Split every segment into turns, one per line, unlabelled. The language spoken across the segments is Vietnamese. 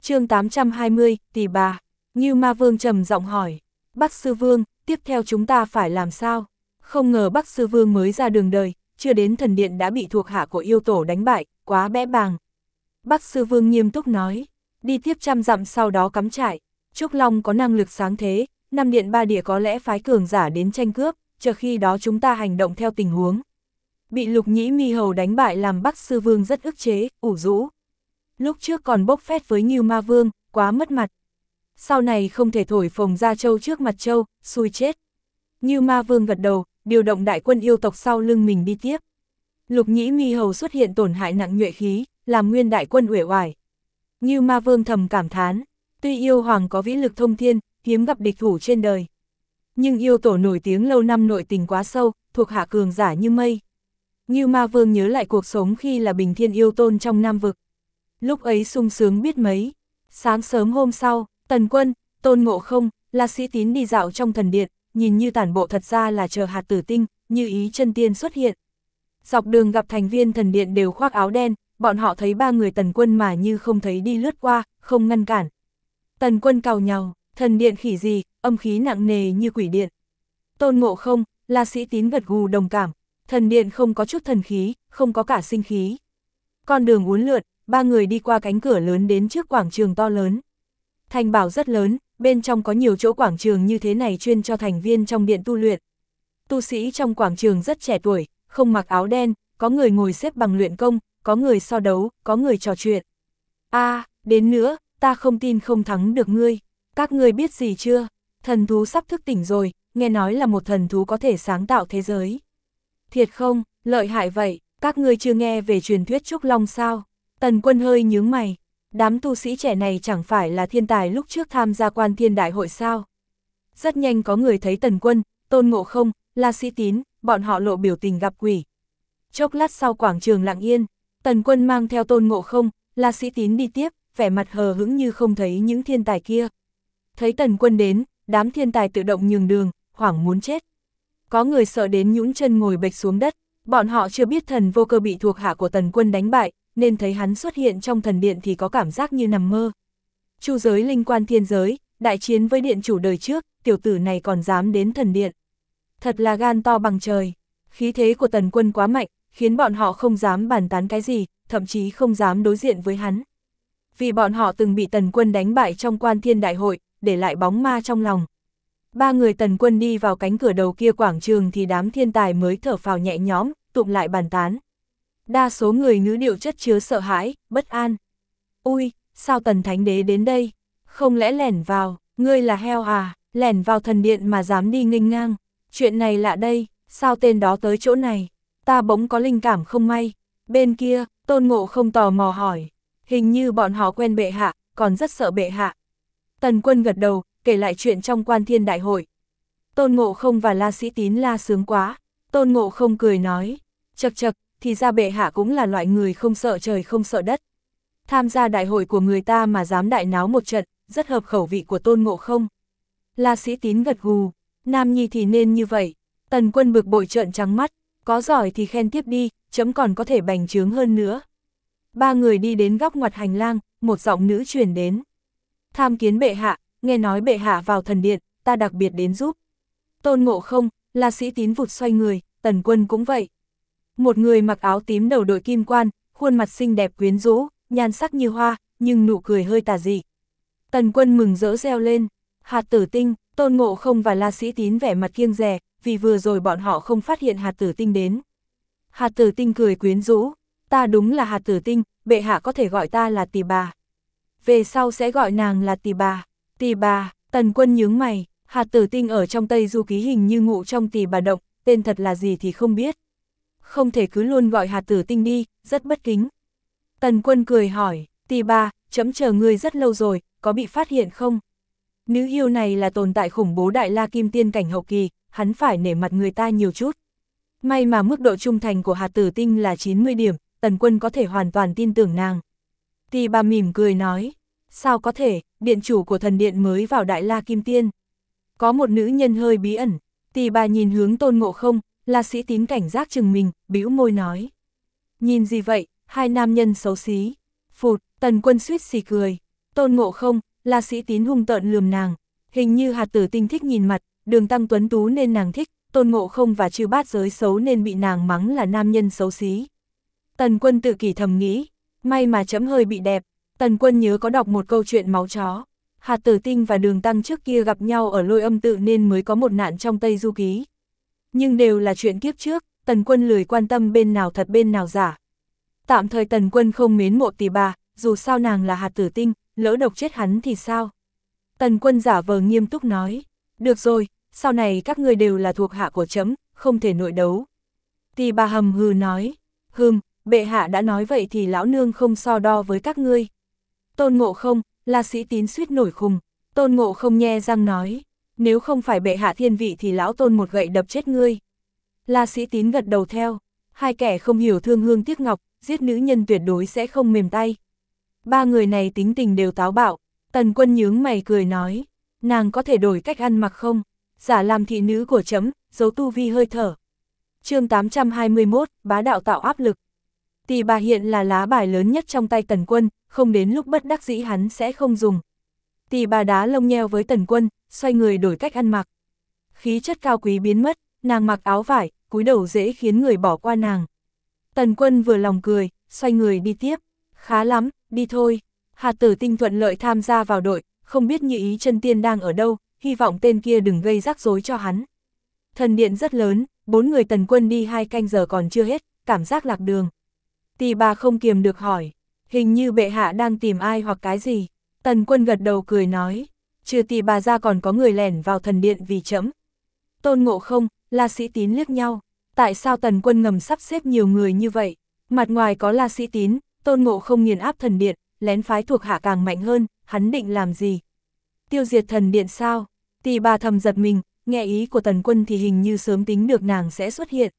chương 820, tỷ bà. Ngưu Ma Vương trầm giọng hỏi. Bắc Sư Vương, tiếp theo chúng ta phải làm sao? Không ngờ Bắc Sư Vương mới ra đường đời, chưa đến thần điện đã bị thuộc hạ của yêu tổ đánh bại, quá bẽ bàng. Bắc Sư Vương nghiêm túc nói, đi tiếp 100 dặm sau đó cắm trại. Trúc Long có năng lực sáng thế, 5 điện 3 địa có lẽ phái cường giả đến tranh cướp, chờ khi đó chúng ta hành động theo tình huống. Bị Lục Nhĩ Mi Hầu đánh bại làm Bắc Sư Vương rất ức chế, ủ rũ. Lúc trước còn bốc phét với Ngưu Ma Vương, quá mất mặt. Sau này không thể thổi phồng ra châu trước mặt châu, xui chết. Ngưu Ma Vương gật đầu, điều động đại quân yêu tộc sau lưng mình đi tiếp. Lục Nhĩ Mi Hầu xuất hiện tổn hại nặng nhuệ khí, làm nguyên đại quân uể oải. Ngưu Ma Vương thầm cảm thán, tuy yêu hoàng có vĩ lực thông thiên, hiếm gặp địch thủ trên đời. Nhưng yêu tổ nổi tiếng lâu năm nội tình quá sâu, thuộc hạ cường giả như mây. Ngưu Ma Vương nhớ lại cuộc sống khi là Bình Thiên Yêu Tôn trong Nam Vực. Lúc ấy sung sướng biết mấy. Sáng sớm hôm sau, Tần Quân, Tôn Ngộ Không, La Sĩ Tín đi dạo trong thần điện, nhìn như tản bộ thật ra là chờ hạt tử tinh, như ý chân tiên xuất hiện. Dọc đường gặp thành viên thần điện đều khoác áo đen, bọn họ thấy 3 người Tần Quân mà như không thấy đi lướt qua, không ngăn cản. Tần Quân càu nhàu, thần điện khỉ gì, âm khí nặng nề như quỷ điện. Tôn Ngộ Không, La Sĩ Tín gật gù đồng cảm, thần điện không có chút thần khí, không có cả sinh khí. Con đường uốn lượn, 3 người đi qua cánh cửa lớn đến trước quảng trường to lớn. Thành bảo rất lớn, bên trong có nhiều chỗ quảng trường như thế này chuyên cho thành viên trong điện tu luyện. Tu sĩ trong quảng trường rất trẻ tuổi, không mặc áo đen, có người ngồi xếp bằng luyện công, có người so đấu, có người trò chuyện. Đến nữa, ta không tin không thắng được ngươi. Các ngươi biết gì chưa? Thần thú sắp thức tỉnh rồi, nghe nói là một thần thú có thể sáng tạo thế giới. Thiệt không, lợi hại vậy, các ngươi chưa nghe về truyền thuyết Trúc Long sao? Tần Quân hơi nhướng mày, đám tu sĩ trẻ này chẳng phải là thiên tài lúc trước tham gia Quan Thiên Đại hội sao? Rất nhanh có người thấy Tần Quân, Tôn Ngộ Không, La Sĩ Tín, bọn họ lộ biểu tình gặp quỷ. Chốc lát sau quảng trường lặng yên, Tần Quân mang theo Tôn Ngộ Không, La Sĩ Tín đi tiếp, vẻ mặt hờ hững như không thấy những thiên tài kia. Thấy Tần Quân đến, đám thiên tài tự động nhường đường, hoảng muốn chết. Có người sợ đến nhũn chân ngồi bệt xuống đất, bọn họ chưa biết Thần Vô Cơ bị thuộc hạ của Tần Quân đánh bại, nên thấy hắn xuất hiện trong thần điện thì có cảm giác như nằm mơ. Chu giới linh quan thiên giới, đại chiến với điện chủ đời trước, tiểu tử này còn dám đến thần điện. Thật là gan to bằng trời, khí thế của Tần Quân quá mạnh, khiến bọn họ không dám bàn tán cái gì, thậm chí không dám đối diện với hắn. Vì bọn họ từng bị Tần Quân đánh bại trong Quan Thiên Đại hội, để lại bóng ma trong lòng. 3 người Tần Quân đi vào cánh cửa đầu kia quảng trường thì đám thiên tài mới thở phào nhẹ nhõm, tụm lại bàn tán. Đa số người ngữ điệu chất chứa sợ hãi, bất an. Ui, sao Tần Thánh Đế đến đây? Không lẽ lẻn vào, ngươi là heo à, lẻn vào thần điện mà dám đi nghênh ngang. Chuyện này lạ đây, sao tên đó tới chỗ này? Ta bỗng có linh cảm không may. Bên kia, Tôn Ngộ Không tò mò hỏi. Hình như bọn họ quen bệ hạ, còn rất sợ bệ hạ. Tần Quân gật đầu, kể lại chuyện trong Quan Thiên Đại hội. Tôn Ngộ Không và La Sĩ Tín la sướng quá. Tôn Ngộ Không cười nói, chậc chậc, thì ra bệ hạ cũng là loại người không sợ trời không sợ đất. Tham gia đại hội của người ta mà dám đại náo một trận, rất hợp khẩu vị của Tôn Ngộ Không. La Sĩ Tín gật gù, nam nhi thì nên như vậy. Tần Quân bực bội trợn trắng mắt, có giỏi thì khen tiếp đi, chấm còn có thể bành trướng hơn nữa. 3 người đi đến góc ngoặt hành lang, một giọng nữ truyền đến. Tham kiến bệ hạ, nghe nói bệ hạ vào thần điện, ta đặc biệt đến giúp. Tôn Ngộ Không, La Sĩ Tín vụt xoay người, Tần Quân cũng vậy. Một người mặc áo tím đầu đội kim quan, khuôn mặt xinh đẹp quyến rũ, nhan sắc như hoa, nhưng nụ cười hơi tà dị. Tần Quân mừng rỡ reo lên, hạt tử tinh. Tôn Ngộ Không và La Sĩ Tín vẻ mặt kiêng dè, vì vừa rồi bọn họ không phát hiện hạt tử tinh đến. Hạt tử tinh cười quyến rũ, ta đúng là hạt tử tinh, bệ hạ có thể gọi ta là tỷ bà. Về sau sẽ gọi nàng là tỷ bà. Tỷ bà, Tần Quân nhướng mày, hạt tử tinh ở trong Tây Du Ký hình như ngụ trong tỷ bà động, tên thật là gì thì không biết. Không thể cứ luôn gọi hạt tử tinh đi, rất bất kính. Tần Quân cười hỏi, tỷ bà, chấm chờ ngươi rất lâu rồi, có bị phát hiện không? Nữ yêu này là tồn tại khủng bố Đại La Kim Tiên cảnh hậu kỳ, hắn phải nể mặt người ta nhiều chút. May mà mức độ trung thành của hạt tử tinh là 90 điểm, Tần Quân có thể hoàn toàn tin tưởng nàng. Tỷ bà mỉm cười nói, sao có thể, điện chủ của thần điện mới vào Đại La Kim Tiên. Có một nữ nhân hơi bí ẩn, tỷ bà nhìn hướng Tôn Ngộ Không, La Sĩ Tín cảnh giác chừng mình, bĩu môi nói. Nhìn gì vậy, hai nam nhân xấu xí. Phụt, Tần Quân suýt xì cười. Tôn Ngộ Không, La Sĩ Tín hung tợn lườm nàng, hình như Hạt Tử Tinh thích nhìn mặt, Đường Tăng tuấn tú nên nàng thích, Tôn Ngộ Không và Chư Bát Giới xấu nên bị nàng mắng là nam nhân xấu xí. Tần Quân tự kỷ thầm nghĩ, may mà chấm hơi bị đẹp. Tần Quân nhớ có đọc một câu chuyện máu chó. Hạt Tử Tinh và Đường Tăng trước kia gặp nhau ở Lôi Âm Tự nên mới có một nạn trong Tây Du Ký. Nhưng đều là chuyện kiếp trước, Tần Quân lười quan tâm bên nào thật bên nào giả. Tạm thời Tần Quân không mến mộ tỷ bà, dù sao nàng là Hạt Tử Tinh, lỡ độc chết hắn thì sao? Tần Quân giả vờ nghiêm túc nói, được rồi, sau này các ngươi đều là thuộc hạ của chấm, không thể nội đấu. Tỷ bà hầm hừ nói, bệ hạ đã nói vậy thì lão nương không so đo với các ngươi. Tôn Ngộ Không, La Sĩ Tín suýt nổi khùng. Tôn Ngộ Không nhe răng nói, nếu không phải bệ hạ thiên vị thì lão Tôn một gậy đập chết ngươi. La Sĩ Tín gật đầu theo, hai kẻ không hiểu thương hương tiếc ngọc, giết nữ nhân tuyệt đối sẽ không mềm tay. Ba người này tính tình đều táo bạo. Tần Quân nhướng mày cười nói, nàng có thể đổi cách ăn mặc không? Giả làm thị nữ của chấm, giấu tu vi hơi thở. Chương 821, bá đạo tạo áp lực. Tỷ bà hiện là lá bài lớn nhất trong tay Tần Quân, không đến lúc bất đắc dĩ hắn sẽ không dùng. Tỷ bà đá lông nheo với Tần Quân, xoay người đổi cách ăn mặc. Khí chất cao quý biến mất, nàng mặc áo vải, cúi đầu dễ khiến người bỏ qua nàng. Tần Quân vừa lòng cười, xoay người đi tiếp. Khá lắm, đi thôi. Hạt Tử Tinh thuận lợi tham gia vào đội, không biết Như Ý Chân Tiên đang ở đâu, hy vọng tên kia đừng gây rắc rối cho hắn. Thần điện rất lớn, 4 người Tần Quân đi 2 canh giờ còn chưa hết, cảm giác lạc đường. Tỷ bà không kiềm được hỏi, hình như bệ hạ đang tìm ai hoặc cái gì. Tần Quân gật đầu cười nói, trừ tỷ bà ra còn có người lẻn vào thần điện vì chấm. Tôn Ngộ Không, La Sĩ Tín liếc nhau, tại sao Tần Quân ngầm sắp xếp nhiều người như vậy? Mặt ngoài có La Sĩ Tín, Tôn Ngộ Không nghiền áp thần điện, lén phái thuộc hạ càng mạnh hơn, hắn định làm gì? Tiêu diệt thần điện sao? Tỷ bà thầm giật mình, nghe ý của Tần Quân thì hình như sớm tính được nàng sẽ xuất hiện.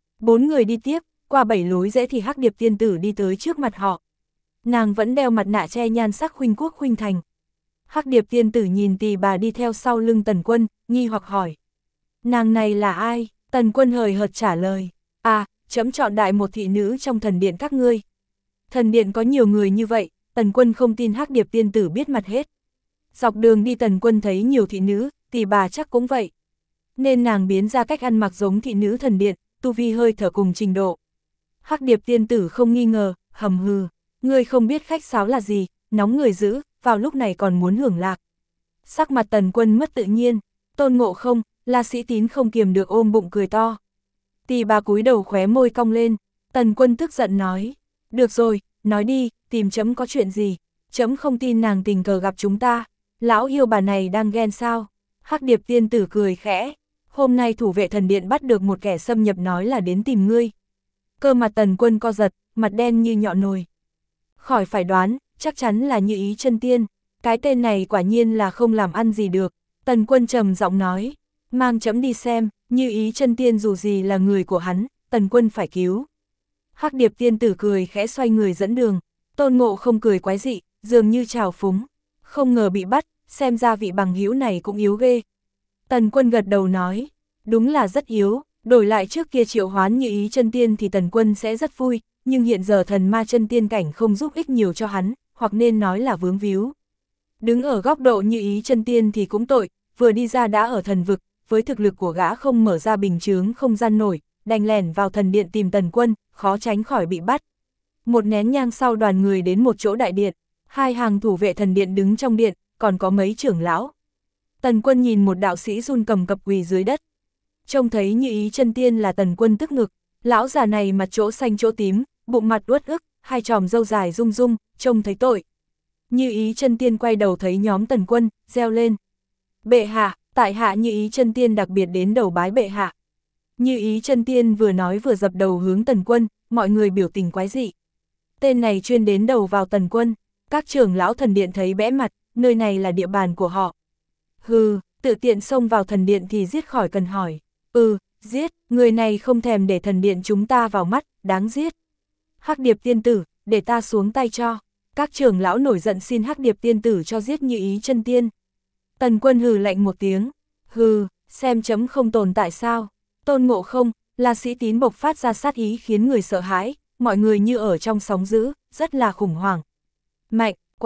4 người đi tiếp, qua 7 lối rẽ thì Hắc Điệp tiên tử đi tới trước mặt họ. Nàng vẫn đeo mặt nạ che nhan sắc khuynh quốc khuynh thành. Hắc Điệp tiên tử nhìn tỷ bà đi theo sau lưng Tần Quân, nghi hoặc hỏi. Nàng này là ai? Tần Quân hời hợt trả lời. À, chấm chọn đại một thị nữ trong thần điện các ngươi. Thần điện có nhiều người như vậy, Tần Quân không tin Hắc Điệp tiên tử biết mặt hết. Dọc đường đi Tần Quân thấy nhiều thị nữ, tỷ bà chắc cũng vậy. Nên nàng biến ra cách ăn mặc giống thị nữ thần điện, tu vi hơi thở cùng trình độ. Hắc Điệp tiên tử không nghi ngờ, hầm hừ, ngươi không biết khách sáo là gì, nóng người dữ, vào lúc này còn muốn hưởng lạc. Sắc mặt Tần Quân mất tự nhiên, Tôn Ngộ Không, La Sĩ Tín không kiềm được ôm bụng cười to. Tỷ bà cúi đầu khóe môi cong lên, Tần Quân tức giận nói, được rồi, nói đi, tìm chấm có chuyện gì, chấm không tin nàng tình cờ gặp chúng ta, lão yêu bà này đang ghen sao? Hắc Điệp tiên tử cười khẽ, hôm nay thủ vệ thần điện bắt được một kẻ xâm nhập nói là đến tìm ngươi. Cơ mặt Tần Quân co giật, mặt đen như nhọ nồi. Khỏi phải đoán, chắc chắn là Như Ý Chân Tiên, cái tên này quả nhiên là không làm ăn gì được. Tần Quân trầm giọng nói, mang chấm đi xem, Như Ý Chân Tiên dù gì là người của hắn, Tần Quân phải cứu. Hắc Điệp tiên tử cười khẽ xoay người dẫn đường, Tôn Ngộ Không cười quái dị, dường như trào phúng. Không ngờ bị bắt, xem ra vị bằng hữu này cũng yếu ghê. Tần Quân gật đầu nói, đúng là rất yếu, đổi lại trước kia triệu hoán Như Ý Chân Tiên thì Tần Quân sẽ rất vui, nhưng hiện giờ thần ma chân tiên cảnh không giúp ích nhiều cho hắn, hoặc nên nói là vướng víu. Đứng ở góc độ Như Ý Chân Tiên thì cũng tội, vừa đi ra đã ở thần vực, với thực lực của gã không mở ra bình chướng không gian nổi, đành lẻn vào thần điện tìm Tần Quân, khó tránh khỏi bị bắt. Một nén nhang sau đoàn người đến một chỗ đại điện, 2 hàng thủ vệ thần điện đứng trong điện, còn có mấy trưởng lão. Tần Quân nhìn một đạo sĩ run cầm cập quỳ dưới đất. Trông thấy Như Ý Chân Tiên là Tần Quân tức ngực, lão già này mặt chỗ xanh chỗ tím, bụng mặt uất ức, 2 chòm râu dài rung rung, trông thấy tội. Như Ý Chân Tiên quay đầu thấy nhóm Tần Quân, reo lên. Bệ hạ, tại hạ Như Ý Chân Tiên đặc biệt đến đầu bái bệ hạ. Như Ý Chân Tiên vừa nói vừa dập đầu hướng Tần Quân, mọi người biểu tình quái dị. Tên này chuyên đến đầu vào Tần Quân, các trưởng lão thần điện thấy bẽ mặt, nơi này là địa bàn của họ. Hừ, tự tiện xông vào thần điện thì giết khỏi cần hỏi. Giết, người này không thèm để thần điện chúng ta vào mắt, đáng giết. Hắc Điệp tiên tử, để ta xuống tay cho. Các trưởng lão nổi giận xin Hắc Điệp tiên tử cho giết Như Ý Chân Tiên. Tần Quân hừ lạnh một tiếng. Hừ, xem chấm không tồn tại sao. Tôn Ngộ Không, La Sĩ Tín bộc phát ra sát ý khiến người sợ hãi, mọi người như ở trong sóng dữ, rất là khủng hoảng. Mạnh, quá,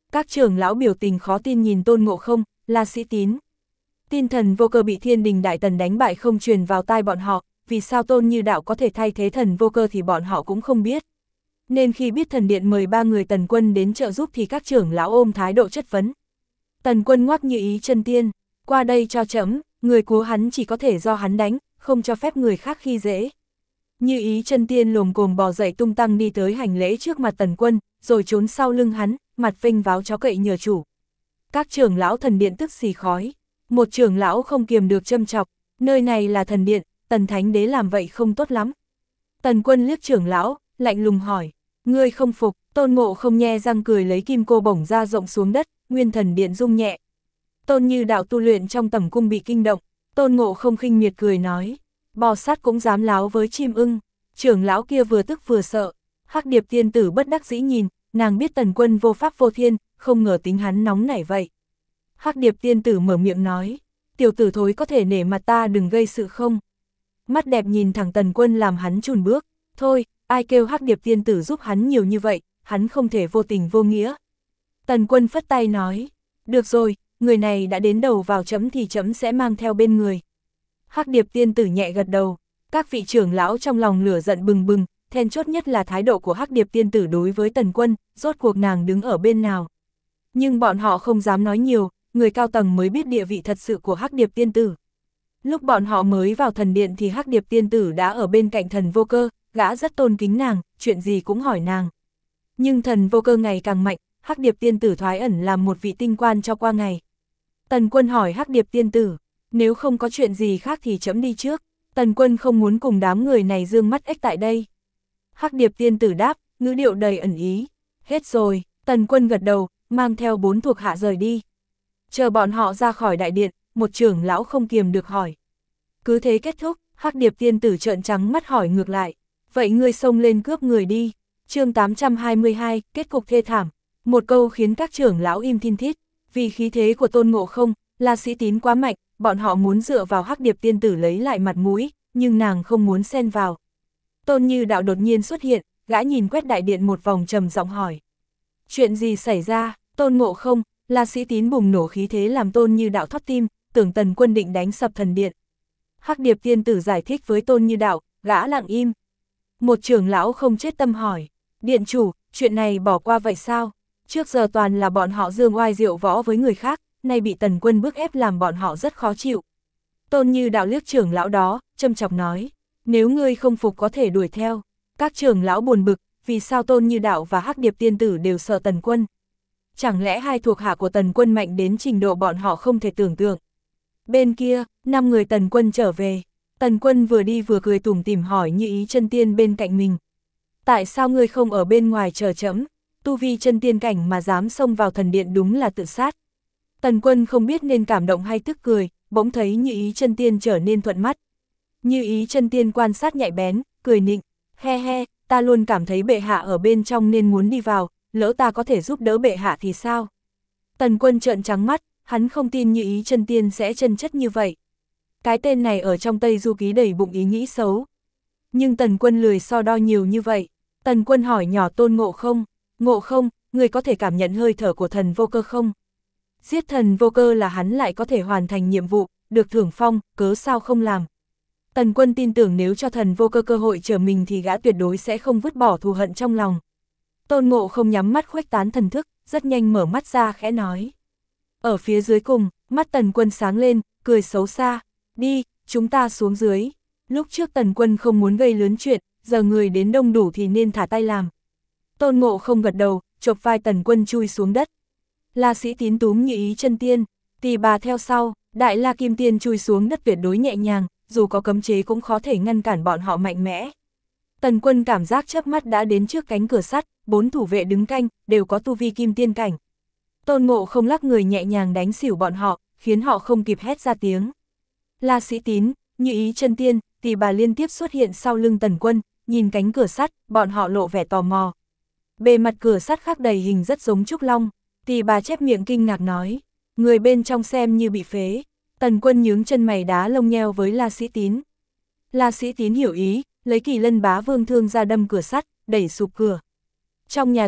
Các trưởng lão biểu tình khó tin nhìn Tôn Ngộ Không, La Sĩ Tín. Tin thần vô cơ bị Thiên Đình Đại Tần đánh bại không truyền vào tai bọn họ, vì sao Tôn Như Đạo có thể thay thế thần vô cơ thì bọn họ cũng không biết. Nên khi biết thần điện mời 3 người Tần Quân đến trợ giúp thì các trưởng lão ôm thái độ chất vấn. Tần Quân ngoắc Như Ý chân tiên, qua đây cho trẫm, người của hắn chỉ có thể do hắn đánh, không cho phép người khác khi dễ. Như Ý chân tiên lồm cồm bò dậy tung tăng đi tới hành lễ trước mặt Tần Quân, rồi trốn sau lưng hắn, mặt vênh váo chó cậy nhờ chủ. Các trưởng lão thần điện tức xì khói. Một trưởng lão không kiềm được châm chọc, nơi này là thần điện, Tần Thánh Đế làm vậy không tốt lắm. Tần Quân liếc trưởng lão, lạnh lùng hỏi, ngươi không phục? Tôn Ngộ Không nhe răng cười lấy kim cô bổng ra rộng xuống đất, nguyên thần điện rung nhẹ. Tôn Như Đạo tu luyện trong tẩm cung bị kinh động, Tôn Ngộ Không khinh miệt cười nói, bò sát cũng dám láo với chim ưng. Trưởng lão kia vừa tức vừa sợ. Hắc Điệp tiên tử bất đắc dĩ nhìn, nàng biết Tần Quân vô pháp vô thiên, không ngờ tính hắn nóng nảy vậy. Hắc Điệp tiên tử mở miệng nói, tiểu tử thối có thể nể mặt ta đừng gây sự không? Mắt đẹp nhìn thẳng Tần Quân làm hắn chùn bước, thôi, ai kêu Hắc Điệp tiên tử giúp hắn nhiều như vậy, hắn không thể vô tình vô nghĩa. Tần Quân phất tay nói, được rồi, người này đã đến đầu vào trẫm thì trẫm sẽ mang theo bên người. Hắc Điệp tiên tử nhẹ gật đầu, các vị trưởng lão trong lòng lửa giận bừng bừng, then chốt nhất là thái độ của Hắc Điệp tiên tử đối với Tần Quân, rốt cuộc nàng đứng ở bên nào. Nhưng bọn họ không dám nói nhiều, người cao tầng mới biết địa vị thật sự của Hắc Điệp tiên tử. Lúc bọn họ mới vào thần điện thì Hắc Điệp tiên tử đã ở bên cạnh thần vô cơ, gã rất tôn kính nàng, chuyện gì cũng hỏi nàng. Nhưng thần vô cơ ngày càng mạnh, Hắc Điệp tiên tử thoái ẩn làm một vị tinh quan cho qua ngày. Tần Quân hỏi Hắc Điệp tiên tử, nếu không có chuyện gì khác thì trẫm đi trước. Tần Quân không muốn cùng đám người này dương mắt ếch tại đây. Hắc Điệp tiên tử đáp, ngữ điệu đầy ẩn ý. Hết rồi, Tần Quân gật đầu, mang theo 4 thuộc hạ rời đi. Chờ bọn họ ra khỏi đại điện, một trưởng lão không kiềm được hỏi. Cứ thế kết thúc, Hắc Điệp tiên tử trợn trắng mắt hỏi ngược lại. Vậy ngươi xông lên cướp người đi. Chương 822, kết cục thê thảm. Một câu khiến các trưởng lão im thin thít. Vì khí thế của Tôn Ngộ Không, La Sĩ Tín quá mạnh, bọn họ muốn dựa vào Hắc Điệp tiên tử lấy lại mặt mũi, nhưng nàng không muốn xen vào. Tôn Như Đạo đột nhiên xuất hiện, gã nhìn quét đại điện một vòng trầm giọng hỏi. Chuyện gì xảy ra? Tôn Ngộ Không, La Sĩ Tín bùng nổ khí thế làm Tôn Như Đạo thót tim, tưởng Tần Quân định đánh sập thần điện. Hắc Điệp tiên tử giải thích với Tôn Như Đạo, gã lặng im. Một trưởng lão không chết tâm hỏi, điện chủ, chuyện này bỏ qua vậy sao? Trước giờ toàn là bọn họ dương oai diệu võ với người khác, nay bị Tần Quân bức ép làm bọn họ rất khó chịu. Tôn Như Đạo liếc trưởng lão đó, châm chọc nói, nếu ngươi không phục có thể đuổi theo. Các trưởng lão buồn bực, vì sao Tôn Như Đạo và Hắc Điệp tiên tử đều sợ Tần Quân? Chẳng lẽ hai thuộc hạ của Tần Quân mạnh đến trình độ bọn họ không thể tưởng tượng? Bên kia, 5 người Tần Quân trở về. Tần Quân vừa đi vừa cười tủm tỉm hỏi Như Ý chân tiên bên cạnh mình. Tại sao ngươi không ở bên ngoài chờ trẫm? Tu vi chân tiên cảnh mà dám xông vào thần điện đúng là tự sát. Tần Quân không biết nên cảm động hay tức cười, bỗng thấy Như Ý chân tiên trở nên thuận mắt. Như Ý chân tiên quan sát nhạy bén, cười nịnh, he he, ta luôn cảm thấy bệ hạ ở bên trong nên muốn đi vào, lỡ ta có thể giúp đỡ bệ hạ thì sao? Tần Quân trợn trắng mắt, hắn không tin Như Ý chân tiên sẽ chân chất như vậy. Cái tên này ở trong Tây Du Ký đầy bụng ý nghĩ xấu. Nhưng Tần Quân lười so đo nhiều như vậy. Tần Quân hỏi nhỏ Tôn Ngộ Không, Ngộ Không, người có thể cảm nhận hơi thở của thần vô cơ không? Giết thần vô cơ là hắn lại có thể hoàn thành nhiệm vụ, được thưởng phong, cớ sao không làm? Tần Quân tin tưởng nếu cho thần vô cơ cơ hội trở mình thì gã tuyệt đối sẽ không vứt bỏ thù hận trong lòng. Tôn Ngộ Không nhắm mắt khuếch tán thần thức, rất nhanh mở mắt ra khẽ nói. Ở phía dưới cùng, mắt Tần Quân sáng lên, cười xấu xa, đi, chúng ta xuống dưới. Lúc trước Tần Quân không muốn gây lớn chuyện, giờ người đến đông đủ thì nên thả tay làm. Tôn Ngộ Không gật đầu, chộp vai Tần Quân chui xuống đất. La Sĩ Tín túm Như Ý chân tiên, Tỳ Bà theo sau, Đại La Kim Tiên chui xuống đất tuyệt đối nhẹ nhàng, dù có cấm chế cũng khó thể ngăn cản bọn họ mạnh mẽ. Tần Quân cảm giác chớp mắt đã đến trước cánh cửa sắt, 4 thủ vệ đứng canh, đều có tu vi kim tiên cảnh. Tôn Ngộ Không lắc người nhẹ nhàng đánh xỉu bọn họ, khiến họ không kịp hét ra tiếng. La Sĩ Tín, Như Ý chân tiên, Tỳ Bà liên tiếp xuất hiện sau lưng Tần Quân, nhìn cánh cửa sắt, bọn họ lộ vẻ tò mò. Bề mặt cửa sắt khắc đầy hình rất giống trúc long, Tỳ Bà chép miệng kinh ngạc nói, người bên trong xem như bị phế. Tần Quân nhướng chân mày đá lông nheo với La Sĩ Tín. La Sĩ Tín hiểu ý, lấy Kỳ Lân Bá Vương thương ra đâm cửa sắt, đẩy sụp cửa. Trong nhà tù,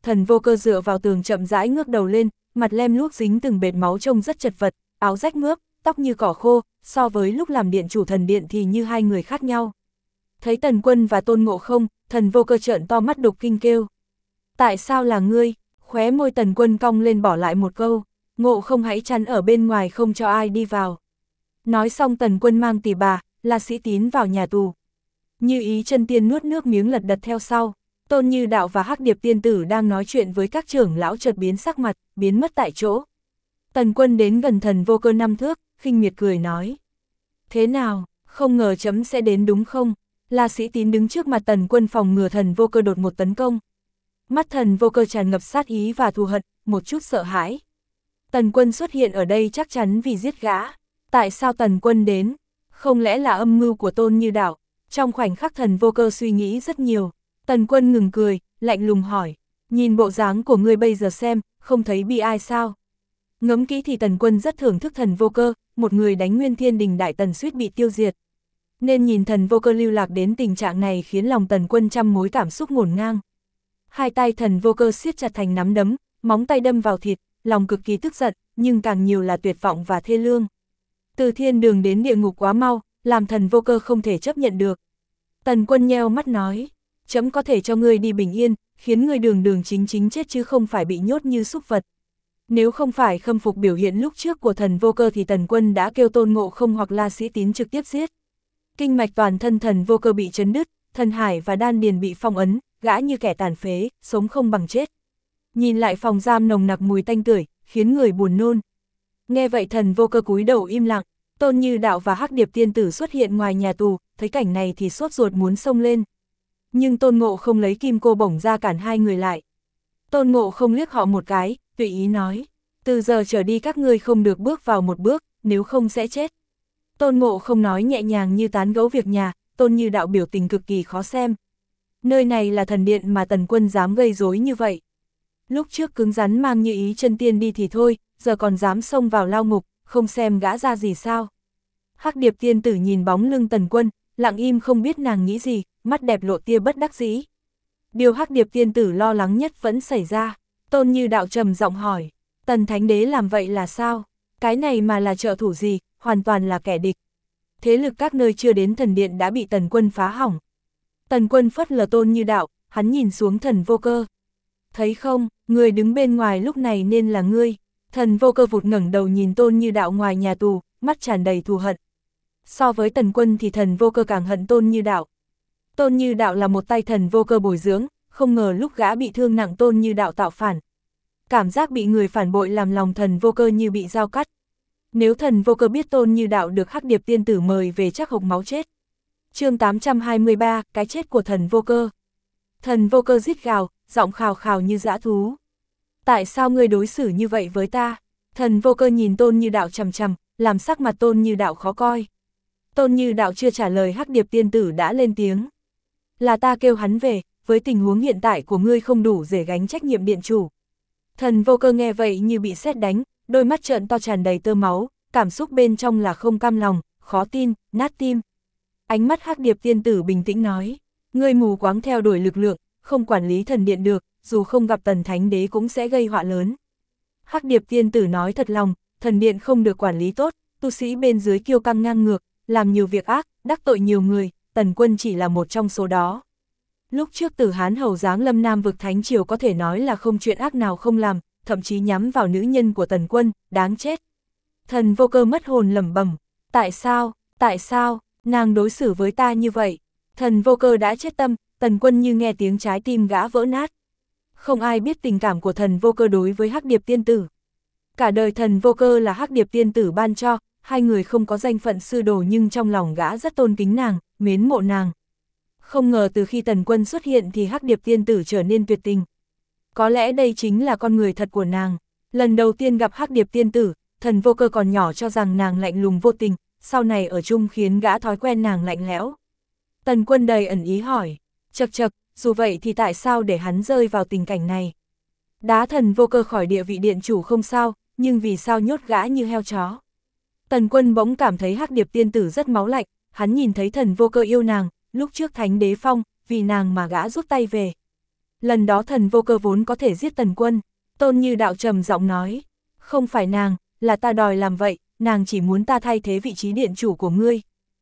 Thần Vô Cơ dựa vào tường chậm rãi ngước đầu lên, mặt lem luốc dính từng bệt máu trông rất chật vật, áo rách mướp, tóc như cỏ khô, so với lúc làm điện chủ thần điện thì như hai người khác nhau. Thấy Tần Quân và Tôn Ngộ Không, Thần Vô Cơ trợn to mắt đục kinh kêu. Tại sao là ngươi? Khóe môi Tần Quân cong lên bỏ lại một câu, Ngộ Không hãy chắn ở bên ngoài không cho ai đi vào. Nói xong Tần Quân mang tỷ bà, La Sĩ Tín vào nhà tù. Như Ý chân tiên nuốt nước miếng lật đật theo sau. Tôn Như Đạo và Hắc Điệp tiên tử đang nói chuyện với các trưởng lão chợt biến sắc mặt, biến mất tại chỗ. Tần Quân đến gần Thần Vô Cơ 5 thước, khinh miệt cười nói. Thế nào, không ngờ chấm sẽ đến đúng không? La Sĩ Tín đứng trước mặt Tần Quân phòng ngừa Thần Vô Cơ đột một tấn công. Mắt Thần Vô Cơ tràn ngập sát ý và thù hận, một chút sợ hãi. Tần Quân xuất hiện ở đây chắc chắn vì giết gã. Tại sao Tần Quân đến? Không lẽ là âm mưu của Tôn Như Đạo? Trong khoảnh khắc Thần Vô Cơ suy nghĩ rất nhiều. Tần Quân ngừng cười, lạnh lùng hỏi. Nhìn bộ dáng của ngươi bây giờ xem, không thấy bi ai sao? Ngẫm kỹ thì Tần Quân rất thưởng thức Thần Vô Cơ, một người đánh Nguyên Thiên Đình Đại Tần suýt bị tiêu diệt. Nên nhìn Thần Vô Cơ lưu lạc đến tình trạng này khiến lòng Tần Quân trăm mối cảm xúc ngổn ngang. Hai tay Thần Vô Cơ siết chặt thành nắm đấm, móng tay đâm vào thịt, lòng cực kỳ tức giận, nhưng càng nhiều là tuyệt vọng và thê lương. Từ thiên đường đến địa ngục quá mau, làm Thần Vô Cơ không thể chấp nhận được. Tần Quân nheo mắt nói, chấm có thể cho ngươi đi bình yên, khiến ngươi đường đường chính chính chết chứ không phải bị nhốt như súc vật. Nếu không phải khâm phục biểu hiện lúc trước của Thần Vô Cơ thì Tần Quân đã kêu Tôn Ngộ Không hoặc La Sĩ Tín trực tiếp giết. Kinh mạch toàn thân Thần Vô Cơ bị chấn đứt, thần hải và đan điền bị phong ấn, gã như kẻ tàn phế, sống không bằng chết. Nhìn lại phòng giam nồng nặc mùi tanh tưởi, khiến người buồn nôn. Nghe vậy Thần Vô Cơ cúi đầu im lặng. Tôn Như Đạo và Hắc Điệp tiên tử xuất hiện ngoài nhà tù, thấy cảnh này thì sốt ruột muốn xông lên. Nhưng Tôn Ngộ Không lấy kim cô bổng ra cản hai người lại. Tôn Ngộ Không liếc họ một cái, tùy ý nói, từ giờ trở đi các ngươi không được bước vào một bước, nếu không sẽ chết. Tôn Ngộ Không nói nhẹ nhàng như tán gẫu việc nhà, Tôn Như Đạo biểu tình cực kỳ khó xem. Nơi này là thần điện mà Tần Quân dám gây rối như vậy. Lúc trước cứng rắn mang Như Ý chân tiên đi thì thôi, giờ còn dám xông vào lao ngục, không xem gã ra gì sao. Hắc Điệp tiên tử nhìn bóng lưng Tần Quân, lặng im không biết nàng nghĩ gì, mắt đẹp lộ tia bất đắc dĩ. Điều Hắc Điệp tiên tử lo lắng nhất vẫn xảy ra. Tôn Như Đạo trầm giọng hỏi, Tần Thánh Đế làm vậy là sao? Cái này mà là trợ thủ gì, hoàn toàn là kẻ địch. Thế lực các nơi chưa đến thần điện đã bị Tần Quân phá hỏng. Tần Quân phất lờ Tôn Như Đạo, hắn nhìn xuống Thần Vô Cơ. Thấy không, người đứng bên ngoài lúc này nên là ngươi. Thần Vô Cơ vụt ngẩng đầu nhìn Tôn Như Đạo ngoài nhà tù, mắt tràn đầy thù hận. So với Tần Quân thì Thần Vô Cơ càng hận Tôn Như Đạo. Tôn Như Đạo là một tay Thần Vô Cơ bồi dưỡng, không ngờ lúc gã bị thương nặng Tôn Như Đạo tạo phản. Cảm giác bị người phản bội làm lòng Thần Vô Cơ như bị dao cắt. Nếu Thần Vô Cơ biết Tôn Như Đạo được Hắc Điệp tiên tử mời về chắc hộc máu chết. Chương 823, cái chết của Thần Vô Cơ. Thần Vô Cơ rít gào, giọng khào khào như dã thú. Tại sao ngươi đối xử như vậy với ta? Thần Vô Cơ nhìn Tôn Như Đạo chằm chằm, làm sắc mặt Tôn Như Đạo khó coi. Tôn Như Đạo chưa trả lời Hắc Điệp tiên tử đã lên tiếng. Là ta kêu hắn về, với tình huống hiện tại của ngươi không đủ để gánh trách nhiệm điện chủ. Thần Vô Cơ nghe vậy như bị sét đánh, đôi mắt trợn to tràn đầy tơ máu, cảm xúc bên trong là không cam lòng, khó tin, nát tim. Ánh mắt Hắc Điệp tiên tử bình tĩnh nói, ngươi mù quáng theo đuổi lực lượng, không quản lý thần điện được, dù không gặp Tần Thánh Đế cũng sẽ gây họa lớn. Hắc Điệp tiên tử nói thật lòng, thần điện không được quản lý tốt, tu sĩ bên dưới kiêu căng ngang ngược, làm nhiều việc ác, đắc tội nhiều người, Tần Quân chỉ là một trong số đó. Lúc trước Tử Hán hầu giáng lâm Nam vực Thánh Triều có thể nói là không chuyện ác nào không làm, thậm chí nhắm vào nữ nhân của Tần Quân, đáng chết. Thần Vô Cơ mất hồn lẩm bẩm, tại sao, nàng đối xử với ta như vậy? Thần Vô Cơ đã chết tâm, Tần Quân như nghe tiếng trái tim gã vỡ nát. Không ai biết tình cảm của Thần Vô Cơ đối với Hắc Điệp tiên tử. Cả đời Thần Vô Cơ là Hắc Điệp tiên tử ban cho, hai người không có danh phận sư đồ nhưng trong lòng gã rất tôn kính nàng, mến mộ nàng. Không ngờ từ khi Tần Quân xuất hiện thì Hắc Điệp tiên tử trở nên tuyệt tình. Có lẽ đây chính là con người thật của nàng. Lần đầu tiên gặp Hắc Điệp tiên tử, Thần Vô Cơ còn nhỏ cho rằng nàng lạnh lùng vô tình, sau này ở chung khiến gã thói quen nàng lạnh lẽo. Tần Quân đầy ẩn ý hỏi, chậc chậc, dù vậy thì tại sao để hắn rơi vào tình cảnh này? Đá Thần Vô Cơ khỏi địa vị điện chủ không sao, nhưng vì sao nhốt gã như heo chó? Tần Quân bỗng cảm thấy Hắc Điệp tiên tử rất máu lạnh, hắn nhìn thấy Thần Vô Cơ yêu nàng, lúc trước Thánh Đế phong, vì nàng mà gã rút tay về. lần đó Thần Vô Cơ vốn có thể giết Tần Quân. Tôn Như Đạo trầm giọng nói, không phải nàng, là ta đòi làm vậy, nàng chỉ muốn ta thay thế vị trí điện chủ của ngươi.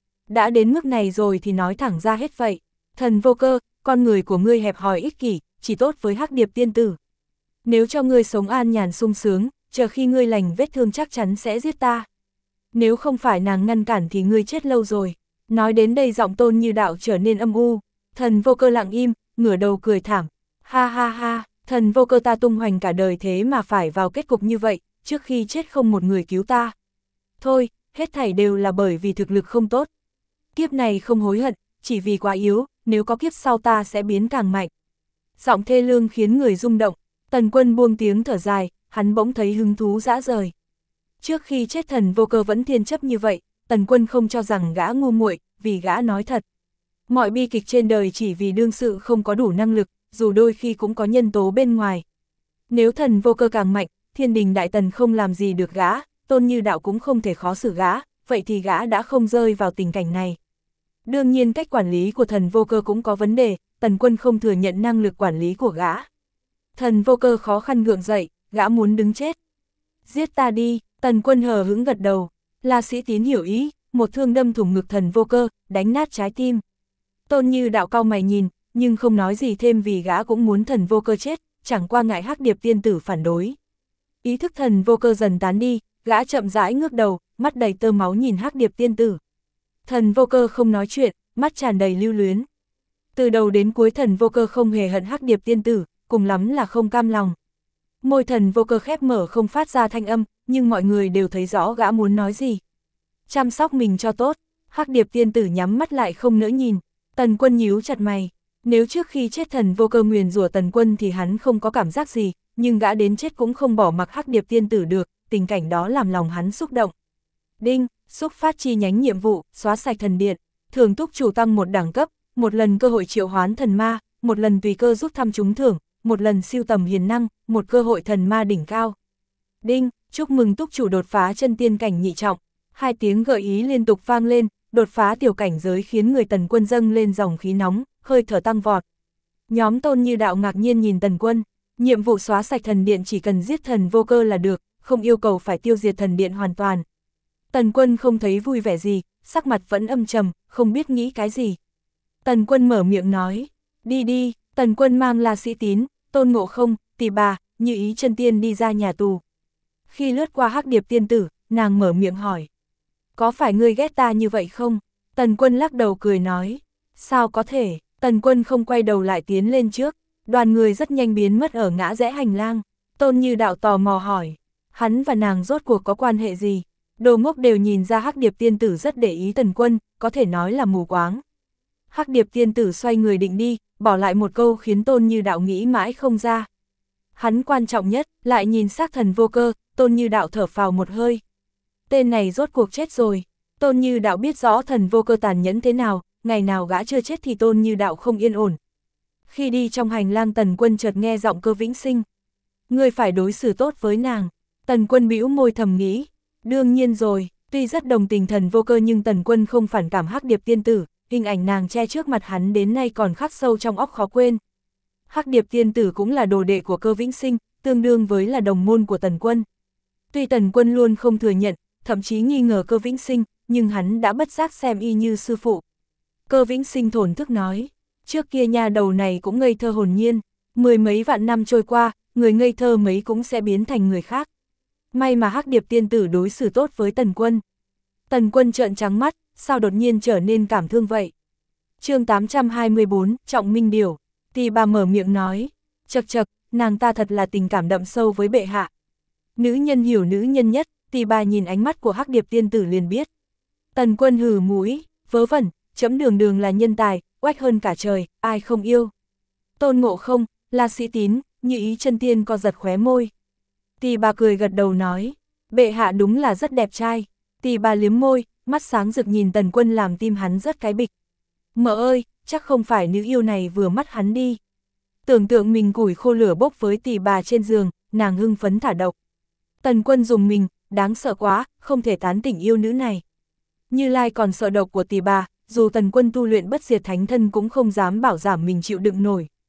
Đã đến mức này rồi thì nói thẳng ra hết vậy. Thần Vô Cơ, con người của ngươi hẹp hòi ích kỷ, chỉ tốt với Hắc Điệp tiên tử. Nếu cho ngươi sống an nhàn sung sướng, chờ khi ngươi lành vết thương chắc chắn sẽ giết ta. Nếu không phải nàng ngăn cản thì ngươi chết lâu rồi. Nói đến đây giọng Tôn Như Đạo trở nên âm u. Thần Vô Cơ lặng im, ngửa đầu cười thảm. Ha ha ha, Thần Vô Cơ ta tung hoành cả đời thế mà phải vào kết cục như vậy, trước khi chết không một người cứu ta. Thôi, hết thảy đều là bởi vì thực lực không tốt. Kiếp này không hối hận, chỉ vì quá yếu, nếu có kiếp sau ta sẽ biến càng mạnh. Giọng thê lương khiến người rung động. Tần Quân buông tiếng thở dài, hắn bỗng thấy hứng thú dã rời. Trước khi chết Thần Vô Cơ vẫn thiên chấp như vậy, Tần Quân không cho rằng gã ngu muội, vì gã nói thật. Mọi bi kịch trên đời chỉ vì đương sự không có đủ năng lực, dù đôi khi cũng có nhân tố bên ngoài. Nếu Thần Vô Cơ càng mạnh, Thiên Đình Đại Tần không làm gì được gã, Tôn Như Đạo cũng không thể khó xử gã, vậy thì gã đã không rơi vào tình cảnh này. Đương nhiên cách quản lý của Thần Vô Cơ cũng có vấn đề, Tần Quân không thừa nhận năng lực quản lý của gã. Thần Vô Cơ khó khăn gượng dậy, gã muốn đứng chết. Giết ta đi, Tần Quân hờ hững gật đầu. La Sĩ Tín hiểu ý, một thương đâm thủng ngực Thần Vô Cơ, đánh nát trái tim. Tôn Như Đạo cau mày nhìn, nhưng không nói gì thêm vì gã cũng muốn Thần Vô Cơ chết, chẳng qua ngại Hắc Điệp tiên tử phản đối. Ý thức Thần Vô Cơ dần tán đi, gã chậm rãi ngước đầu, mắt đầy tơ máu nhìn Hắc Điệp tiên tử. Thần Vô Cơ không nói chuyện, mắt tràn đầy lưu luyến. Từ đầu đến cuối Thần Vô Cơ không hề hận Hắc Điệp tiên tử, cùng lắm là không cam lòng. Môi Thần Vô Cơ khép mở không phát ra thanh âm, nhưng mọi người đều thấy rõ gã muốn nói gì. Chăm sóc mình cho tốt, Hắc Điệp tiên tử nhắm mắt lại không nỡ nhìn. Tần Quân nhíu chặt mày, nếu trước khi chết Thần Vô Cơ nguyền rủa Tần Quân thì hắn không có cảm giác gì, nhưng gã đến chết cũng không bỏ mặc Hắc Điệp tiên tử được, tình cảnh đó làm lòng hắn xúc động. Đinh, xúc phát chi nhánh nhiệm vụ, xóa sạch thần điện, thưởng túc chủ tăng một đẳng cấp, một lần cơ hội triệu hoán thần ma, một lần tùy cơ rút thăm trúng thưởng, một lần siêu tầm hiền năng, một cơ hội thần ma đỉnh cao. Đinh, chúc mừng túc chủ đột phá chân tiên cảnh nhị trọng. Hai tiếng gợi ý liên tục vang lên, đột phá tiểu cảnh giới khiến người Tần Quân dâng lên dòng khí nóng, hơi thở tăng vọt. Nhóm Tôn Như Đạo ngạc nhiên nhìn Tần Quân, nhiệm vụ xóa sạch thần điện chỉ cần giết Thần Vô Cơ là được, không yêu cầu phải tiêu diệt thần điện hoàn toàn. Tần Quân không thấy vui vẻ gì, sắc mặt vẫn âm trầm, không biết nghĩ cái gì. Tần Quân mở miệng nói, đi đi. Tần Quân mang La Sĩ Tín, Tôn Ngộ Không, Tỳ Bà, Như Ý chân tiên đi ra nhà tù. Khi lướt qua Hắc Điệp tiên tử, nàng mở miệng hỏi, có phải ngươi ghét ta như vậy không? Tần Quân lắc đầu cười nói, sao có thể? Tần Quân không quay đầu lại tiến lên trước, đoàn người rất nhanh biến mất ở ngã rẽ hành lang. Tôn Như Đạo tò mò hỏi, hắn và nàng rốt cuộc có quan hệ gì? Đồ ngốc đều nhìn ra Hắc Điệp tiên tử rất để ý Tần Quân, có thể nói là mù quáng. Hắc Điệp tiên tử xoay người định đi, bỏ lại một câu khiến Tôn Như Đạo nghĩ mãi không ra. Hắn quan trọng nhất, lại nhìn xác Thần Vô Cơ, Tôn Như Đạo thở phào một hơi. Tên này rốt cuộc chết rồi. Tôn Như Đạo biết rõ Thần Vô Cơ tàn nhẫn thế nào, ngày nào gã chưa chết thì Tôn Như Đạo không yên ổn. Khi đi trong hành lang Tần Quân chợt nghe giọng Cơ Vĩnh Sinh. Ngươi phải đối xử tốt với nàng. Tần Quân bĩu môi thầm nghĩ. Đương nhiên rồi, tuy rất đồng tình Thần Vô Cơ nhưng Tần Quân không phản cảm Hắc Điệp tiên tử, hình ảnh nàng che trước mặt hắn đến nay còn khắc sâu trong óc khó quên. Hắc Điệp tiên tử cũng là đồ đệ của Cơ Vĩnh Sinh, tương đương với là đồng môn của Tần Quân. Tuy Tần Quân luôn không thừa nhận, thậm chí nghi ngờ Cơ Vĩnh Sinh, nhưng hắn đã bất giác xem y như sư phụ. Cơ Vĩnh Sinh thổn thức nói, trước kia nha đầu này cũng ngây thơ hồn nhiên, 10 mấy vạn năm trôi qua, người ngây thơ mấy cũng sẽ biến thành người khác. May mà Hắc Điệp tiên tử đối xử tốt với Tần Quân. Tần Quân trợn trắng mắt, sao đột nhiên trở nên cảm thương vậy? Chương 824, Trọng Minh Điểu. Tỳ Bà mở miệng nói, chậc chậc, nàng ta thật là tình cảm đậm sâu với bệ hạ. Nữ nhân hiểu nữ nhân nhất, Tỳ Bà nhìn ánh mắt của Hắc Điệp tiên tử liền biết. Tần Quân hừ mũi, vớ vẩn, chấm đường đường là nhân tài, oách hơn cả trời, ai không yêu. Tôn Ngộ Không, La Sĩ Tín, Như Ý chân tiên co giật khóe môi. Tỳ Bà cười gật đầu nói, bệ hạ đúng là rất đẹp trai. Tỳ Bà liếm môi, mắt sáng rực nhìn Tần Quân làm tim hắn rất cái bịch. Mợ ơi, chắc không phải nữ yêu này vừa mắt hắn đi. Tưởng tượng mình củi khô lửa bốc với Tỳ Bà trên giường, nàng hưng phấn thả độc. Tần Quân dùng mình, đáng sợ quá, không thể tán tỉnh yêu nữ này. Như Lai còn sợ độc của Tỳ Bà, dù Tần Quân tu luyện bất diệt thánh thân cũng không dám bảo giảm mình chịu đựng nổi.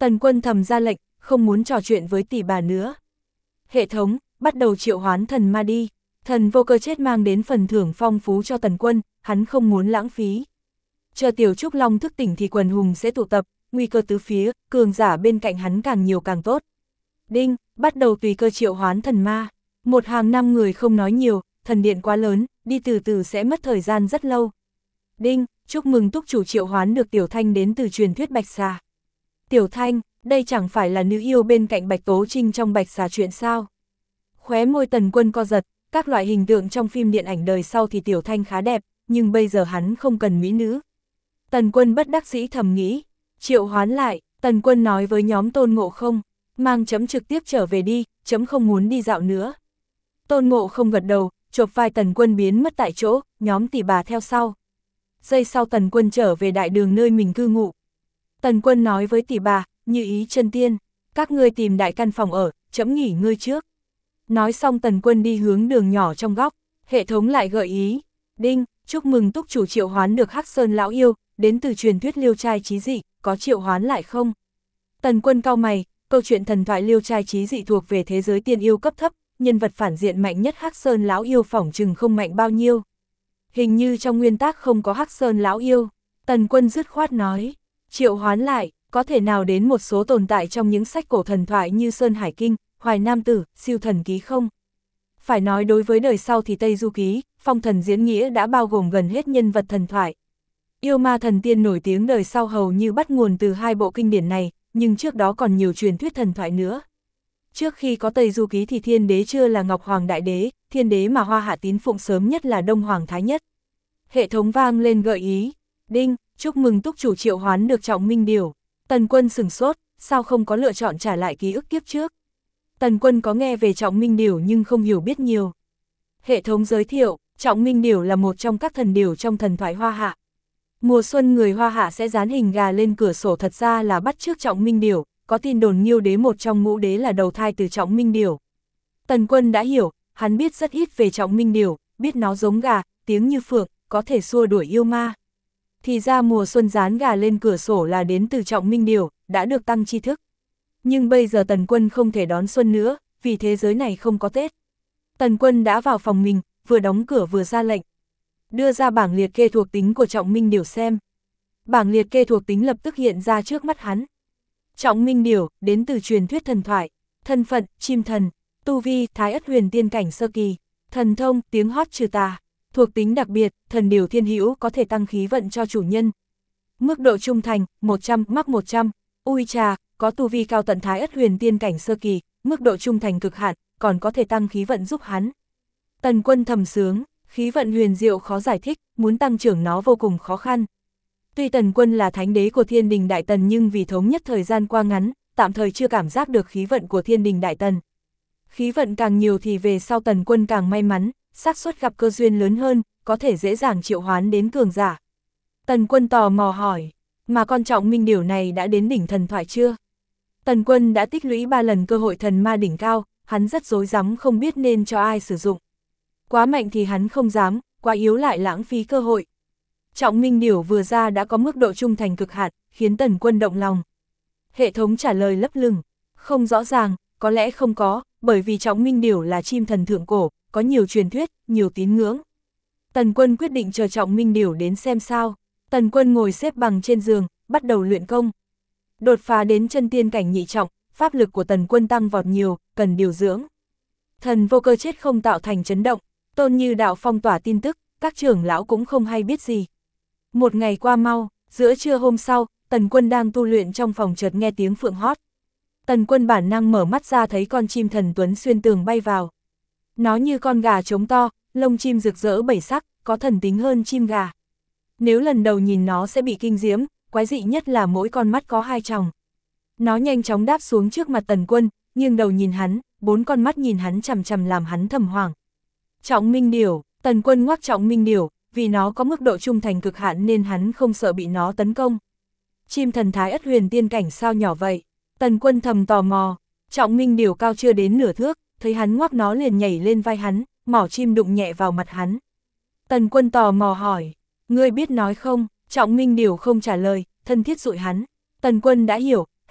Tần Quân thầm ra lệnh, không muốn trò chuyện với tỷ bà nữa. Hệ thống, bắt đầu triệu hoán thần ma đi. Thần vô cơ chết mang đến phần thưởng phong phú cho Tần Quân, hắn không muốn lãng phí. Chờ Tiểu Trúc Long thức tỉnh thì quần hùng sẽ tụ tập, nguy cơ tứ phía, cường giả bên cạnh hắn càng nhiều càng tốt. Đinh, bắt đầu tùy cơ triệu hoán thần ma. Một hàng 5 người không nói nhiều, thần điện quá lớn, đi từ từ sẽ mất thời gian rất lâu. Đinh, chúc mừng túc chủ triệu hoán được Tiểu Thanh đến từ truyền thuyết Bạch Xà. Tiểu Thanh, đây chẳng phải là nữ yêu bên cạnh Bạch Tố Trinh trong Bạch Xà chuyện sao? Khóe môi Tần Quân co giật, các loại hình tượng trong phim điện ảnh đời sau thì Tiểu Thanh khá đẹp, nhưng bây giờ hắn không cần mỹ nữ. Tần Quân bất đắc dĩ thầm nghĩ, triệu hoán lại, Tần Quân nói với nhóm Tôn Ngộ Không, mang chấm trực tiếp trở về đi, chấm không muốn đi dạo nữa. Tôn Ngộ Không gật đầu, chộp vai Tần Quân biến mất tại chỗ, nhóm tỷ bà theo sau. Giây sau Tần Quân trở về đại đường nơi mình cư ngụ. Tần Quân nói với tỷ bà, Như Ý Chân Tiên, các ngươi tìm đại căn phòng ở, chấm nghỉ ngơi trước. Nói xong Tần Quân đi hướng đường nhỏ trong góc, hệ thống lại gợi ý, đinh, chúc mừng túc chủ triệu hoán được Hắc Sơn lão yêu, đến từ truyền thuyết Liêu Trai Chí Dị, có triệu hoán lại không? Tần Quân cau mày, câu chuyện thần thoại Liêu Trai Chí Dị thuộc về thế giới tiên yêu cấp thấp, nhân vật phản diện mạnh nhất Hắc Sơn lão yêu phỏng chừng không mạnh bao nhiêu. Hình như trong nguyên tắc không có Hắc Sơn lão yêu. Tần Quân dứt khoát nói, triệu hoán lại, có thể nào đến một số tồn tại trong những sách cổ thần thoại như Sơn Hải Kinh, Hoài Nam Tử, Siêu Thần Ký không? Phải nói đối với đời sau thì Tây Du Ký, Phong Thần Diễn Nghĩa đã bao gồm gần hết nhân vật thần thoại. Yêu ma thần tiên nổi tiếng đời sau hầu như bắt nguồn từ 2 bộ kinh điển này, nhưng trước đó còn nhiều truyền thuyết thần thoại nữa. Trước khi có Tây Du Ký thì Thiên Đế chưa là Ngọc Hoàng Đại Đế, Thiên Đế mà Hoa Hạ tín phụng sớm nhất là Đông Hoàng Thái Nhất. Hệ thống vang lên gợi ý, đinh, chúc mừng túc chủ triệu hoán được Trọng Minh Điểu. Tần Quân sửng sốt, sao không có lựa chọn trả lại ký ức kiếp trước? Tần Quân có nghe về Trọng Minh Điểu nhưng không hiểu biết nhiều. Hệ thống giới thiệu, Trọng Minh Điểu là một trong các thần điểu trong thần thoại Hoa Hạ. Mùa xuân người Hoa Hạ sẽ dán hình gà lên cửa sổ, thật ra là bắt chước Trọng Minh Điểu, có tin đồn Nghiêu đế một trong ngũ đế là đầu thai từ Trọng Minh Điểu. Tần Quân đã hiểu, hắn biết rất ít về Trọng Minh Điểu, biết nó giống gà, tiếng như phượng, có thể xua đuổi yêu ma. Thì ra mùa xuân dán gà lên cửa sổ là đến từ Trọng Minh Điểu, đã được tăng tri thức. Nhưng bây giờ Tần Quân không thể đón xuân nữa, vì thế giới này không có Tết. Tần Quân đã vào phòng mình, vừa đóng cửa vừa ra lệnh. Đưa ra bảng liệt kê thuộc tính của Trọng Minh Điểu xem. Bảng liệt kê thuộc tính lập tức hiện ra trước mắt hắn. Trọng Minh Điểu, đến từ truyền thuyết thần thoại. Thân phận, chim thần. Tu vi, Thái Ất Huyền Tiên cảnh sơ kỳ. Thần thông, tiếng hót trừ tà. Thuộc tính đặc biệt, thần điểu thiên hữu có thể tăng khí vận cho chủ nhân. Mức độ trung thành, 100, mắc 100. Ui trà, có tu vi cao tận Thái Ất Huyền Tiên cảnh sơ kỳ, mức độ trung thành cực hạn, còn có thể tăng khí vận giúp hắn. Tần Quân thầm sướng, khí vận huyền diệu khó giải thích, muốn tăng trưởng nó vô cùng khó khăn. Tuy Tần Quân là thánh đế của Thiên Đình Đại Tần nhưng vì thống nhất thời gian qua ngắn, tạm thời chưa cảm giác được khí vận của Thiên Đình Đại Tần. Khí vận càng nhiều thì về sau Tần Quân càng may mắn, xác suất gặp cơ duyên lớn hơn, có thể dễ dàng triệu hoán đến cường giả. Tần Quân tò mò hỏi, mà con Trọng Minh Điểu này đã đến đỉnh thần thoại chưa? Tần Quân đã tích lũy 3 lần cơ hội thần ma đỉnh cao, hắn rất rối rắm không biết nên cho ai sử dụng. Quá mạnh thì hắn không dám, quá yếu lại lãng phí cơ hội. Trọng Minh Điểu vừa ra đã có mức độ trung thành cực hạn, khiến Tần Quân động lòng. Hệ thống trả lời lấp lửng, không rõ ràng, có lẽ không có, bởi vì Trọng Minh Điểu là chim thần thượng cổ, có nhiều truyền thuyết, nhiều tín ngưỡng. Tần Quân quyết định chờ Trọng Minh Điểu đến xem sao. Tần Quân ngồi xếp bằng trên giường, bắt đầu luyện công. Đột phá đến chân tiên cảnh nhị trọng, pháp lực của Tần Quân tăng vọt nhiều, cần điều dưỡng. Thần vô cơ chết không tạo thành chấn động, Tôn Như Đạo phong tỏa tin tức, các trưởng lão cũng không hay biết gì. Một ngày qua mau, giữa trưa hôm sau, Tần Quân đang tu luyện trong phòng chợt nghe tiếng phượng hót. Tần Quân bản năng mở mắt ra thấy con chim thần tuấn xuyên tường bay vào. Nó như con gà trống to, lông chim rực rỡ bảy sắc, có thần tính hơn chim gà. Nếu lần đầu nhìn nó sẽ bị kinh diễm, quái dị nhất là mỗi con mắt có 2 tròng. Nó nhanh chóng đáp xuống trước mặt Tần Quân, nghiêng đầu nhìn hắn, 4 con mắt nhìn hắn chằm chằm làm hắn thầm hoảng. Trọng Minh Điểu, Tần Quân ngoắc Trọng Minh Điểu, vì nó có mức độ trung thành cực hạn nên hắn không sợ bị nó tấn công. Chim thần Thái Ất Huyền Tiên cảnh sao nhỏ vậy? Tần Quân thầm tò mò, Trọng Minh Điểu cao chưa đến nửa thước, thấy hắn ngoắc nó liền nhảy lên vai hắn, mỏ chim đụng nhẹ vào mặt hắn. Tần Quân tò mò hỏi, ngươi biết nói không? Trọng Minh Điểu không trả lời, thân thiết dụi hắn. Tần Quân đã hiểu,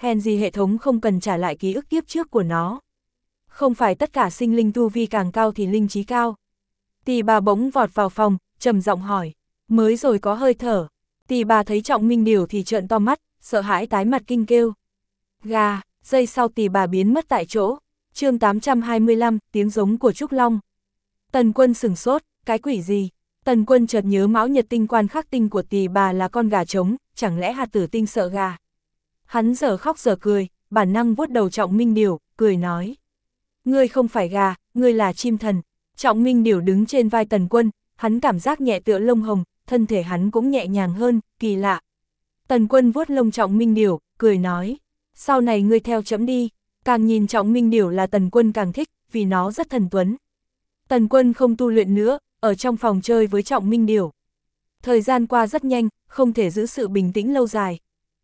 hèn gì hệ thống không cần trả lại ký ức kiếp trước của nó. Không phải tất cả sinh linh tu vi càng cao thì linh trí cao. Tỳ bà bỗng vọt vào phòng, trầm giọng hỏi, mới rồi có hơi thở. Tỳ bà thấy Trọng Minh Điểu thì trợn to mắt, sợ hãi tái mặt kinh kêu. Gà, giây sau tỳ bà biến mất tại chỗ. Chương 825, tiếng giống của Trúc Long. Tần Quân sửng sốt, cái quỷ gì? Tần Quân chợt nhớ Mão Nhật tinh quan khắc tinh của tỳ bà là con gà trống, chẳng lẽ hạt tử tinh sợ gà? Hắn giờ khóc giờ cười, bản năng vuốt đầu Trọng Minh Điểu, cười nói. Ngươi không phải gà, ngươi là chim thần. Trọng Minh Điểu đứng trên vai Tần Quân, hắn cảm giác nhẹ tựa lông hồng, thân thể hắn cũng nhẹ nhàng hơn, kỳ lạ. Tần Quân vuốt lông Trọng Minh Điểu, cười nói, sau này ngươi theo chấm đi. Càng nhìn Trọng Minh Điểu là Tần Quân càng thích, vì nó rất thần tuấn. Tần Quân không tu luyện nữa, ở trong phòng chơi với Trọng Minh Điểu. Thời gian qua rất nhanh, không thể giữ sự bình tĩnh lâu dài.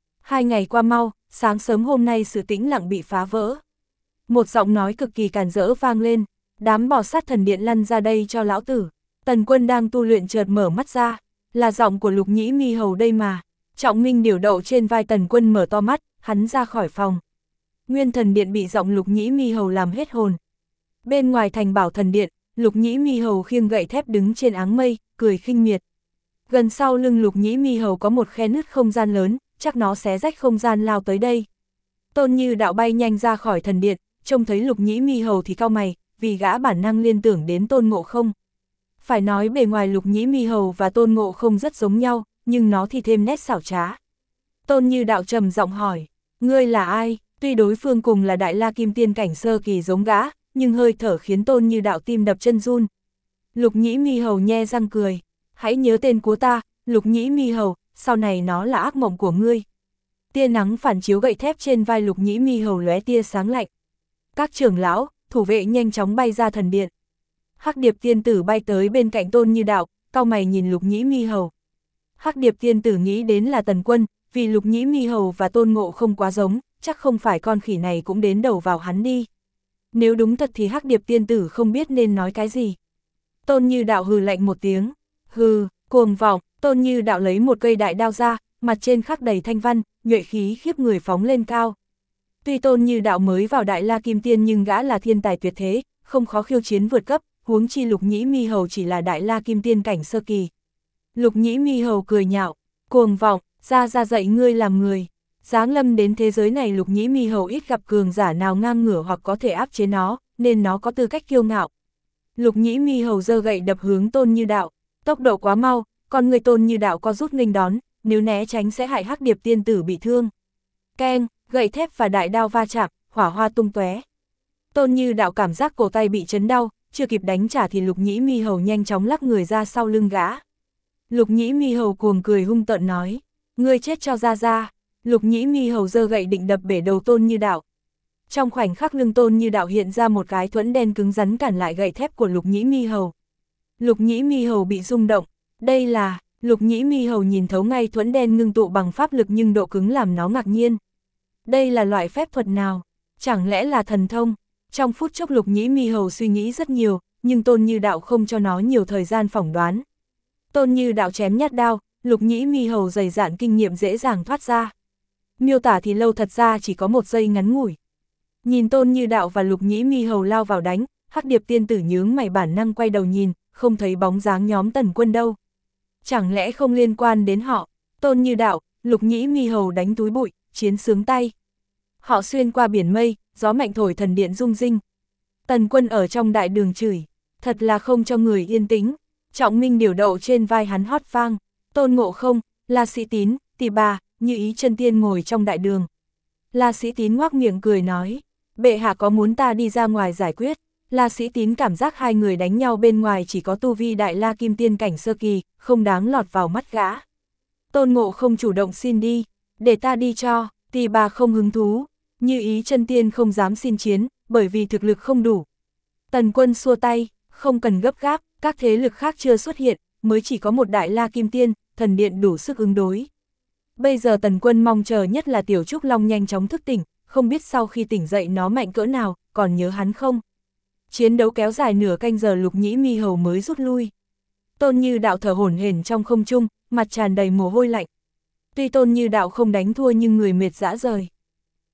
2 ngày qua mau, sáng sớm hôm nay sự tĩnh lặng bị phá vỡ. Một giọng nói cực kỳ càn rỡ vang lên, đám bò sát thần điện lăn ra đây cho lão tử. Tần Quân đang tu luyện chợt mở mắt ra, là giọng của Lục Nhĩ Mi Hầu đây mà. Trọng Minh Điểu đậu trên vai Tần Quân mở to mắt, hắn ra khỏi phòng. Nguyên Thần Điện bị giọng Lục Nhĩ Mi Hầu làm hết hồn. Bên ngoài thành Bảo Thần Điện, Lục Nhĩ Mi Hầu khiêng gậy thép đứng trên áng mây, cười khinh miệt. Gần sau lưng Lục Nhĩ Mi Hầu có một khe nứt không gian lớn, chắc nó xé rách không gian lao tới đây. Tôn Như Đạo bay nhanh ra khỏi thần điện, trông thấy Lục Nhĩ Mi Hầu thì cau mày, vì gã bản năng liên tưởng đến Tôn Ngộ Không. Phải nói bề ngoài Lục Nhĩ Mi Hầu và Tôn Ngộ Không rất giống nhau, nhưng nó thì thêm nét xảo trá. Tôn Như Đạo trầm giọng hỏi, ngươi là ai? Tuy đối phương cùng là Đại La Kim Tiên cảnh sơ kỳ giống gã, nhưng hơi thở khiến Tôn Như Đạo tim đập chân run. Lục Nhĩ Mi Hầu nhe răng cười, hãy nhớ tên của ta, Lục Nhĩ Mi Hầu, sau này nó là ác mộng của ngươi. Tia nắng phản chiếu gậy thép trên vai Lục Nhĩ Mi Hầu lóe tia sáng lạnh. Các trưởng lão, thủ vệ nhanh chóng bay ra thần điện. Hắc Điệp Tiên Tử bay tới bên cạnh Tôn Như Đạo, cau mày nhìn Lục Nhĩ Mi Hầu. Hắc Điệp Tiên Tử nghĩ đến là Tần Quân, vì Lục Nhĩ Mi Hầu và Tôn Ngộ không quá giống, chắc không phải con khỉ này cũng đến đầu vào hắn đi. Nếu đúng thật thì Hắc Điệp Tiên Tử không biết nên nói cái gì. Tôn Như Đạo hừ lạnh một tiếng. Hừ, cuồng vọng. Tôn Như Đạo lấy một cây đại đao ra, mặt trên khắc đầy thanh văn, nhuệ khí khiếp người phóng lên cao. Tuy Tôn Như Đạo mới vào Đại La Kim Tiên nhưng gã là thiên tài tuyệt thế, không khó khiêu chiến vượt cấp, huống chi Lục Nhĩ Mi Hầu chỉ là Đại La Kim Tiên cảnh sơ kỳ. Lục Nhĩ Mi Hầu cười nhạo, cuồng vọng, ra dạy ngươi làm người. Giáng lâm đến thế giới này Lục Nhĩ Mi Hầu ít gặp cường giả nào ngang ngửa hoặc có thể áp chế nó, nên nó có tư cách kiêu ngạo. Lục Nhĩ Mi Hầu giơ gậy đập hướng Tôn Như Đạo, tốc độ quá mau, còn người Tôn Như Đạo có rút nghênh đón, nếu né tránh sẽ hại Hắc Điệp Tiên Tử bị thương. Keng, gậy thép và đại đao va chạm, hỏa hoa tung tóe. Tôn Như Đạo cảm giác cổ tay bị chấn đau, chưa kịp đánh trả thì Lục Nhĩ Mi Hầu nhanh chóng lắc người ra sau lưng gã. Lục Nhĩ Mi Hầu cuồng cười hung tợn nói, ngươi chết cho ra. Lục Nhĩ Mi Hầu giơ gậy định đập bể đầu Tôn Như Đạo. Trong khoảnh khắc lưng Tôn Như Đạo hiện ra một cái thuẫn đen cứng rắn cản lại gậy thép của Lục Nhĩ Mi Hầu. Lục Nhĩ Mi Hầu bị rung động, đây là, Lục Nhĩ Mi Hầu nhìn thấu ngay thuẫn đen ngưng tụ bằng pháp lực nhưng độ cứng làm nó ngạc nhiên. Đây là loại phép thuật nào? Chẳng lẽ là thần thông? Trong phút chốc Lục Nhĩ Mi Hầu suy nghĩ rất nhiều, nhưng Tôn Như Đạo không cho nó nhiều thời gian phỏng đoán. Tôn Như Đạo chém nhát đao, Lục Nhĩ Mi Hầu dày dạn kinh nghiệm dễ dàng thoát ra. Miêu tả thì lâu thật ra chỉ có 1 giây ngắn ngủi. Nhìn Tôn Như Đạo và Lục Nhĩ Mi Hầu lao vào đánh, Hắc Điệp Tiên Tử nhướng mày bản năng quay đầu nhìn, không thấy bóng dáng nhóm Tần Quân đâu. Chẳng lẽ không liên quan đến họ? Tôn Như Đạo, Lục Nhĩ Mi Hầu đánh túi bụi, chiến sướng tay. Họ xuyên qua biển mây, gió mạnh thổi thần điện rung rinh. Tần Quân ở trong đại đường chửi, thật là không cho người yên tĩnh. Trọng Minh Điểu đậu trên vai hắn hót vang, Tôn Ngộ Không, La Sĩ Tín, Tỳ Bà, Như Ý Chân Tiên ngồi trong đại đường. La Sĩ Tín ngoác miệng cười nói, bệ hạ có muốn ta đi ra ngoài giải quyết? La Sĩ Tín cảm giác hai người đánh nhau bên ngoài chỉ có tu vi Đại La Kim Tiên cảnh sơ kỳ, không đáng lọt vào mắt gã. Tôn Ngộ Không chủ động xin đi, để ta đi cho. Tỳ Bà không hứng thú, Như Ý Chân Tiên không dám xin chiến, bởi vì thực lực không đủ. Tần Quân xua tay, không cần gấp gáp, các thế lực khác chưa xuất hiện, mới chỉ có một Đại La Kim Tiên, thần điện đủ sức ứng đối. Bây giờ Tần Quân mong chờ nhất là Tiểu Trúc Long nhanh chóng thức tỉnh, không biết sau khi tỉnh dậy nó mạnh cỡ nào, còn nhớ hắn không? Chiến đấu kéo dài nửa canh giờ Lục Nhĩ Mi Hầu mới rút lui. Tôn Như Đạo thở hổn hển trong không trung, mặt tràn đầy mồ hôi lạnh. Tuy Tôn Như Đạo không đánh thua nhưng người mệt rã rời.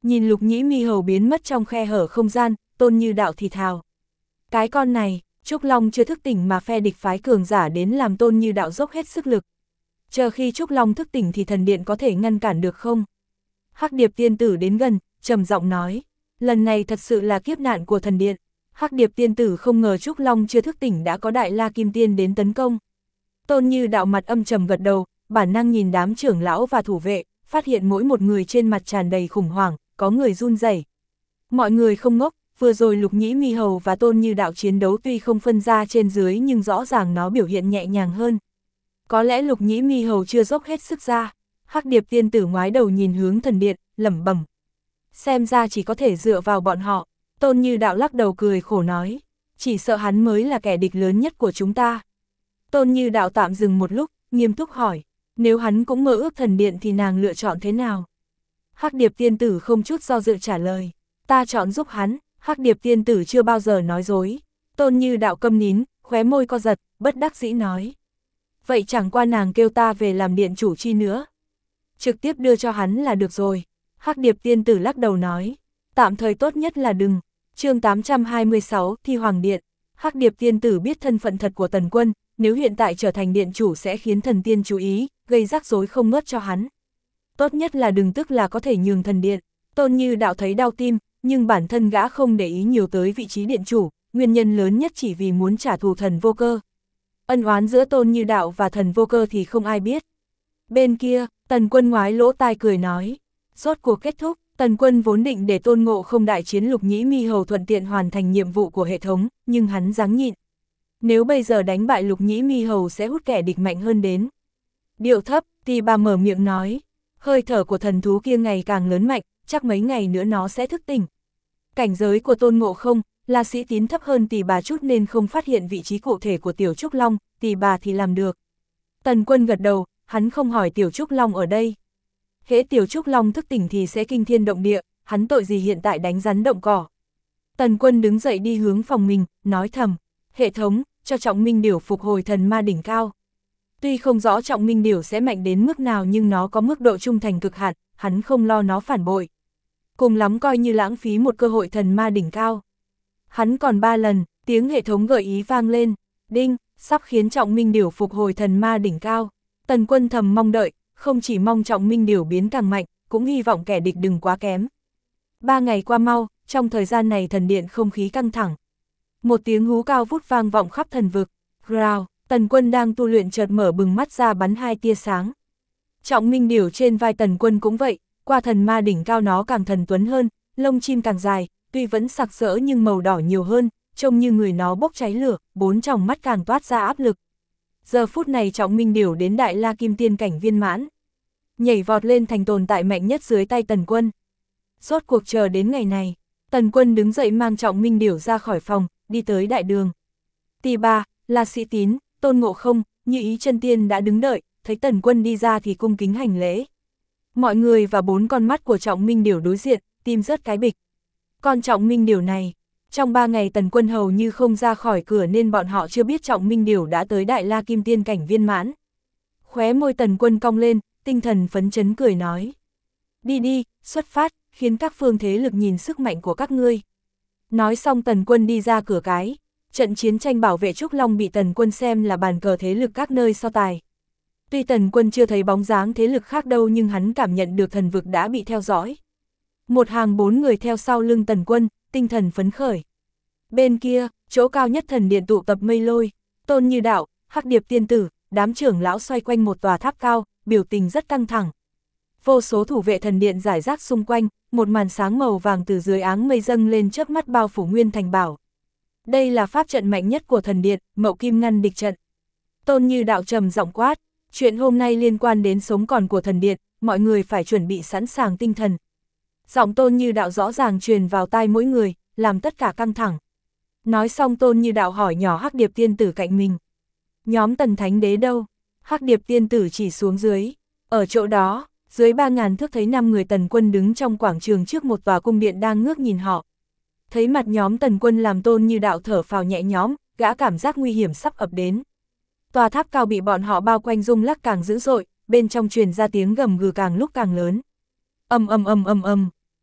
Nhìn Lục Nhĩ Mi Hầu biến mất trong khe hở không gian, Tôn Như Đạo thì thào. Cái con này, Trúc Long chưa thức tỉnh mà phe địch phái cường giả đến làm Tôn Như Đạo dốc hết sức lực. Chờ khi Trúc Long thức tỉnh thì thần điện có thể ngăn cản được không? Hắc Điệp tiên tử đến gần, trầm giọng nói. Lần này thật sự là kiếp nạn của thần điện. Hắc Điệp tiên tử không ngờ Trúc Long chưa thức tỉnh đã có Đại La Kim Tiên đến tấn công. Tôn Như Đạo mặt âm trầm gật đầu, bản năng nhìn đám trưởng lão và thủ vệ, phát hiện mỗi một người trên mặt tràn đầy khủng hoảng, có người run rẩy. Mọi người không ngốc, vừa rồi Lục Nhĩ Mi Hầu và Tôn Như Đạo chiến đấu tuy không phân ra trên dưới nhưng rõ ràng nó biểu hiện nhẹ nhàng hơn. Có lẽ Lục Nhĩ Mi Hầu chưa dốc hết sức ra. Hắc Điệp tiên tử ngoái đầu nhìn hướng thần điện, lẩm bẩm. Xem ra chỉ có thể dựa vào bọn họ. Tôn Như Đạo lắc đầu cười khổ nói. Chỉ sợ hắn mới là kẻ địch lớn nhất của chúng ta. Tôn Như Đạo tạm dừng một lúc, nghiêm túc hỏi. Nếu hắn cũng mơ ước thần điện thì nàng lựa chọn thế nào? Hắc Điệp tiên tử không chút do dự trả lời. Ta chọn giúp hắn. Hắc Điệp tiên tử chưa bao giờ nói dối. Tôn Như Đạo câm nín, khóe môi co giật, bất đắc dĩ nói. Vậy chẳng qua nàng kêu ta về làm điện chủ chi nữa. Trực tiếp đưa cho hắn là được rồi. Hắc Điệp tiên tử lắc đầu nói. Tạm thời tốt nhất là đừng. Chương 826, Thi Hoàng Điện. Hắc Điệp tiên tử biết thân phận thật của Tần Quân, nếu hiện tại trở thành điện chủ sẽ khiến thần tiên chú ý, gây rắc rối không ngớt cho hắn. Tốt nhất là đừng, tức là có thể nhường thần điện. Tôn Như Đạo thấy đau tim, nhưng bản thân gã không để ý nhiều tới vị trí điện chủ, nguyên nhân lớn nhất chỉ vì muốn trả thù Thần Vô Cơ. Ân oán giữa Tôn Như Đạo và Thần Vô Cơ thì không ai biết. Bên kia, Tần Quân ngoái lỗ tai cười nói. Rốt cuộc kết thúc, Tần Quân vốn định để Tôn Ngộ Không đại chiến Lục Nhĩ Mi Hầu thuận tiện hoàn thành nhiệm vụ của hệ thống, nhưng hắn giáng nhịn. Nếu bây giờ đánh bại Lục Nhĩ Mi Hầu sẽ hút kẻ địch mạnh hơn đến. Điệu thấp, Tì Bà mở miệng nói. Hơi thở của thần thú kia ngày càng lớn mạnh, chắc mấy ngày nữa nó sẽ thức tỉnh. Cảnh giới của Tôn Ngộ Không là sĩ tín thấp hơn Tì Bà chút nên không phát hiện vị trí cụ thể của Tiểu Trúc Long, Tì Bà thì làm được. Tần Quân gật đầu, hắn không hỏi Tiểu Trúc Long ở đây. Hễ Tiểu Trúc Long thức tỉnh thì sẽ kinh thiên động địa, hắn tội gì hiện tại đánh rắn động cỏ. Tần Quân đứng dậy đi hướng phòng mình, nói thầm. Hệ thống, cho Trọng Minh Điểu phục hồi thần ma đỉnh cao. Tuy không rõ Trọng Minh Điểu sẽ mạnh đến mức nào nhưng nó có mức độ trung thành cực hạn, hắn không lo nó phản bội. Cùng lắm coi như lãng phí một cơ hội thần ma đỉnh cao. Hắn còn 3 lần, tiếng hệ thống gợi ý vang lên. Đinh, sắp khiến Trọng Minh Điểu phục hồi thần ma đỉnh cao. Tần Quân thầm mong đợi, không chỉ mong Trọng Minh Điểu biến càng mạnh, cũng hy vọng kẻ địch đừng quá kém. 3 ngày qua mau, trong thời gian này thần điện không khí căng thẳng. Một tiếng hú cao vút vang vọng khắp thần vực. Rào, Tần Quân đang tu luyện chợt mở bừng mắt ra bắn 2 tia sáng. Trọng Minh Điểu trên vai Tần Quân cũng vậy, qua thần ma đỉnh cao nó càng thần tuấn hơn, lông chim càng dài, tuy vẫn sặc sỡ nhưng màu đỏ nhiều hơn, trông như người nó bốc cháy lửa, 4 tròng mắt càng toát ra áp lực. Giờ phút này Trọng Minh Điểu đến Đại La Kim Tiên cảnh viên mãn, nhảy vọt lên thành tồn tại mạnh nhất dưới tay Tần Quân. Rốt cuộc chờ đến ngày này, Tần Quân đứng dậy mang Trọng Minh Điểu ra khỏi phòng, đi tới đại đường. Tì Bà, La Sĩ Tín, Tôn Ngộ Không, Như Ý Chân Tiên đã đứng đợi, thấy Tần Quân đi ra thì cung kính hành lễ. Mọi người và 4 con mắt của Trọng Minh Điểu đối diện, tim rớt cái bịch. Con Trọng Minh Điểu này, trong 3 ngày Tần Quân hầu như không ra khỏi cửa nên bọn họ chưa biết Trọng Minh Điểu đã tới Đại La Kim Tiên cảnh viên mãn. Khóe môi Tần Quân cong lên, tinh thần phấn chấn cười nói. Đi đi, xuất phát, khiến các phương thế lực nhìn sức mạnh của các ngươi. Nói xong Tần Quân đi ra cửa cái. Trận chiến tranh bảo vệ Trúc Long bị Tần Quân xem là bàn cờ thế lực các nơi so tài. Tuy Tần Quân chưa thấy bóng dáng thế lực khác đâu nhưng hắn cảm nhận được thần vực đã bị theo dõi. Một hàng 4 người theo sau lưng Tần Quân, tinh thần phấn khởi. Bên kia, chỗ cao nhất thần điện tụ tập mây lôi, Tôn Như Đạo, Hắc Điệp tiên tử, đám trưởng lão xoay quanh một tòa tháp cao, biểu tình rất căng thẳng. Vô số thủ vệ thần điện rải rác xung quanh, một màn sáng màu vàng từ dưới áng mây dâng lên chớp mắt bao phủ nguyên thành bảo. Đây là pháp trận mạnh nhất của thần điện, Mậu Kim ngăn địch trận. Tôn Như Đạo trầm giọng quát, chuyện hôm nay liên quan đến sống còn của thần điện, mọi người phải chuẩn bị sẵn sàng tinh thần. Giọng Tôn Như Đạo rõ ràng truyền vào tai mỗi người, làm tất cả căng thẳng. Nói xong Tôn Như Đạo hỏi nhỏ Hắc Điệp tiên tử cạnh mình. Nhóm Tần Thánh Đế đâu? Hắc Điệp tiên tử chỉ xuống dưới. Ở chỗ đó, dưới 3.000 thước thấy 5 người Tần Quân đứng trong quảng trường trước một tòa cung điện đang ngước nhìn họ. Thấy mặt nhóm Tần Quân làm Tôn Như Đạo thở phào nhẹ nhõm, gã cảm giác nguy hiểm sắp ập đến. Tòa tháp cao bị bọn họ bao quanh rung lắc càng dữ dội, bên trong truyền ra tiếng gầm gừ càng lúc càng lớn. Ầm ầm ầm ầm ầm.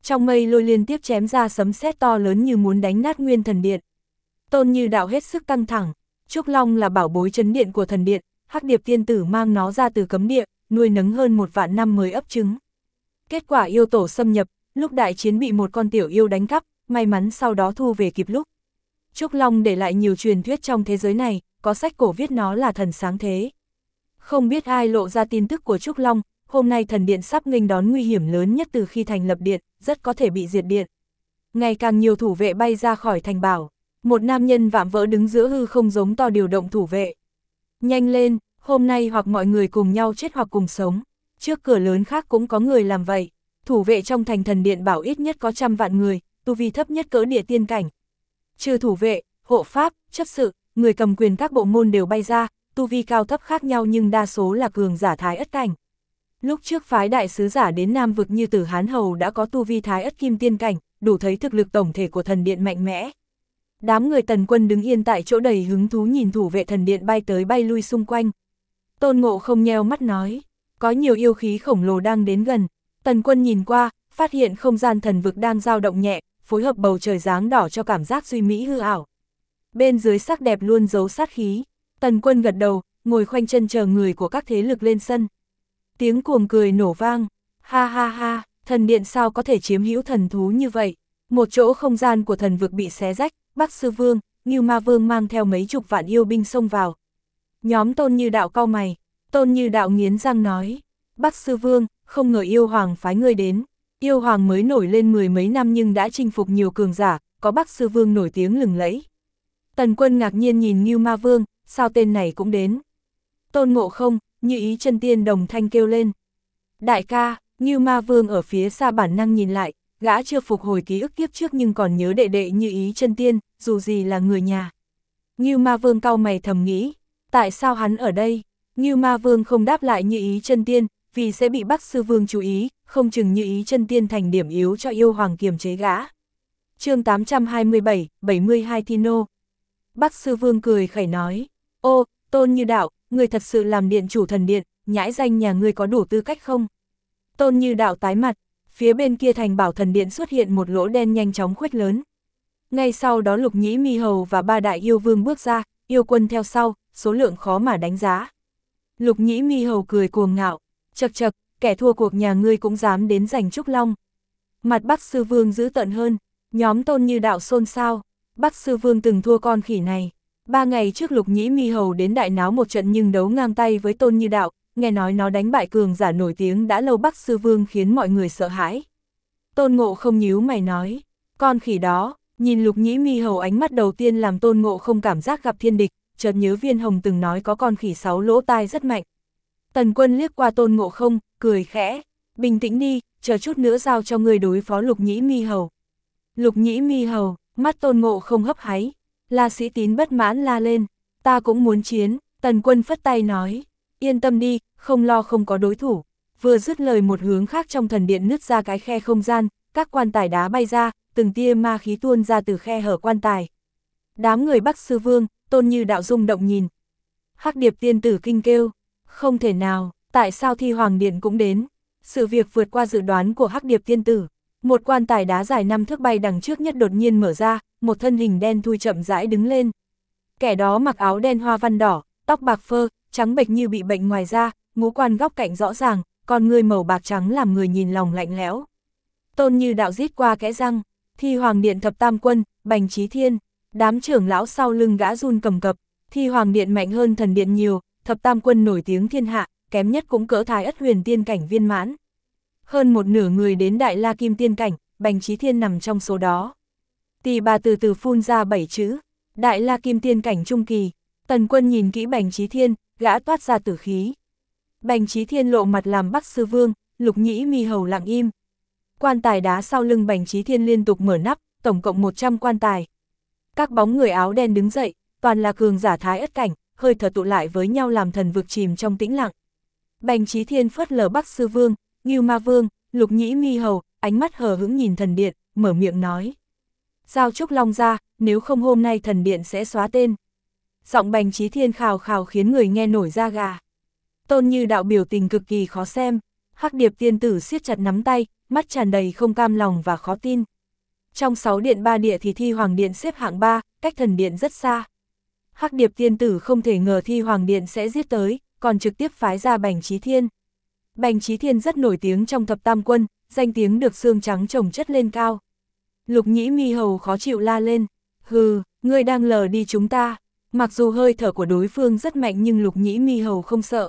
Trong mây lôi liên tiếp chém ra sấm sét to lớn như muốn đánh nát nguyên thần điện. Tôn Như Đạo hết sức căng thẳng, Trúc Long là bảo bối trấn điện của thần điện, Hắc Điệp tiên tử mang nó ra từ cấm địa, nuôi nấng hơn 1 vạn năm mới ấp trứng. Kết quả yêu tổ xâm nhập, lúc đại chiến bị một con tiểu yêu đánh cắp, may mắn sau đó thu về kịp lúc. Trúc Long để lại nhiều truyền thuyết trong thế giới này, có sách cổ viết nó là thần sáng thế. Không biết ai lộ ra tin tức của Trúc Long, hôm nay thần điện sắp nghênh đón nguy hiểm lớn nhất từ khi thành lập điện, rất có thể bị diệt điện. Ngày càng nhiều thủ vệ bay ra khỏi thành bảo, một nam nhân vạm vỡ đứng giữa hư không giống to điều động thủ vệ. Nhanh lên, hôm nay hoặc mọi người cùng nhau chết hoặc cùng sống. Trước cửa lớn khác cũng có người làm vậy. Thủ vệ trong thành thần điện bảo ít nhất có 100 vạn người, tu vi thấp nhất cỡ địa tiên cảnh. Trừ thủ vệ, hộ pháp, chấp sự, người cầm quyền các bộ môn đều bay ra, tu vi cao thấp khác nhau nhưng đa số là cường giả thái ất cảnh. Lúc trước phái đại sứ giả đến Nam vực như Tử Hán Hầu đã có tu vi thái ất kim tiên cảnh, đủ thấy thực lực tổng thể của thần điện mạnh mẽ. Đám người Tần Quân đứng yên tại chỗ đầy hứng thú nhìn thủ vệ thần điện bay tới bay lui xung quanh. Tôn Ngộ không nheo mắt nói, có nhiều yêu khí khổng lồ đang đến gần. Tần Quân nhìn qua, phát hiện không gian thần vực đang dao động nhẹ, phối hợp bầu trời dáng đỏ cho cảm giác duy mỹ hư ảo. Bên dưới sắc đẹp luôn giấu sát khí. Tần Quân gật đầu, ngồi khoanh chân chờ người của các thế lực lên sân. Tiếng cuồng cười nổ vang, ha ha ha, thần điện sao có thể chiếm hữu thần thú như vậy. Một chỗ không gian của thần vực bị xé rách, Bắc Sư Vương, Ngưu Ma Vương mang theo mấy chục vạn yêu binh xông vào. Nhóm Tôn Như Đạo cau mày, Tôn Như Đạo nghiến răng nói, Bắc Sư Vương, không ngờ yêu hoàng phái ngươi đến. Yêu hoàng mới nổi lên 10 mấy năm nhưng đã chinh phục nhiều cường giả, có Bắc Sư Vương nổi tiếng lừng lẫy. Tần Quân ngạc nhiên nhìn Ngưu Ma Vương, sao tên này cũng đến. Tôn Ngộ Không, Như Ý Chân Tiên đồng thanh kêu lên. Đại ca, Ngưu Ma Vương ở phía xa bản năng nhìn lại, gã chưa phục hồi ký ức kiếp trước nhưng còn nhớ đệ đệ Như Ý Chân Tiên, dù gì là người nhà. Ngưu Ma Vương cau mày thầm nghĩ, tại sao hắn ở đây? Ngưu Ma Vương không đáp lại Như Ý Chân Tiên, vì sẽ bị Bắc Sư Vương chú ý, không chừng Như Ý Chân Tiên thành điểm yếu cho yêu hoàng kiềm chế gã. Chương 827, 72 Thi Nô. Bắc Sư Vương cười khẩy nói, ô, Tôn Như Đạo, người thật sự làm điện chủ thần điện, nhãi danh nhà ngươi có đủ tư cách không? Tôn Như Đạo tái mặt, phía bên kia thành bảo thần điện xuất hiện một lỗ đen nhanh chóng khuếch lớn. Ngay sau đó Lục Nhĩ Mi Hầu và 3 đại yêu vương bước ra, yêu quân theo sau, số lượng khó mà đánh giá. Lục Nhĩ Mi Hầu cười cuồng ngạo, chậc chậc, kẻ thua cuộc nhà ngươi cũng dám đến giành Trúc Long. Mặt Bắc Sư Vương dữ tợn hơn, nhóm Tôn Như Đạo xôn xao, Bắc Sư Vương từng thua con khỉ này. 3 ngày trước Lục Nhĩ Mi Hầu đến đại náo một trận nhưng đấu ngang tay với Tôn Như Đạo, nghe nói nó đánh bại cường giả nổi tiếng đã lâu. Bắc Sư Vương khiến mọi người sợ hãi. Tôn Ngộ Không nhíu mày nói, con khỉ đó. Nhìn Lục Nhĩ Mi Hầu ánh mắt đầu tiên làm Tôn Ngộ Không cảm giác gặp thiên địch, chợt nhớ Viên Hồng từng nói có con khỉ 6 lỗ tai rất mạnh. Tần Quân liếc qua Tôn Ngộ Không, cười khẽ, bình tĩnh đi, chờ chút nữa giao cho ngươi đối phó Lục Nhĩ Mi Hầu. Lục Nhĩ Mi Hầu, mắt Tôn Ngộ Không hấp háy, La Sĩ Tín bất mãn la lên, ta cũng muốn chiến. Tần Quân phất tay nói, yên tâm đi, không lo không có đối thủ. Vừa dứt lời một hướng khác trong thần điện nứt ra cái khe không gian, các quan tài đá bay ra, từng tia ma khí tuôn ra từ khe hở quan tài. Đám người Bắc Sư Vương, Tôn Như Đạo rung động nhìn. Hắc Điệp tiên tử kinh kêu, không thể nào, tại sao Thi Hoàng Điện cũng đến? Sự việc vượt qua dự đoán của Hắc Điệp tiên tử. Một quan tài đá dài 5 thước bay đằng trước nhất đột nhiên mở ra, một thân hình đen thui chậm rãi đứng lên. Kẻ đó mặc áo đen hoa văn đỏ, tóc bạc phơ, trắng bệch như bị bệnh ngoài da, ngũ quan góc cạnh rõ ràng, con ngươi màu bạc trắng làm người nhìn lòng lạnh lẽo. Tôn Như Đạo rít qua kẽ răng, Thi Hoàng Điện thập tam quân, Bành Chí Thiên, đám trưởng lão sau lưng gã run cầm cập. Thi Hoàng Điện mạnh hơn thần điện nhiều, thập tam quân nổi tiếng thiên hạ, kém nhất cũng cỡ Thái Ất Huyền tiên cảnh viên mãn. Hơn một nửa người đến Đại La Kim tiên cảnh, Bành Chí Thiên nằm trong số đó. Tỳ bà từ từ phun ra 7 chữ, Đại La Kim tiên cảnh trung kỳ. Tần Quân nhìn kỹ Bành Chí Thiên, gã toát ra tử khí. Bành Chí Thiên lộ mặt làm Bắc Sư Vương, Lục Nhĩ Mi Hầu lặng im. Quan tài đá sau lưng Bành Chí Thiên liên tục mở nắp, tổng cộng 100 quan tài. Các bóng người áo đen đứng dậy, toàn là cường giả Thái Ất cảnh, hơi thở tụ lại với nhau làm thần vực chìm trong tĩnh lặng. Bành Chí Thiên phớt lờ Bắc Sư Vương, Ngưu Ma Vương, Lục Nhĩ Mi Hầu, ánh mắt hờ hững nhìn thần điện, mở miệng nói. Giao Trúc Long ra, nếu không hôm nay thần điện sẽ xóa tên. Giọng Bành Chí Thiên khào khào khiến người nghe nổi da gà. Tôn Như Đạo biểu tình cực kỳ khó xem, Hắc Điệp tiên tử siết chặt nắm tay, mắt tràn đầy không cam lòng và khó tin. Trong 6 điện 3 địa thì Thi Hoàng Điện xếp hạng 3, cách thần điện rất xa. Hắc Điệp tiên tử không thể ngờ Thi Hoàng Điện sẽ giết tới, còn trực tiếp phái ra Bành Chí Thiên. Bành Chí Thiên rất nổi tiếng trong thập tam quân, danh tiếng được xương trắng chồng chất lên cao. Lục Nhĩ Mi Hầu khó chịu la lên, hừ, ngươi đang lờ đi chúng ta. Mặc dù hơi thở của đối phương rất mạnh nhưng Lục Nhĩ Mi Hầu không sợ.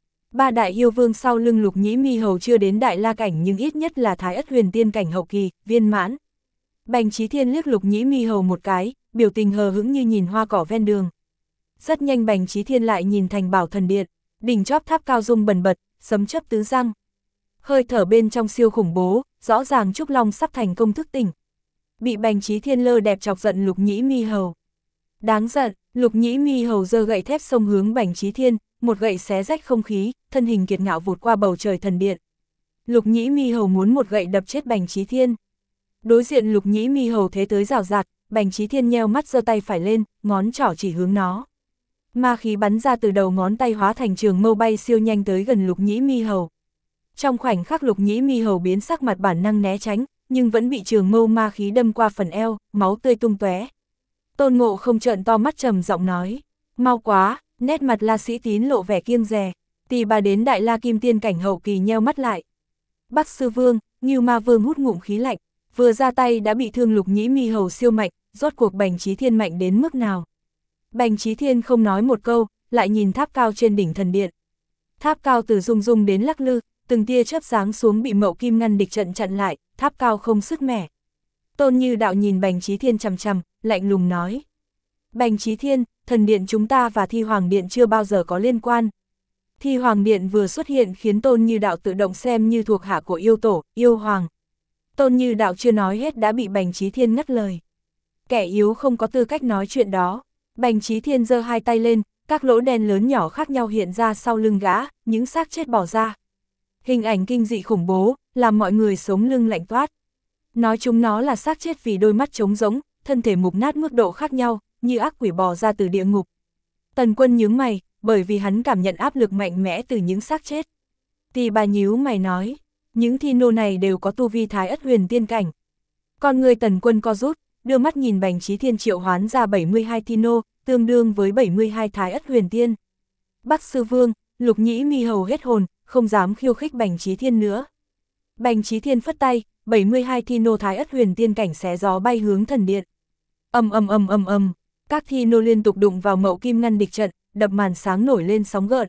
3 đại yêu vương sau lưng Lục Nhĩ Mi Hầu chưa đến đại la cảnh nhưng ít nhất là Thái Ất Huyền Tiên cảnh hậu kỳ, viên mãn. Bành Chí Thiên liếc Lục Nhĩ Mi Hầu một cái, biểu tình hờ hững như nhìn hoa cỏ ven đường. Rất nhanh Bành Chí Thiên lại nhìn thành Bảo Thần Điện, đỉnh chóp tháp cao rung bần bật, sấm chớp tứ răng. Hơi thở bên trong siêu khủng bố, rõ ràng Trúc Long sắp thành công thức tỉnh. Bị Bành Chí Thiên lơ đẹp chọc giận Lục Nhĩ Mi Hầu. Đáng giận, Lục Nhĩ Mi Hầu giơ gậy thép xông hướng Bành Chí Thiên, một gậy xé rách không khí, thân hình kiệt ngạo vụt qua bầu trời thần điện. Lục Nhĩ Mi Hầu muốn một gậy đập chết Bành Chí Thiên. Đối diện Lục Nhĩ Mi Hầu thế tới rào rạt, Bành Chí Thiên nheo mắt giơ tay phải lên, ngón trỏ chỉ hướng nó. Ma khí bắn ra từ đầu ngón tay hóa thành trường mâu bay siêu nhanh tới gần Lục Nhĩ Mi Hầu. Trong khoảnh khắc Lục Nhĩ Mi Hầu biến sắc mặt bản năng né tránh, nhưng vẫn bị trường mâu ma khí đâm qua phần eo, máu tươi tung tóe. Tôn Ngộ Không trợn to mắt trầm giọng nói, mau quá, nét mặt La Sĩ Tín lộ vẻ kiêng dè, Tỳ Bà đến Đại La Kim Tiên cảnh hậu kỳ nheo mắt lại. Bắc Sư Vương, Ngưu Ma Vương hút ngụm khí lạnh, vừa ra tay đã bị thương Lục Nhĩ Mi Hầu siêu mạnh, rốt cuộc Bành Chí Thiên mạnh đến mức nào. Bành Chí Thiên không nói một câu, lại nhìn tháp cao trên đỉnh thần điện. Tháp cao từ rung rung đến lắc lư, từng tia chớp sáng xuống bị Mậu Kim ngăn địch trận chặn lại, tháp cao không sức mẻ. Tôn Như Đạo nhìn Bành Chí Thiên chằm chằm, lạnh lùng nói. Bành Chí Thiên, thần điện chúng ta và Thi Hoàng Điện chưa bao giờ có liên quan. Thi Hoàng Điện vừa xuất hiện khiến Tôn Như Đạo tự động xem như thuộc hạ của yêu tổ, yêu hoàng. Tôn Như Đạo chưa nói hết đã bị Bành Chí Thiên ngắt lời. Kẻ yếu không có tư cách nói chuyện đó. Bành Chí Thiên giơ hai tay lên, các lỗ đen lớn nhỏ khác nhau hiện ra sau lưng gã, những xác chết bỏ ra. Hình ảnh kinh dị khủng bố, làm mọi người sống lưng lạnh toát. Nói chúng nó là xác chết vì đôi mắt trống rỗng, thân thể mục nát mức độ khác nhau, như ác quỷ bò ra từ địa ngục. Tần Quân nhướng mày, bởi vì hắn cảm nhận áp lực mạnh mẽ từ những xác chết. Tỳ Bà nhíu mày nói, những thi nô này đều có tu vi Thái Ất Huyền Tiên cảnh. Con người Tần Quân co rút, đưa mắt nhìn Bành Chí Thiên triệu hoán ra 72 thi nô, tương đương với 72 Thái Ất Huyền Tiên. Bắc Sư Vương, Lục Nhĩ Mi Hầu hết hồn, không dám khiêu khích Bành Chí Thiên nữa. Bành Chí Thiên phất tay, 72 thi nô Thái Ất Huyền Tiên cảnh xé gió bay hướng thần điện. Ầm ầm ầm ầm ầm, các thi nô liên tục đụng vào Mậu Kim ngăn địch trận, đập màn sáng nổi lên sóng gợn.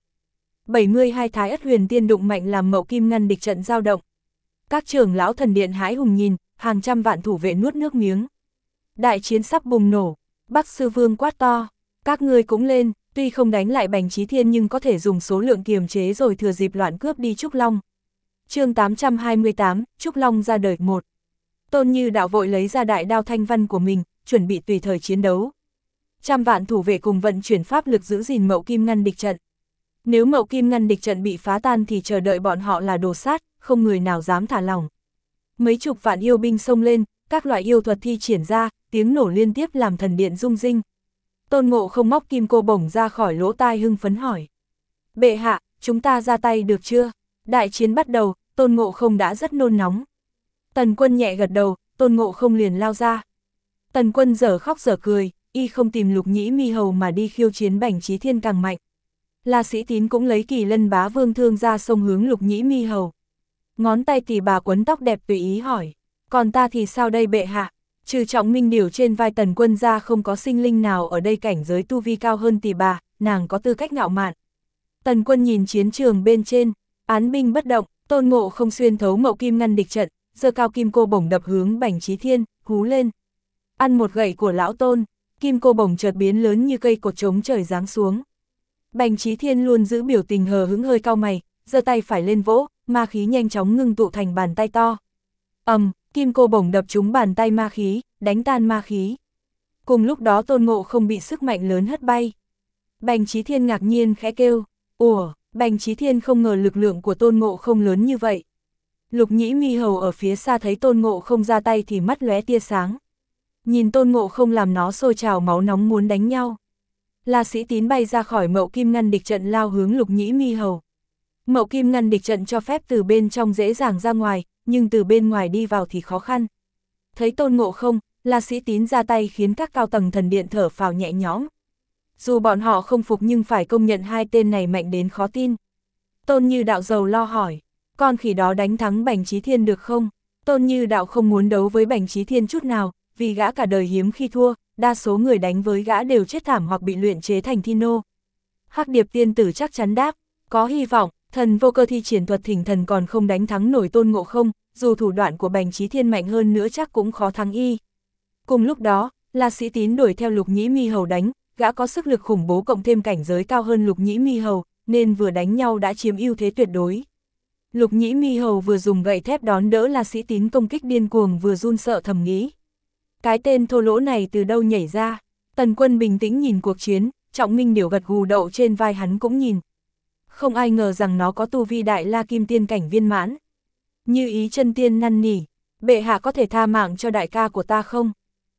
72 Thái Ất Huyền Tiên đụng mạnh làm Mậu Kim ngăn địch trận dao động. Các trưởng lão thần điện hãi hùng nhìn, hàng trăm vạn thủ vệ nuốt nước miếng. Đại chiến sắp bùng nổ, Bắc Sư Vương quát to, các ngươi cũng lên, tuy không đánh lại Bành Chí Thiên nhưng có thể dùng số lượng kiềm chế rồi thừa dịp loạn cướp đi Trúc Long. Chương 828, Trúc Long ra đời 1. Tôn Như Đạo vội lấy ra đại đao thanh văn của mình, chuẩn bị tùy thời chiến đấu. Trăm vạn thủ vệ cùng vận chuyển pháp lực giữ gìn Mậu Kim ngăn địch trận. Nếu Mậu Kim ngăn địch trận bị phá tan thì chờ đợi bọn họ là đồ sát, không người nào dám thả lỏng. Mấy chục vạn yêu binh xông lên, các loại yêu thuật thi triển ra, tiếng nổ liên tiếp làm thần điện rung rinh. Tôn Ngộ Không móc kim cô bổng ra khỏi lỗ tai hưng phấn hỏi. Bệ hạ, chúng ta ra tay được chưa? Đại chiến bắt đầu, Tôn Ngộ Không đã rất nôn nóng. Tần Quân nhẹ gật đầu, Tôn Ngộ Không liền lao ra. Tần Quân dở khóc dở cười, y không tìm Lục Nhĩ Mi Hầu mà đi khiêu chiến Bành Chí Thiên càng mạnh. La Sĩ Tín cũng lấy Kỳ Lân Bá Vương thương ra xông hướng Lục Nhĩ Mi Hầu. Ngón tay Tỳ Bà quấn tóc đẹp tùy ý hỏi, còn ta thì sao đây bệ hạ? Trừ Trọng Minh Điểu trên vai Tần Quân ra không có sinh linh nào ở đây cảnh giới tu vi cao hơn Tỳ Bà, nàng có tư cách ngạo mạn. Tần Quân nhìn chiến trường bên trên, án binh bất động, Tôn Ngộ Không xuyên thấu Mậu Kim ngăn địch trận, giơ cao kim cô bổng đập hướng Bành Chí Thiên, hú lên. Ăn một gậy của lão Tôn, kim cô bổng chợt biến lớn như cây cột trống trời giáng xuống. Bành Chí Thiên luôn giữ biểu tình hờ hững hơi cau mày, giơ tay phải lên vỗ, ma khí nhanh chóng ngưng tụ thành bàn tay to. Kim cô bổng đập trúng bàn tay ma khí, đánh tan ma khí. Cùng lúc đó Tôn Ngộ Không bị sức mạnh lớn hất bay. Bành Chí Thiên ngạc nhiên khẽ kêu, ủa, Bành Chí Thiên không ngờ lực lượng của Tôn Ngộ Không lớn như vậy. Lục Nhĩ Mi Hầu ở phía xa thấy Tôn Ngộ Không ra tay thì mắt lóe tia sáng. Nhìn Tôn Ngộ Không làm nó sôi trào máu nóng muốn đánh nhau. La Sĩ Tín bay ra khỏi Mậu Kim ngăn địch trận lao hướng Lục Nhĩ Mi Hầu. Mậu kim ngăn địch trận cho phép từ bên trong dễ dàng ra ngoài, nhưng từ bên ngoài đi vào thì khó khăn. Thấy Tôn Ngộ Không, La Sĩ Tín ra tay khiến các cao tầng thần điện thở phào nhẹ nhõm. Dù bọn họ không phục nhưng phải công nhận hai tên này mạnh đến khó tin. Tôn Như Đạo giàu lo hỏi, con khỉ đó đánh thắng Bành Chí Thiên được không? Tôn Như Đạo không muốn đấu với Bành Chí Thiên chút nào, vì gã cả đời hiếm khi thua, đa số người đánh với gã đều chết thảm hoặc bị luyện chế thành thi nô. Hắc Điệp tiên tử chắc chắn đáp, có hy vọng, thần vô cơ thi triển thuật thỉnh thần còn không đánh thắng nổi Tôn Ngộ Không, dù thủ đoạn của Bành Chí Thiên mạnh hơn nữa chắc cũng khó thắng y. Cùng lúc đó, La Sĩ Tín đuổi theo Lục Nhĩ Mi Hầu đánh, gã có sức lực khủng bố cộng thêm cảnh giới cao hơn Lục Nhĩ Mi Hầu, nên vừa đánh nhau đã chiếm ưu thế tuyệt đối. Lục Nhĩ Mi Hầu vừa dùng gậy thép đón đỡ La Sĩ Tín công kích điên cuồng vừa run sợ thầm nghĩ. Cái tên thô lỗ này từ đâu nhảy ra? Tần Quân bình tĩnh nhìn cuộc chiến, Trọng Minh Điểu gật gù đậu trên vai hắn cũng nhìn. Không ai ngờ rằng nó có tu vi đại la kim tiên cảnh viên mãn. Như Ý chân tiên năn nỉ, bệ hạ có thể tha mạng cho đại ca của ta không?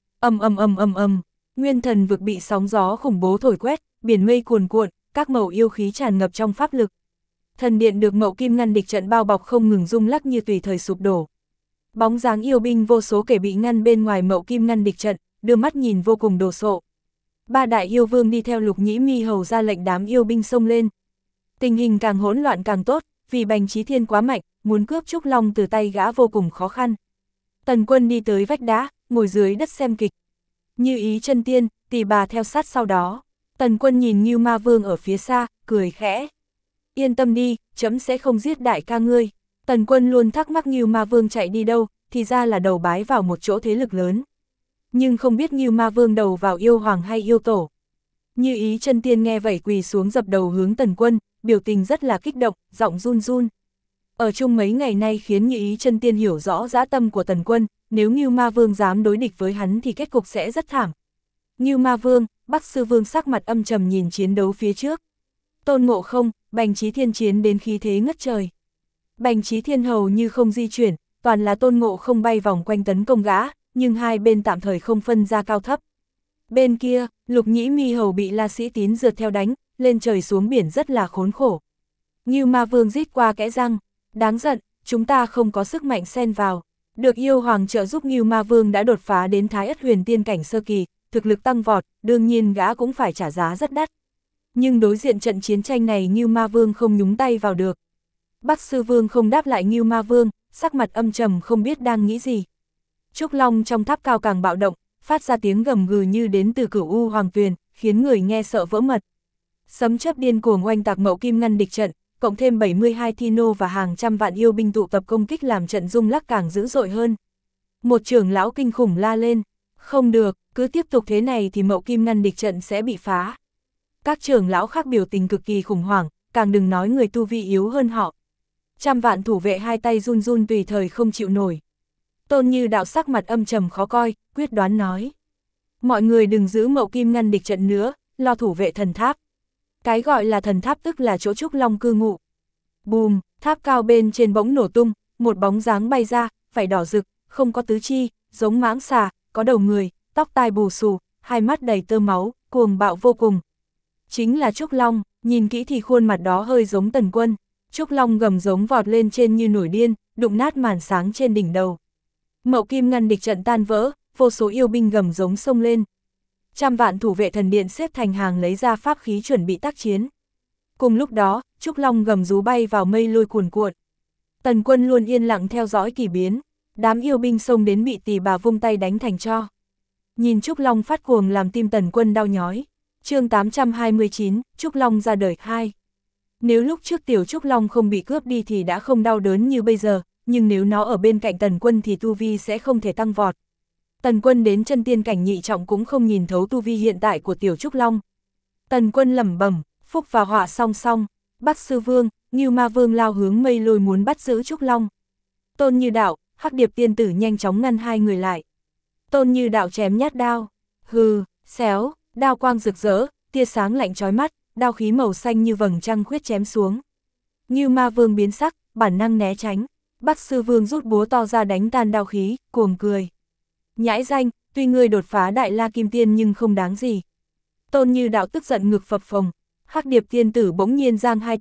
Nguyên thần vực bị sóng gió khủng bố thổi quét, biển mây cuồn cuộn, các mẩu yêu khí tràn ngập trong pháp lực. Thần điện được Mậu Kim ngăn địch trận bao bọc không ngừng rung lắc như tùy thời sụp đổ. Bóng dáng yêu binh vô số kể bị ngăn bên ngoài Mậu Kim ngăn địch trận, đưa mắt nhìn vô cùng đồ sộ. Ba đại yêu vương đi theo Lục Nhĩ Mi Hầu ra lệnh đám yêu binh xông lên. Tình hình càng hỗn loạn càng tốt, vì Bành Chí Thiên quá mạnh, muốn cướp Trúc Long từ tay gã vô cùng khó khăn. Tần Quân đi tới vách đá, ngồi dưới đất xem kịch. Như Ý chân tiên, Tỳ Bà theo sát sau đó. Tần Quân nhìn Ngưu Ma Vương ở phía xa, cười khẽ. Yên tâm đi, trẫm sẽ không giết đại ca ngươi. Tần Quân luôn thắc mắc Ngưu Ma Vương chạy đi đâu, thì ra là đầu bái vào một chỗ thế lực lớn. Nhưng không biết Ngưu Ma Vương đầu vào yêu hoàng hay yêu tổ. Như Ý chân tiên nghe vậy quỳ xuống dập đầu hướng Tần Quân, biểu tình rất là kích động, giọng run run. Ở chung mấy ngày nay khiến Như Ý chân tiên hiểu rõ dã tâm của Tần Quân, nếu Ngưu Ma Vương dám đối địch với hắn thì kết cục sẽ rất thảm. Ngưu Ma Vương, Bắc Sư Vương sắc mặt âm trầm nhìn chiến đấu phía trước. Tôn Ngộ Không, Bành Chí Thiên chiến đến khí thế ngất trời. Bành Chí Thiên hầu như không di chuyển, toàn là Tôn Ngộ Không bay vòng quanh tấn công gã, nhưng hai bên tạm thời không phân ra cao thấp. Bên kia, Lục Nhĩ Mi Hầu bị La Sĩ Tín rượt theo đánh, lên trời xuống biển rất là khốn khổ. Ngưu Ma Vương rít qua kẽ răng, đáng giận, chúng ta không có sức mạnh xen vào. Được yêu hoàng trợ giúp Ngưu Ma Vương đã đột phá đến Thái Ất Huyền Tiên cảnh sơ kỳ, thực lực tăng vọt, đương nhiên gã cũng phải trả giá rất đắt. Nhưng đối diện trận chiến tranh này Ngưu Ma Vương không nhúng tay vào được. Bắc Sư Vương không đáp lại Ngưu Ma Vương, sắc mặt âm trầm không biết đang nghĩ gì. Trúc Long trong tháp cao càng bạo động, phát ra tiếng gầm gừ như đến từ Cửu U Hoàng Tuyền, khiến người nghe sợ vỡ mật. Sấm chớp điên cuồng oanh tạc Mậu Kim ngăn địch trận, cộng thêm 72 thi nô và hàng trăm vạn yêu binh tụ tập công kích làm trận rung lắc càng dữ dội hơn. Một trưởng lão kinh khủng la lên, không được, cứ tiếp tục thế này thì Mậu Kim ngăn địch trận sẽ bị phá. Các trưởng lão khác biểu tình cực kỳ khủng hoảng, càng đừng nói người tu vi yếu hơn họ. Trăm vạn thủ vệ hai tay run run tùy thời không chịu nổi. Tôn Như Đạo sắc mặt âm trầm khó coi, quyết đoán nói. Mọi người đừng giữ Mậu Kim ngăn địch trận nữa, lo thủ vệ thần tháp. Cái gọi là thần tháp tức là chỗ Trúc Long cư ngụ. Bùm, tháp cao bên trên bỗng nổ tung, một bóng dáng bay ra, vảy đỏ rực, không có tứ chi, giống mãng xà, có đầu người, tóc tai bù xù, hai mắt đầy tơ máu, cuồng bạo vô cùng. Chính là Trúc Long, nhìn kỹ thì khuôn mặt đó hơi giống Tần Quân. Trúc Long gầm giống vọt lên trên như nổi điên, đụng nát màn sáng trên đỉnh đầu. Mậu Kim ngăn địch trận tan vỡ, vô số yêu binh gầm giống xông lên. Trăm vạn thủ vệ thần điện xếp thành hàng lấy ra pháp khí chuẩn bị tác chiến. Cùng lúc đó, Trúc Long gầm rú bay vào mây lôi cuồn cuộn. Tần Quân luôn yên lặng theo dõi kỳ biến, đám yêu binh xông đến bị Tỳ Bà vung tay đánh thành tro. Nhìn Trúc Long phát cuồng làm tim Tần Quân đau nhói. Chương 829, Trúc Long ra đời 2. Nếu lúc trước tiểu Trúc Long không bị cướp đi thì đã không đau đớn như bây giờ, nhưng nếu nó ở bên cạnh Tần Quân thì tu vi sẽ không thể tăng vọt. Tần Quân đến chân tiên cảnh nhị trọng cũng không nhìn thấu tu vi hiện tại của tiểu Trúc Long. Tần Quân lẩm bẩm, phúc và họa song song, Bắc Sư Vương, Ngưu Ma Vương lao hướng mây lôi muốn bắt giữ Trúc Long. Tôn Như Đạo, Hắc Điệp tiên tử nhanh chóng ngăn hai người lại. Tôn Như Đạo chém nhát đao, hừ, xéo, đao quang rực rỡ, tia sáng lạnh chói mắt, đao khí màu xanh như vầng trăng khuyết chém xuống. Ngưu Ma Vương biến sắc, bản năng né tránh. Bắc Sư Vương rút búa to ra đánh tan đao khí, cuồng cười. Nhãi danh, tuy ngươi đột phá đại la kim tiên nhưng không đáng gì. Tôn Như Đạo tức giận ngực phập phồng. Hắc Điệp tiên tử bỗng nhiên giang hai tay,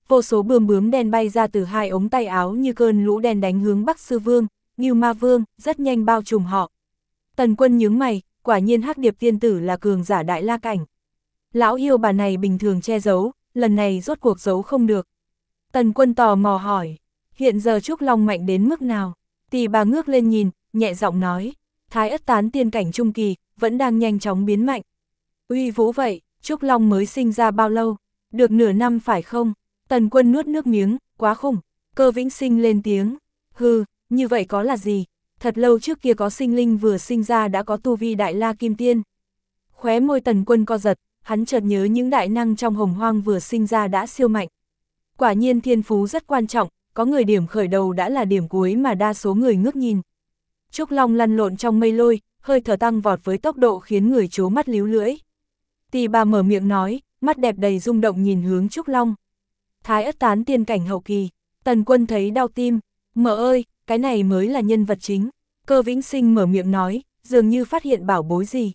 vô số bươm bướm đen bay ra từ hai ống tay áo như cơn lũ đen đánh hướng Bắc Sư Vương, Ngưu Ma Vương, rất nhanh bao trùm họ. Tần Quân nhướng mày, quả nhiên Hắc Điệp tiên tử là cường giả đại la cảnh. Lão yêu bà này bình thường che giấu, lần này rốt cuộc giấu không được. Tần Quân tò mò hỏi, hiện giờ Trúc Long mạnh đến mức nào? Tỷ bà ngước lên nhìn, nhẹ giọng nói, Thái Ất Tán tiên cảnh trung kỳ, vẫn đang nhanh chóng biến mạnh. Uy vũ vậy, Trúc Long mới sinh ra bao lâu? Được nửa năm phải không? Tần Quân nuốt nước miếng, quá khủng. Cơ Vĩnh Sinh lên tiếng, hừ, như vậy có là gì? Thật lâu trước kia có sinh linh vừa sinh ra đã có tu vi đại la kim tiên. Khóe môi Tần Quân co giật, hắn chợt nhớ những đại năng trong Hồng Hoang vừa sinh ra đã siêu mạnh. Quả nhiên thiên phú rất quan trọng, có người điểm khởi đầu đã là điểm cuối mà đa số người ngước nhìn. Trúc Long lăn lộn trong mây lôi, hơi thở tăng vọt với tốc độ khiến người trố mắt líu lưỡi. Tỷ bà mở miệng nói, mắt đẹp đầy rung động nhìn hướng Trúc Long. Thái Ất Tán tiên cảnh hậu kỳ, Tần Quân thấy đau tim, mợ ơi, cái này mới là nhân vật chính. Cơ Vĩnh Sinh mở miệng nói, dường như phát hiện bảo bối gì.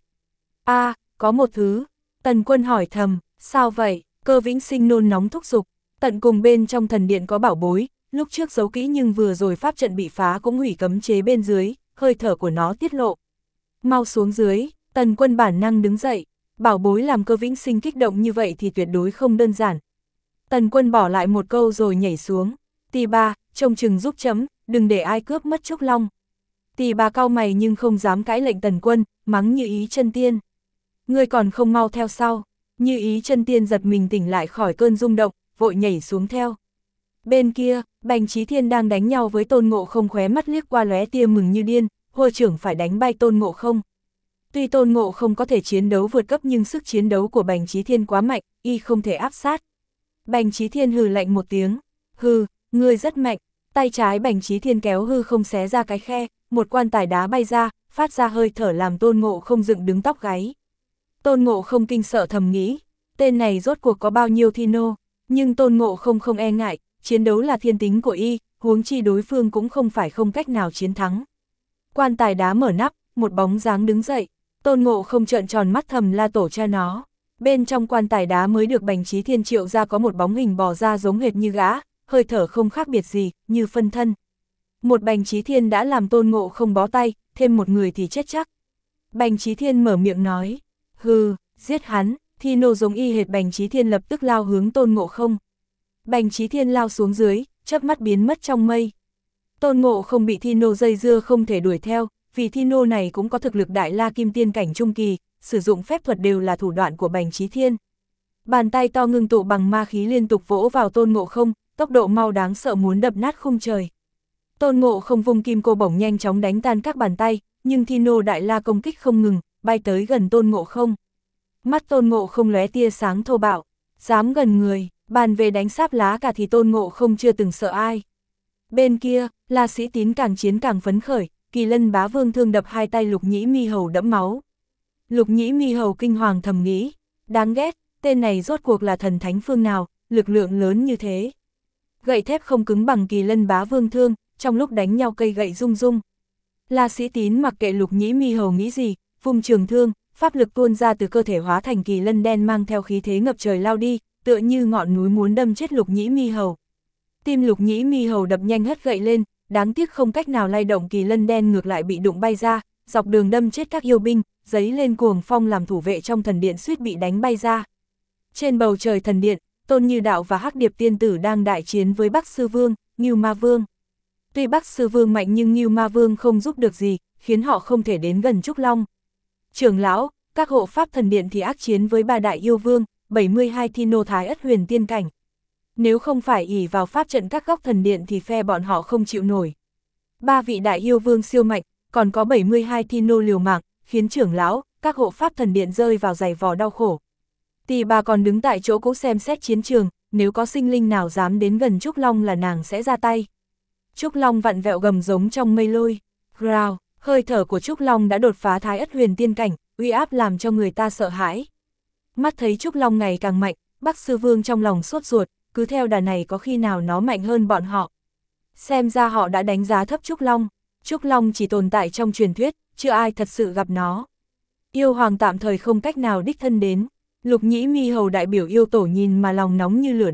Có một thứ. Tần Quân hỏi thầm, sao vậy? Cơ Vĩnh Sinh nôn nóng thúc giục, tận cùng bên trong thần điện có bảo bối, lúc trước giấu kỹ nhưng vừa rồi pháp trận bị phá cũng hủy cấm chế bên dưới, hơi thở của nó tiết lộ. Mau xuống dưới, Tần Quân bản năng đứng dậy, bảo bối làm Cơ Vĩnh Sinh kích động như vậy thì tuyệt đối không đơn giản. Tần Quân bỏ lại một câu rồi nhảy xuống, tỷ bà, trông chừng giúp chấm, đừng để ai cướp mất Trúc Long. Tỷ bà cau mày nhưng không dám cãi lệnh Tần Quân, mắng Như Ý chân tiên. Ngươi còn không mau theo sau. Như Ý chân tiên giật mình tỉnh lại khỏi cơn rung động, vội nhảy xuống theo. Bên kia, Bành Chí Thiên đang đánh nhau với Tôn Ngộ Không, khóe mắt liếc qua lóe tia mừng như điên, hô trưởng phải đánh bay Tôn Ngộ Không. Tuy Tôn Ngộ Không có thể chiến đấu vượt cấp nhưng sức chiến đấu của Bành Chí Thiên quá mạnh, y không thể áp sát. Bành Chí Thiên hừ lạnh một tiếng, hừ, ngươi rất mạnh. Tay trái Bành Chí Thiên kéo hư không xé ra cái khe, một quan tài đá bay ra, phát ra hơi thở làm Tôn Ngộ Không dựng đứng tóc gáy. Tôn Ngộ Không kinh sợ thầm nghĩ, tên này rốt cuộc có bao nhiêu thi nô, nhưng Tôn Ngộ Không không e ngại, chiến đấu là thiên tính của y, huống chi đối phương cũng không phải không cách nào chiến thắng. Quan tài đá mở nắp, một bóng dáng đứng dậy, Tôn Ngộ Không trợn tròn mắt thầm la tổ cha nó. Bên trong quan tài đá mới được Bành Chí Thiên triệu ra có một bóng hình bò ra giống hệt như gã, hơi thở không khác biệt gì, như phân thân. Một Bành Chí Thiên đã làm Tôn Ngộ Không bó tay, thêm một người thì chết chắc. Bành Chí Thiên mở miệng nói, hừ, giết hắn. Thi nô giống y hệt Bành Chí Thiên lập tức lao hướng Tôn Ngộ Không. Bành Chí Thiên lao xuống dưới, chớp mắt biến mất trong mây. Tôn Ngộ Không bị Thi nô dây dưa không thể đuổi theo, vì Thi nô này cũng có thực lực đại la kim tiên cảnh trung kỳ, sử dụng phép thuật đều là thủ đoạn của Bành Chí Thiên. Bàn tay to ngưng tụ bằng ma khí liên tục vỗ vào Tôn Ngộ Không, tốc độ mau đáng sợ muốn đập nát khung trời. Tôn Ngộ Không vung kim cô bổng nhanh chóng đánh tan các bàn tay, nhưng Thi nô đại la công kích không ngừng, bay tới gần Tôn Ngộ Không. Mắt Tôn Ngộ Không lóe tia sáng thô bạo, dám gần người, bàn về đánh sáp lá cả thì Tôn Ngộ Không chưa từng sợ ai. Bên kia, La Sĩ Tín càng chiến càng phấn khởi, Kỳ Lân Bá Vương thương đập hai tay Lục Nhĩ Mi Hầu đẫm máu. Lục Nhĩ Mi Hầu kinh hoàng thầm nghĩ, đáng ghét, tên này rốt cuộc là thần thánh phương nào, lực lượng lớn như thế. Gậy thép không cứng bằng Kỳ Lân Bá Vương thương, trong lúc đánh nhau cây gậy rung rung. La Sĩ Tín mặc kệ Lục Nhĩ Mi Hầu nghĩ gì, vung trường thương, pháp lực tuôn ra từ cơ thể hóa thành kỳ lân đen mang theo khí thế ngập trời lao đi, tựa như ngọn núi muốn đâm chết Lục Nhĩ Mi Hầu. Tim Lục Nhĩ Mi Hầu đập nhanh hất gậy lên, đáng tiếc không cách nào lay động kỳ lân đen, ngược lại bị đụng bay ra, dọc đường đâm chết các yêu binh, giấy lên cuồng phong làm thủ vệ trong thần điện suýt bị đánh bay ra. Trên bầu trời thần điện, Tôn Như Đạo và Hắc Điệp tiên tử đang đại chiến với Bắc Sư Vương, Ngưu Ma Vương. Tuy Bắc Sư Vương mạnh nhưng Ngưu Ma Vương không giúp được gì, khiến họ không thể đến gần Trúc Long. Trưởng lão, các hộ pháp thần điện thì ác chiến với ba đại yêu vương, 72 thi nô Thái Ất huyền tiên cảnh. Nếu không phải ỷ vào pháp trận các góc thần điện thì phe bọn họ không chịu nổi. Ba vị đại yêu vương siêu mạnh, còn có 72 thi nô liều mạng, khiến trưởng lão, các hộ pháp thần điện rơi vào giày vò đau khổ. Tỷ bà còn đứng tại chỗ cũ xem xét chiến trường, nếu có sinh linh nào dám đến gần Trúc Long là nàng sẽ ra tay. Trúc Long vặn vẹo gầm giống trong mây lôi. Growl, hơi thở của Trúc Long đã đột phá Thái Ất huyền tiên cảnh, uy áp làm cho người ta sợ hãi. Mắt thấy Trúc Long ngày càng mạnh, Bắc Sư Vương trong lòng sốt ruột, cứ theo đà này có khi nào nó mạnh hơn bọn họ. Xem ra họ đã đánh giá thấp Trúc Long. Trúc Long chỉ tồn tại trong truyền thuyết, chưa ai thật sự gặp nó. Yêu hoàng tạm thời không cách nào đích thân đến. Lục Nhĩ Mi Hầu đại biểu yêu tổ nhìn mà lòng nóng như lửa đốt,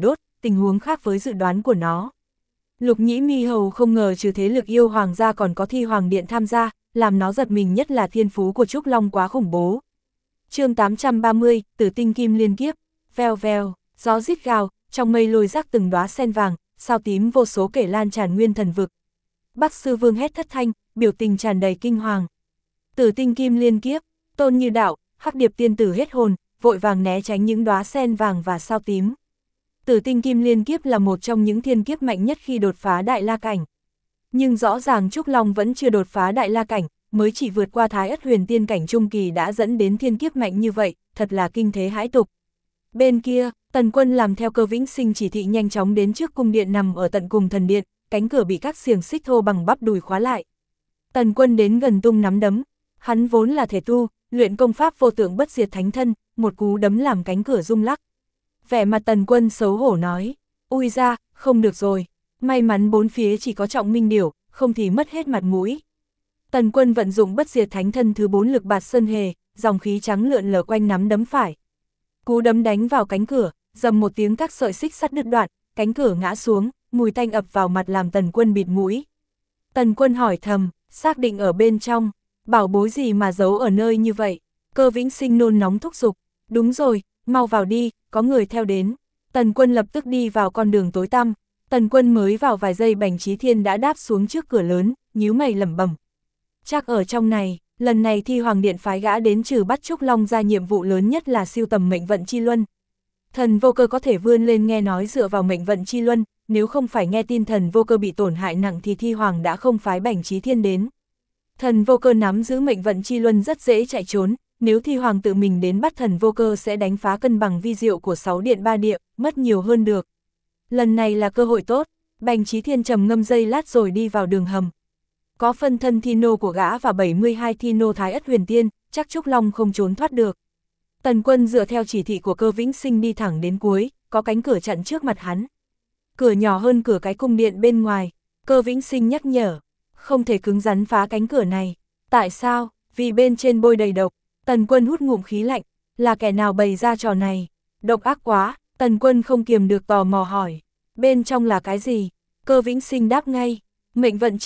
tình huống khác với dự đoán của nó. Lục Nhĩ Mi Hầu không ngờ trừ thế lực yêu hoàng gia còn có Thi Hoàng Điện tham gia, làm nó giật mình nhất là thiên phú của Trúc Long quá khủng bố. chương 830, Tử tinh kim liên kiếp, veo veo, gió rít gào, trong mây lôi rác từng đóa sen vàng, sao tím vô số kể lan tràn nguyên thần vực. Bắc Sư Vương hét thất thanh, biểu tình tràn đầy kinh hoàng. Tử tinh kim liên kiếp, Tôn Như Đạo, Hắc Điệp tiên tử hết hồn, vội vàng né tránh những đóa sen vàng và sao tím. Tử tinh kim liên kiếp là một trong những thiên kiếp mạnh nhất khi đột phá đại la cảnh. Nhưng rõ ràng Trúc Long vẫn chưa đột phá đại la cảnh, mới chỉ vượt qua Thái Ất Huyền Tiên cảnh trung kỳ đã dẫn đến thiên kiếp mạnh như vậy, thật là kinh thế hãi tục. Bên kia, Tần Quân làm theo Cơ Vĩnh Sinh chỉ thị nhanh chóng đến trước cung điện nằm ở tận cùng thần điện, cánh cửa bị các xiềng xích thô bằng bắp đùi khóa lại. Tần Quân đến gần tung nắm đấm, hắn vốn là thể tu, luyện công pháp vô tượng bất diệt thánh thân, một cú đấm làm cánh cửa rung lắc. Vẻ mặt Tần Quân xấu hổ nói, ui ra, không được rồi, may mắn bốn phía chỉ có Trọng Minh Điểu, không thì mất hết mặt mũi. Tần Quân vận dụng bất diệt thánh thân thứ 4 lực bạt sơn hề, dòng khí trắng lượn lờ quanh nắm đấm phải. Cú đấm đánh vào cánh cửa, dầm một tiếng các sợi xích sắt đứt đoạn, cánh cửa ngã xuống, mùi tanh ập vào mặt làm Tần Quân bịt mũi. Tần Quân hỏi thầm, xác định ở bên trong, bảo bối gì mà giấu ở nơi như vậy? Cơ Vĩnh Sinh nôn nóng thúc giục, đúng rồi, mau vào đi, có người theo đến. Tần Quân lập tức đi vào con đường tối tăm. Tần Quân mới vào vài giây Bành Chí Thiên đã đáp xuống trước cửa lớn, nhíu mày lẩm bẩm. Chắc ở trong này, lần này Thi Hoàng Điện phái gã đến trừ bắt Trúc Long ra nhiệm vụ lớn nhất là siêu tầm mệnh vận chi luân. Thần Vô Cơ có thể vươn lên nghe nói dựa vào mệnh vận chi luân, nếu không phải nghe tin Thần Vô Cơ bị tổn hại nặng thì Thi Hoàng đã không phái Bành Chí Thiên đến. Thần Vô Cơ nắm giữ mệnh vận chi luân rất dễ chạy trốn, nếu Thi Hoàng tự mình đến bắt Thần Vô Cơ sẽ đánh phá cân bằng vi diệu của 6 điện 3 địa, mất nhiều hơn được. Lần này là cơ hội tốt, Bành Chí Thiên trầm ngâm giây lát rồi đi vào đường hầm. Có phân thân thi nô của gã và 72 thi nô Thái Ất Huyền Tiên, chắc Trúc Long không trốn thoát được. Tần Quân dựa theo chỉ thị của Cơ Vĩnh Sinh đi thẳng đến cuối, có cánh cửa chặn trước mặt hắn. Cửa nhỏ hơn cửa cái cung điện bên ngoài, Cơ Vĩnh Sinh nhắc nhở, không thể cứng rắn phá cánh cửa này. Tại sao? Vì bên trên bôi đầy độc. Tần Quân hút ngụm khí lạnh, là kẻ nào bày ra trò này? Độc ác quá, Tần Quân không kiềm được tò mò hỏi. Bên trong là cái gì? Cơ Vĩnh Sinh đáp ngay, mệnh vận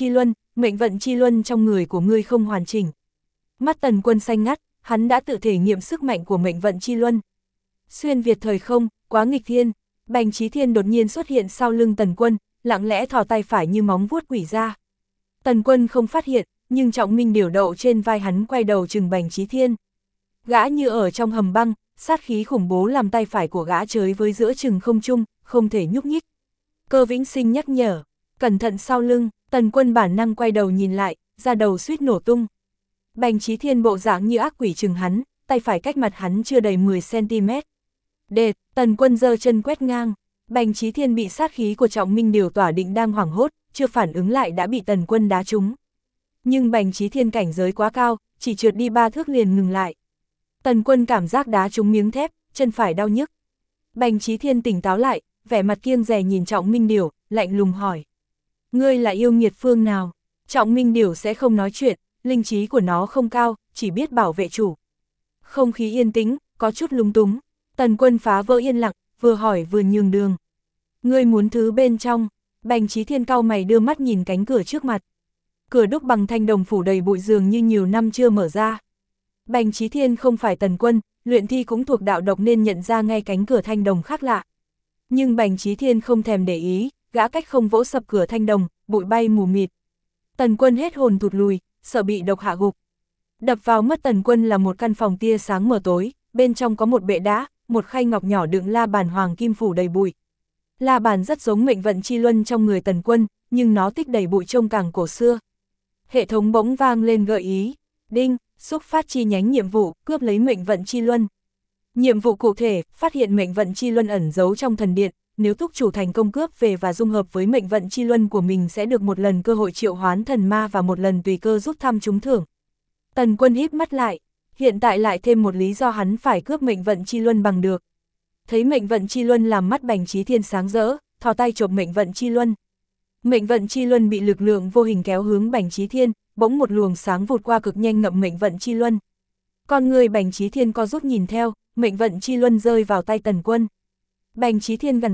chi luân trong người của ngươi không hoàn chỉnh. Mắt Tần Quân xanh ngắt, hắn đã tự thể nghiệm sức mạnh của mệnh vận chi luân. Xuyên việt thời không, quá nghịch thiên. Bành Chí Thiên đột nhiên xuất hiện sau lưng Tần Quân, lặng lẽ thò tay phải như móng vuốt quỷ ra. Tần Quân không phát hiện, nhưng Trọng Minh Điểu đậu trên vai hắn quay đầu chừng Bành Chí Thiên. Gã như ở trong hầm băng, sát khí khủng bố làm tay phải của gã chới với giữa chừng không trung, không thể nhúc nhích. Cơ Vĩnh Sinh nhắc nhở, cẩn thận sau lưng. Tần Quân bản năng quay đầu nhìn lại, da đầu suýt nổ tung. Bành Chí Thiên bộ dạng như ác quỷ chừng hắn, tay phải cách mặt hắn chưa đầy 10cm. Đệt, Tần Quân giơ chân quét ngang. Bành Chí Thiên bị sát khí của Trọng Minh Điểu tỏa định đang hoảng hốt, chưa phản ứng lại đã bị Tần Quân đá trúng. Nhưng Bành Chí Thiên cảnh giới quá cao, chỉ trượt đi 3 thước liền ngừng lại. Tần Quân cảm giác đá trúng miếng thép, chân phải đau nhức. Bành Chí Thiên tỉnh táo lại, vẻ mặt kiêng dè nhìn Trọng Minh Điểu, lạnh lùng hỏi. Ngươi là yêu nghiệt phương nào? Trọng Minh Điểu sẽ không nói chuyện, linh trí của nó không cao, chỉ biết bảo vệ chủ. Không khí yên tĩnh, có chút lúng túng. Tần Quân phá vỡ yên lặng, vừa hỏi vừa nhường đường. Ngươi muốn thứ bên trong? Bành Chí Thiên cau mày đưa mắt nhìn cánh cửa trước mặt. Cửa đúc bằng thanh đồng phủ đầy bụi dường như nhiều năm chưa mở ra. Bành Chí Thiên không phải Tần Quân, luyện thi cũng thuộc đạo độc nên nhận ra ngay cánh cửa thanh đồng khác lạ. Nhưng Bành Chí Thiên không thèm để ý, gã cách không vỗ sập cửa thanh đồng, bụi bay mù mịt. Tần Quân hết hồn thụt lùi, sợ bị độc hạ gục. Đập vào mắt Tần Quân là một căn phòng tia sáng mờ tối, bên trong có một bệ đá, một khay ngọc nhỏ đựng la bàn hoàng kim phủ đầy bụi. La bàn rất giống mệnh vận chi luân trong người Tần Quân, nhưng nó tích đầy bụi trông càng cổ xưa. Hệ thống bỗng vang lên gợi ý, đinh, xúc phát chi nhánh nhiệm vụ, cướp lấy mệnh vận chi luân. Nhiệm vụ cụ thể, phát hiện mệnh vận chi luân ẩn giấu trong thần điện, nếu túc chủ thành công cướp về và dung hợp với mệnh vận chi luân của mình sẽ được một lần cơ hội triệu hoán thần ma và một lần tùy cơ rút thăm trúng thưởng. Tần Quân híp mắt lại, hiện tại lại thêm một lý do hắn phải cướp mệnh vận chi luân bằng được. Thấy mệnh vận chi luân làm mắt Bành Chí Thiên sáng rỡ, thò tay chộp mệnh vận chi luân. Mệnh vận chi luân bị lực lượng vô hình kéo hướng Bành Chí Thiên, bỗng một luồng sáng vụt qua cực nhanh ngậm mệnh vận chi luân. Con người Bành Chí Thiên co rút nhìn theo, mệnh vận chi luân rơi vào tay Tần Quân. Bành Chí Thiên gằn giọng,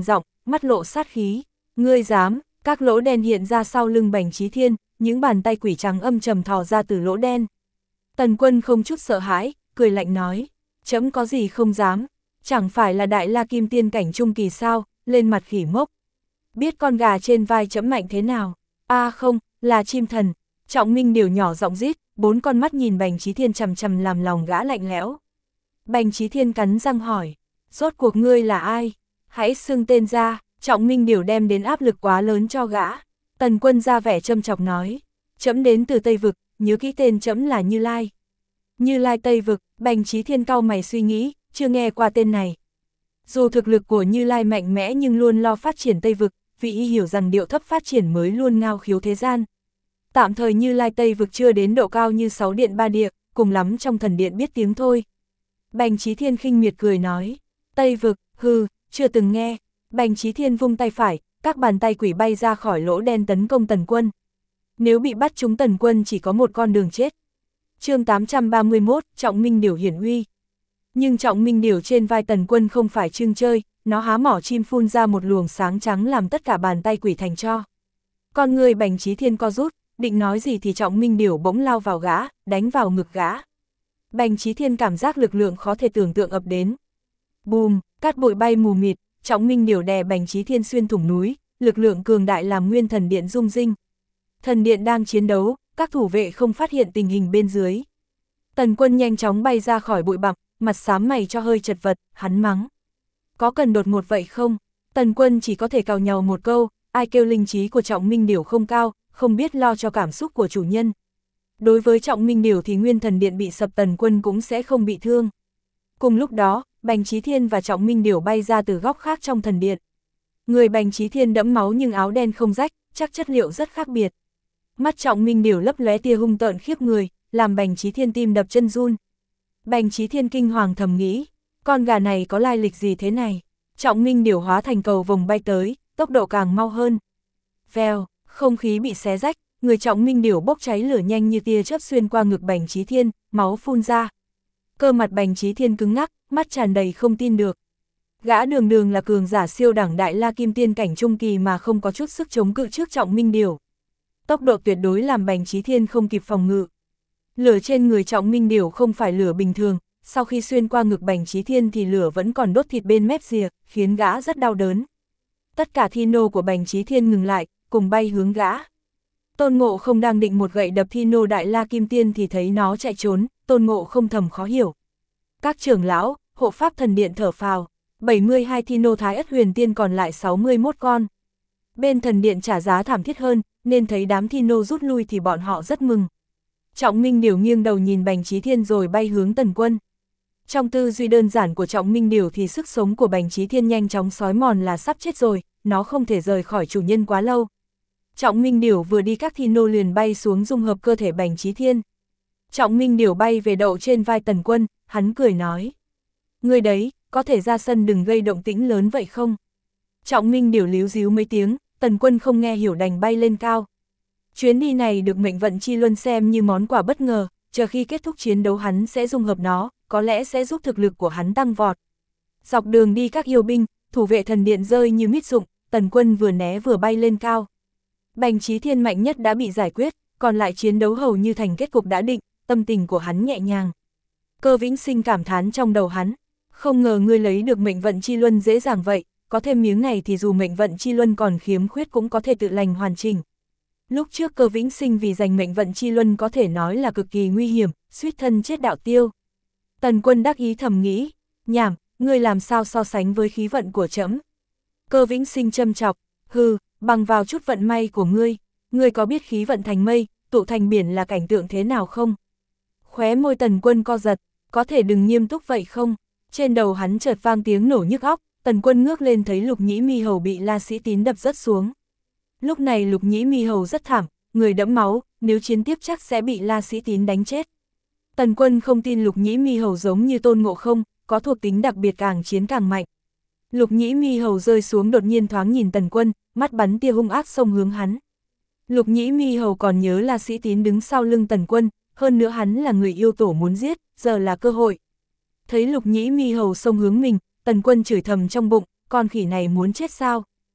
mắt lộ sát khí. Ngươi dám? Các lỗ đen hiện ra sau lưng Bành Chí Thiên, những bàn tay quỷ trắng âm trầm thò ra từ lỗ đen. Tần Quân không chút sợ hãi, cười lạnh nói, trẫm có gì không dám, chẳng phải là đại la kim tiên cảnh trung kỳ sao, lên mặt khỉ mốc. Biết con gà trên vai trẫm mạnh thế nào? Không, là chim thần. Trọng Minh Điều nhỏ giọng rít, 4 con mắt nhìn Bành Chí Thiên chằm chằm làm lòng gã lạnh lẽo. Bành Chí Thiên cắn răng hỏi, rốt cuộc ngươi là ai? Hãy xưng tên ra. Trọng Minh Điều đem đến áp lực quá lớn cho gã. Tần Quân ra vẻ châm chọc nói, trẫm đến từ Tây Vực, nhớ kỹ tên trẫm là Như Lai. Như Lai Tây Vực. Bành Chí Thiên cau mày suy nghĩ, chưa nghe qua tên này. Dù thực lực của Như Lai mạnh mẽ nhưng luôn lo phát triển Tây Vực, vì y hiểu rằng điệu thấp phát triển mới luôn ngao khiếu thế gian. Tạm thời Như Lai Tây Vực chưa đến độ cao như 6 điện 3 địa, cùng lắm trong thần điện biết tiếng thôi. Bành Chí Thiên khinh miệt cười nói, Tây Vực, hừ, chưa từng nghe. Bành Chí Thiên vung tay phải, các bàn tay quỷ bay ra khỏi lỗ đen tấn công Tần Quân. Nếu bị bắt chúng Tần Quân chỉ có một con đường chết. Chương 831, Trọng Minh Điểu hiển uy. Nhưng Trọng Minh Điểu trên vai Tần Quân không phải trưng chơi, nó há mỏ chim phun ra một luồng sáng trắng làm tất cả bàn tay quỷ thành tro. Con người Bành Chí Thiên co rút, định nói gì thì Trọng Minh Điểu bỗng lao vào gã, đánh vào ngực gã. Bành Chí Thiên cảm giác lực lượng khó thể tưởng tượng ập đến. Bùm, cát bụi bay mù mịt, Trọng Minh Điểu đè Bành Chí Thiên xuyên thủng núi, lực lượng cường đại làm nguyên thần điện rung rinh. Thần điện đang chiến đấu, các thủ vệ không phát hiện tình hình bên dưới. Tần Quân nhanh chóng bay ra khỏi bụi bặm, mặt xám mày cho hơi chật vật, hắn mắng. Có cần đột ngột vậy không? Tần Quân chỉ có thể cào nhàu một câu, ai kêu linh trí của Trọng Minh Điểu không cao, không biết lo cho cảm xúc của chủ nhân. Đối với Trọng Minh Điểu thì nguyên thần điện bị sập Tần Quân cũng sẽ không bị thương. Cùng lúc đó, Bành Chí Thiên và Trọng Minh Điểu bay ra từ góc khác trong thần điện. Người Bành Chí Thiên đẫm máu nhưng áo đen không rách, chắc chất liệu rất khác biệt. Mắt Trọng Minh Điểu lấp lóe tia hung tợn khiếp người, làm Bành Chí Thiên tim đập chân run. Bành Chí Thiên kinh hoàng thầm nghĩ, con gà này có lai lịch gì thế này? Trọng Minh Điểu hóa thành cầu vồng bay tới, tốc độ càng mau hơn. Vèo, không khí bị xé rách, người Trọng Minh Điểu bốc cháy lửa nhanh như tia chớp xuyên qua ngực Bành Chí Thiên, máu phun ra. Cơ mặt Bành Chí Thiên cứng ngắc, mắt tràn đầy không tin được. Gã đường đường là cường giả siêu đẳng đại la kim tiên cảnh trung kỳ mà không có chút sức chống cự trước Trọng Minh Điểu. Tốc độ tuyệt đối làm Bành Chí Thiên không kịp phòng ngự. Lửa trên người Trọng Minh Điểu không phải lửa bình thường, sau khi xuyên qua ngực Bành Chí Thiên thì lửa vẫn còn đốt thịt bên mép rìa, khiến gã rất đau đớn. Tất cả thi nô của Bành Chí Thiên ngừng lại, cùng bay hướng gã. Tôn Ngộ Không đang định một gậy đập thi nô đại la kim tiên thì thấy nó chạy trốn, Tôn Ngộ Không thầm khó hiểu. Các trưởng lão, hộ pháp thần điện thở phào, 72 thi nô Thái Ất Huyền Tiên còn lại 61 con. Bên thần điện trả giá thảm thiết hơn, nên thấy đám thi nô rút lui thì bọn họ rất mừng. Trọng Minh Điểu nghiêng đầu nhìn Bành Chí Thiên rồi bay hướng Tần Quân. Trong tư duy đơn giản của Trọng Minh Điểu thì sức sống của Bành Chí Thiên nhanh chóng xói mòn là sắp chết rồi, nó không thể rời khỏi chủ nhân quá lâu. Trọng Minh Điểu vừa đi các thi nô liền bay xuống dung hợp cơ thể Bành Chí Thiên. Trọng Minh Điểu bay về đậu trên vai Tần Quân, hắn cười nói. Người đấy, có thể ra sân đừng gây động tĩnh lớn vậy không? Trọng Minh Điểu líu díu mấy tiếng, Tần Quân không nghe hiểu đành bay lên cao. Chuyến đi này được mệnh vận chi luân xem như món quà bất ngờ, chờ khi kết thúc chiến đấu hắn sẽ dung hợp nó, có lẽ sẽ giúp thực lực của hắn tăng vọt. Dọc đường đi các yêu binh, thủ vệ thần điện rơi như mít rụng, Tần Quân vừa né vừa bay lên cao. Bành Chí Thiên mạnh nhất đã bị giải quyết, còn lại chiến đấu hầu như thành kết cục đã định, tâm tình của hắn nhẹ nhàng. Cơ Vĩnh Sinh cảm thán trong đầu hắn, không ngờ ngươi lấy được mệnh vận chi luân dễ dàng vậy, có thêm miếng này thì dù mệnh vận chi luân còn khiếm khuyết cũng có thể tự lành hoàn chỉnh. Lúc trước Cơ Vĩnh Sinh vì giành mệnh vận chi luân có thể nói là cực kỳ nguy hiểm, suýt thân chết đạo tiêu. Tần Quân đắc ý thầm nghĩ, nhảm, ngươi làm sao so sánh với khí vận của trẫm? Cơ Vĩnh Sinh châm chọc, hừ, bằng vào chút vận may của ngươi có biết khí vận thành mây, tụ thành biển là cảnh tượng thế nào không? Khóe môi Tần Quân co giật, có thể đừng nghiêm túc vậy không? Trên đầu hắn chợt vang tiếng nổ nhức óc, Tần Quân ngước lên thấy Lục Nhĩ Mi Hầu bị La Sĩ Tín đập rớt xuống. Lúc này Lục Nhĩ Mi Hầu rất thảm, người đẫm máu, nếu chiến tiếp chắc sẽ bị La Sĩ Tín đánh chết. Tần Quân không tin Lục Nhĩ Mi Hầu giống như Tôn Ngộ Không, có thuộc tính đặc biệt càng chiến càng mạnh. Lục Nhĩ Mi Hầu rơi xuống đột nhiên thoáng nhìn Tần Quân, mắt bắn tia hung ác xông hướng hắn. Lục Nhĩ Mi Hầu còn nhớ La Sĩ Tín đứng sau lưng Tần Quân, hơn nữa hắn là người yêu tổ muốn giết, giờ là cơ hội. Thấy Lục Nhĩ Mi Hầu xông hướng mình, Tần Quân chửi thầm trong bụng, con khỉ này muốn chết sao?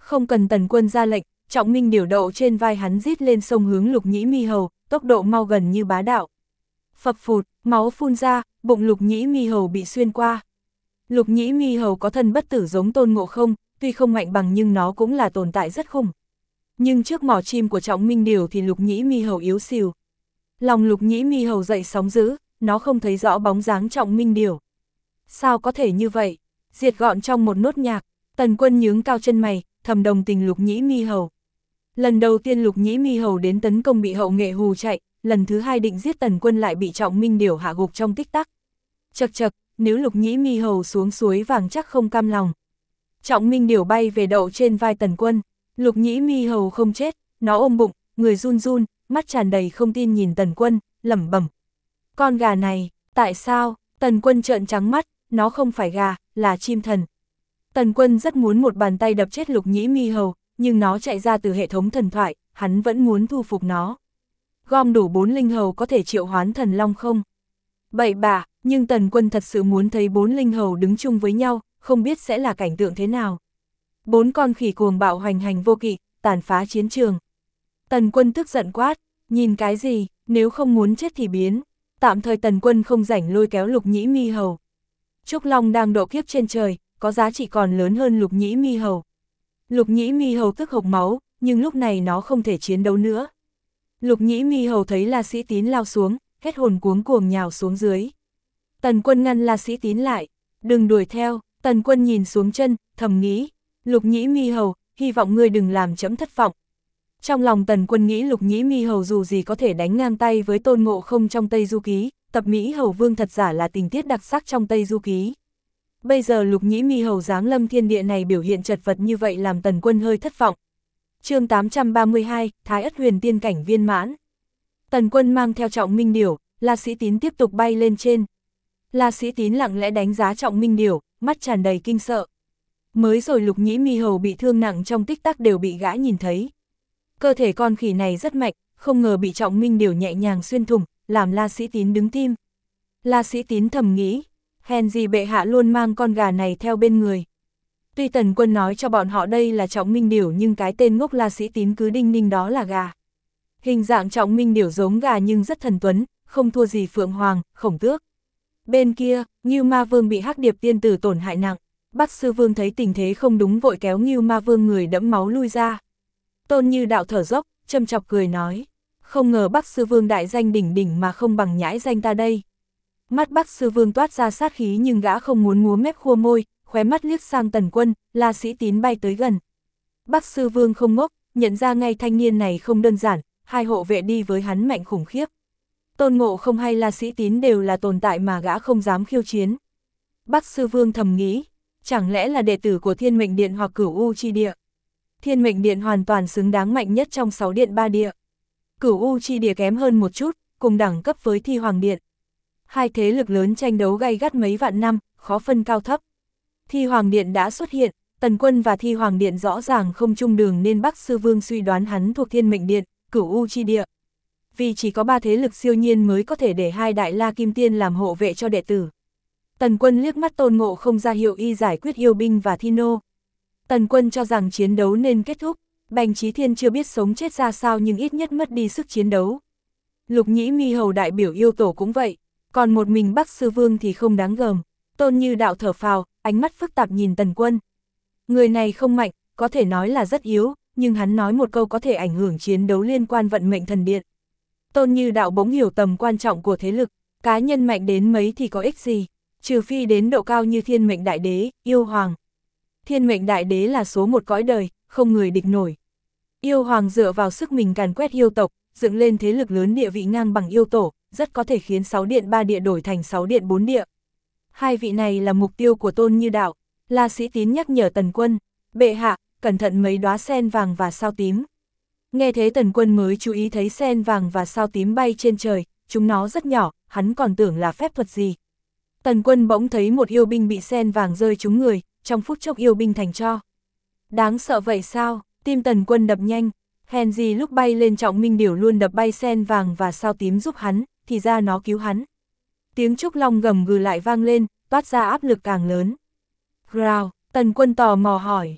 Không cần Tần Quân ra lệnh, Trọng Minh Điểu đậu trên vai hắn rít lên sông hướng Lục Nhĩ Mi Hầu, tốc độ mau gần như bá đạo. Phập phụt, máu phun ra, bụng Lục Nhĩ Mi Hầu bị xuyên qua. Lục Nhĩ Mi Hầu có thân bất tử giống Tôn Ngộ Không, tuy không mạnh bằng nhưng nó cũng là tồn tại rất khủng. Nhưng trước mỏ chim của Trọng Minh Điểu thì Lục Nhĩ Mi Hầu yếu xìu. Lòng Lục Nhĩ Mi Hầu dậy sóng dữ, nó không thấy rõ bóng dáng Trọng Minh Điểu. Sao có thể như vậy? Diệt gọn trong một nốt nhạc, Tần Quân nhướng cao chân mày, thầm đồng tình Lục Nhĩ Mi Hầu. Lần đầu tiên Lục Nhĩ Mi Hầu đến tấn công bị Hậu Nghệ hù chạy, lần thứ hai định giết Tần Quân lại bị Trọng Minh Điểu hạ gục trong tích tắc. Chậc chậc, nếu Lục Nhĩ Mi Hầu xuống suối vàng chắc không cam lòng. Trọng Minh Điểu bay về đậu trên vai Tần Quân, Lục Nhĩ Mi Hầu không chết, nó ôm bụng, người run run, mắt tràn đầy không tin nhìn Tần Quân, lẩm bẩm. Con gà này, tại sao? Tần Quân trợn trắng mắt, nó không phải gà, là chim thần. Tần Quân rất muốn một bàn tay đập chết Lục Nhĩ Mi Hầu, nhưng nó chạy ra từ hệ thống thần thoại, hắn vẫn muốn thu phục nó. Gom đủ 4 linh hầu có thể triệu hoán thần long không? Bậy bạ, nhưng Tần Quân thật sự muốn thấy 4 linh hầu đứng chung với nhau, không biết sẽ là cảnh tượng thế nào. 4 con khỉ cuồng bạo hoành hành vô kỵ, tàn phá chiến trường. Tần Quân tức giận quát, nhìn cái gì, nếu không muốn chết thì biến. Tạm thời Tần Quân không rảnh lôi kéo Lục Nhĩ Mi Hầu. Trúc Long đang độ kiếp trên trời, có giá trị còn lớn hơn Lục Nhĩ Mi Hầu. Lục Nhĩ Mi Hầu tức hộc máu, nhưng lúc này nó không thể chiến đấu nữa. Lục Nhĩ Mi Hầu thấy La Sĩ Tín lao xuống, hết hồn cuống cuồng nhào xuống dưới. Tần Quân ngăn La Sĩ Tín lại, đừng đuổi theo. Tần Quân nhìn xuống chân, thầm nghĩ, Lục Nhĩ Mi Hầu, hy vọng ngươi đừng làm trẫm thất vọng. Trong lòng Tần Quân nghĩ Lục Nhĩ Mi Hầu dù gì có thể đánh ngang tay với Tôn Ngộ Không trong Tây Du Ký, tập Mỹ Hầu Vương thật giả là tình tiết đặc sắc trong Tây Du Ký. Bây giờ Lục Nhĩ Mi Hầu giáng lâm thiên địa này biểu hiện chật vật như vậy làm Tần Quân hơi thất vọng. Chương 832, Thái Ất Huyền Tiên cảnh viên mãn. Tần Quân mang theo Trọng Minh Điểu, La Sĩ Tín tiếp tục bay lên trên. La Sĩ Tín lặng lẽ đánh giá Trọng Minh Điểu, mắt tràn đầy kinh sợ. Mới rồi Lục Nhĩ Mi Hầu bị thương nặng trong tích tắc đều bị gã nhìn thấy. Cơ thể con khỉ này rất mạnh, không ngờ bị Trọng Minh Điểu nhẹ nhàng xuyên thủng, làm La Sĩ Tín đứng tim. La Sĩ Tín thầm nghĩ, hèn gì bệ hạ luôn mang con gà này theo bên người. Tuy Tần Quân nói cho bọn họ đây là Trọng Minh Điểu nhưng cái tên ngốc La Sĩ Tín cứ đinh ninh đó là gà. Hình dạng Trọng Minh Điểu giống gà nhưng rất thần tuấn, không thua gì Phượng Hoàng, Khổng Tước. Bên kia, Ngưu Ma Vương bị Hắc Điệp tiên tử tổn hại nặng. Bắc Sư Vương thấy tình thế không đúng vội kéo Ngưu Ma Vương người đẫm máu lui ra. Tôn Như Đạo thở dốc, châm chọc cười nói, không ngờ Bắc Sư Vương đại danh đỉnh đỉnh mà không bằng nhãi danh ta đây. Mắt Bắc Sư Vương toát ra sát khí nhưng gã không muốn múa mép khua môi, khóe mắt liếc sang Tần Quân, La Sĩ Tín bay tới gần. Bắc Sư Vương không ngốc, nhận ra ngay thanh niên này không đơn giản, hai hộ vệ đi với hắn mạnh khủng khiếp. Tôn Ngộ Không hay La Sĩ Tín đều là tồn tại mà gã không dám khiêu chiến. Bắc Sư Vương thầm nghĩ, chẳng lẽ là đệ tử của Thiên Mệnh Điện hoặc Cửu U Chi Địa. Thiên Mệnh Điện hoàn toàn xứng đáng mạnh nhất trong 6 điện 3 địa. Cửu U Chi Địa kém hơn một chút, cùng đẳng cấp với Thi Hoàng Điện. Hai thế lực lớn tranh đấu gay gắt mấy vạn năm, khó phân cao thấp. Thi Hoàng Điện đã xuất hiện, Tần Quân và Thi Hoàng Điện rõ ràng không chung đường nên Bắc Sư Vương suy đoán hắn thuộc Thiên Mệnh Điện, Cửu U Chi Địa. Vì chỉ có 3 thế lực siêu nhiên mới có thể để 2 đại la kim tiên làm hộ vệ cho đệ tử. Tần Quân liếc mắt Tôn Ngộ Không ra hiệu y giải quyết yêu binh và thi nô. Tần Quân cho rằng chiến đấu nên kết thúc, Bành Chí Thiên chưa biết sống chết ra sao nhưng ít nhất mất đi sức chiến đấu. Lục Nhĩ Mi Hầu đại biểu yêu tổ cũng vậy, còn một mình Bắc Sư Vương thì không đáng gờm. Tôn Như Đạo thở phào, ánh mắt phức tạp nhìn Tần Quân. Người này không mạnh, có thể nói là rất yếu, nhưng hắn nói một câu có thể ảnh hưởng chiến đấu liên quan vận mệnh thần điện. Tôn Như Đạo bỗng hiểu tầm quan trọng của thế lực, cá nhân mạnh đến mấy thì có ích gì, trừ phi đến độ cao như Thiên Mệnh Đại Đế, Yêu Hoàng. Thiên Mệnh Đại Đế là số một cõi đời, không người địch nổi. Yêu Hoàng dựa vào sức mình càn quét yêu tộc, dựng lên thế lực lớn địa vị ngang bằng yêu tổ, rất có thể khiến 6 điện 3 địa đổi thành 6 điện 4 địa. Hai vị này là mục tiêu của Tôn Như Đạo. La Sĩ Tín nhắc nhở Tần Quân, bệ hạ, cẩn thận mấy đóa sen vàng và sao tím. Nghe thế Tần Quân mới chú ý thấy sen vàng và sao tím bay trên trời, chúng nó rất nhỏ, hắn còn tưởng là phép thuật gì. Tần Quân bỗng thấy một yêu binh bị sen vàng rơi trúng người, trong phút chốc yêu binh thành tro. Đáng sợ vậy sao? Tim Tần Quân đập nhanh, hèn gì lúc bay lên Trọng Minh Điểu luôn đập bay sen vàng và sao tím giúp hắn, thì ra nó cứu hắn. Tiếng trúc long gầm gừ lại vang lên, toát ra áp lực càng lớn. Growl, Tần Quân tò mò hỏi,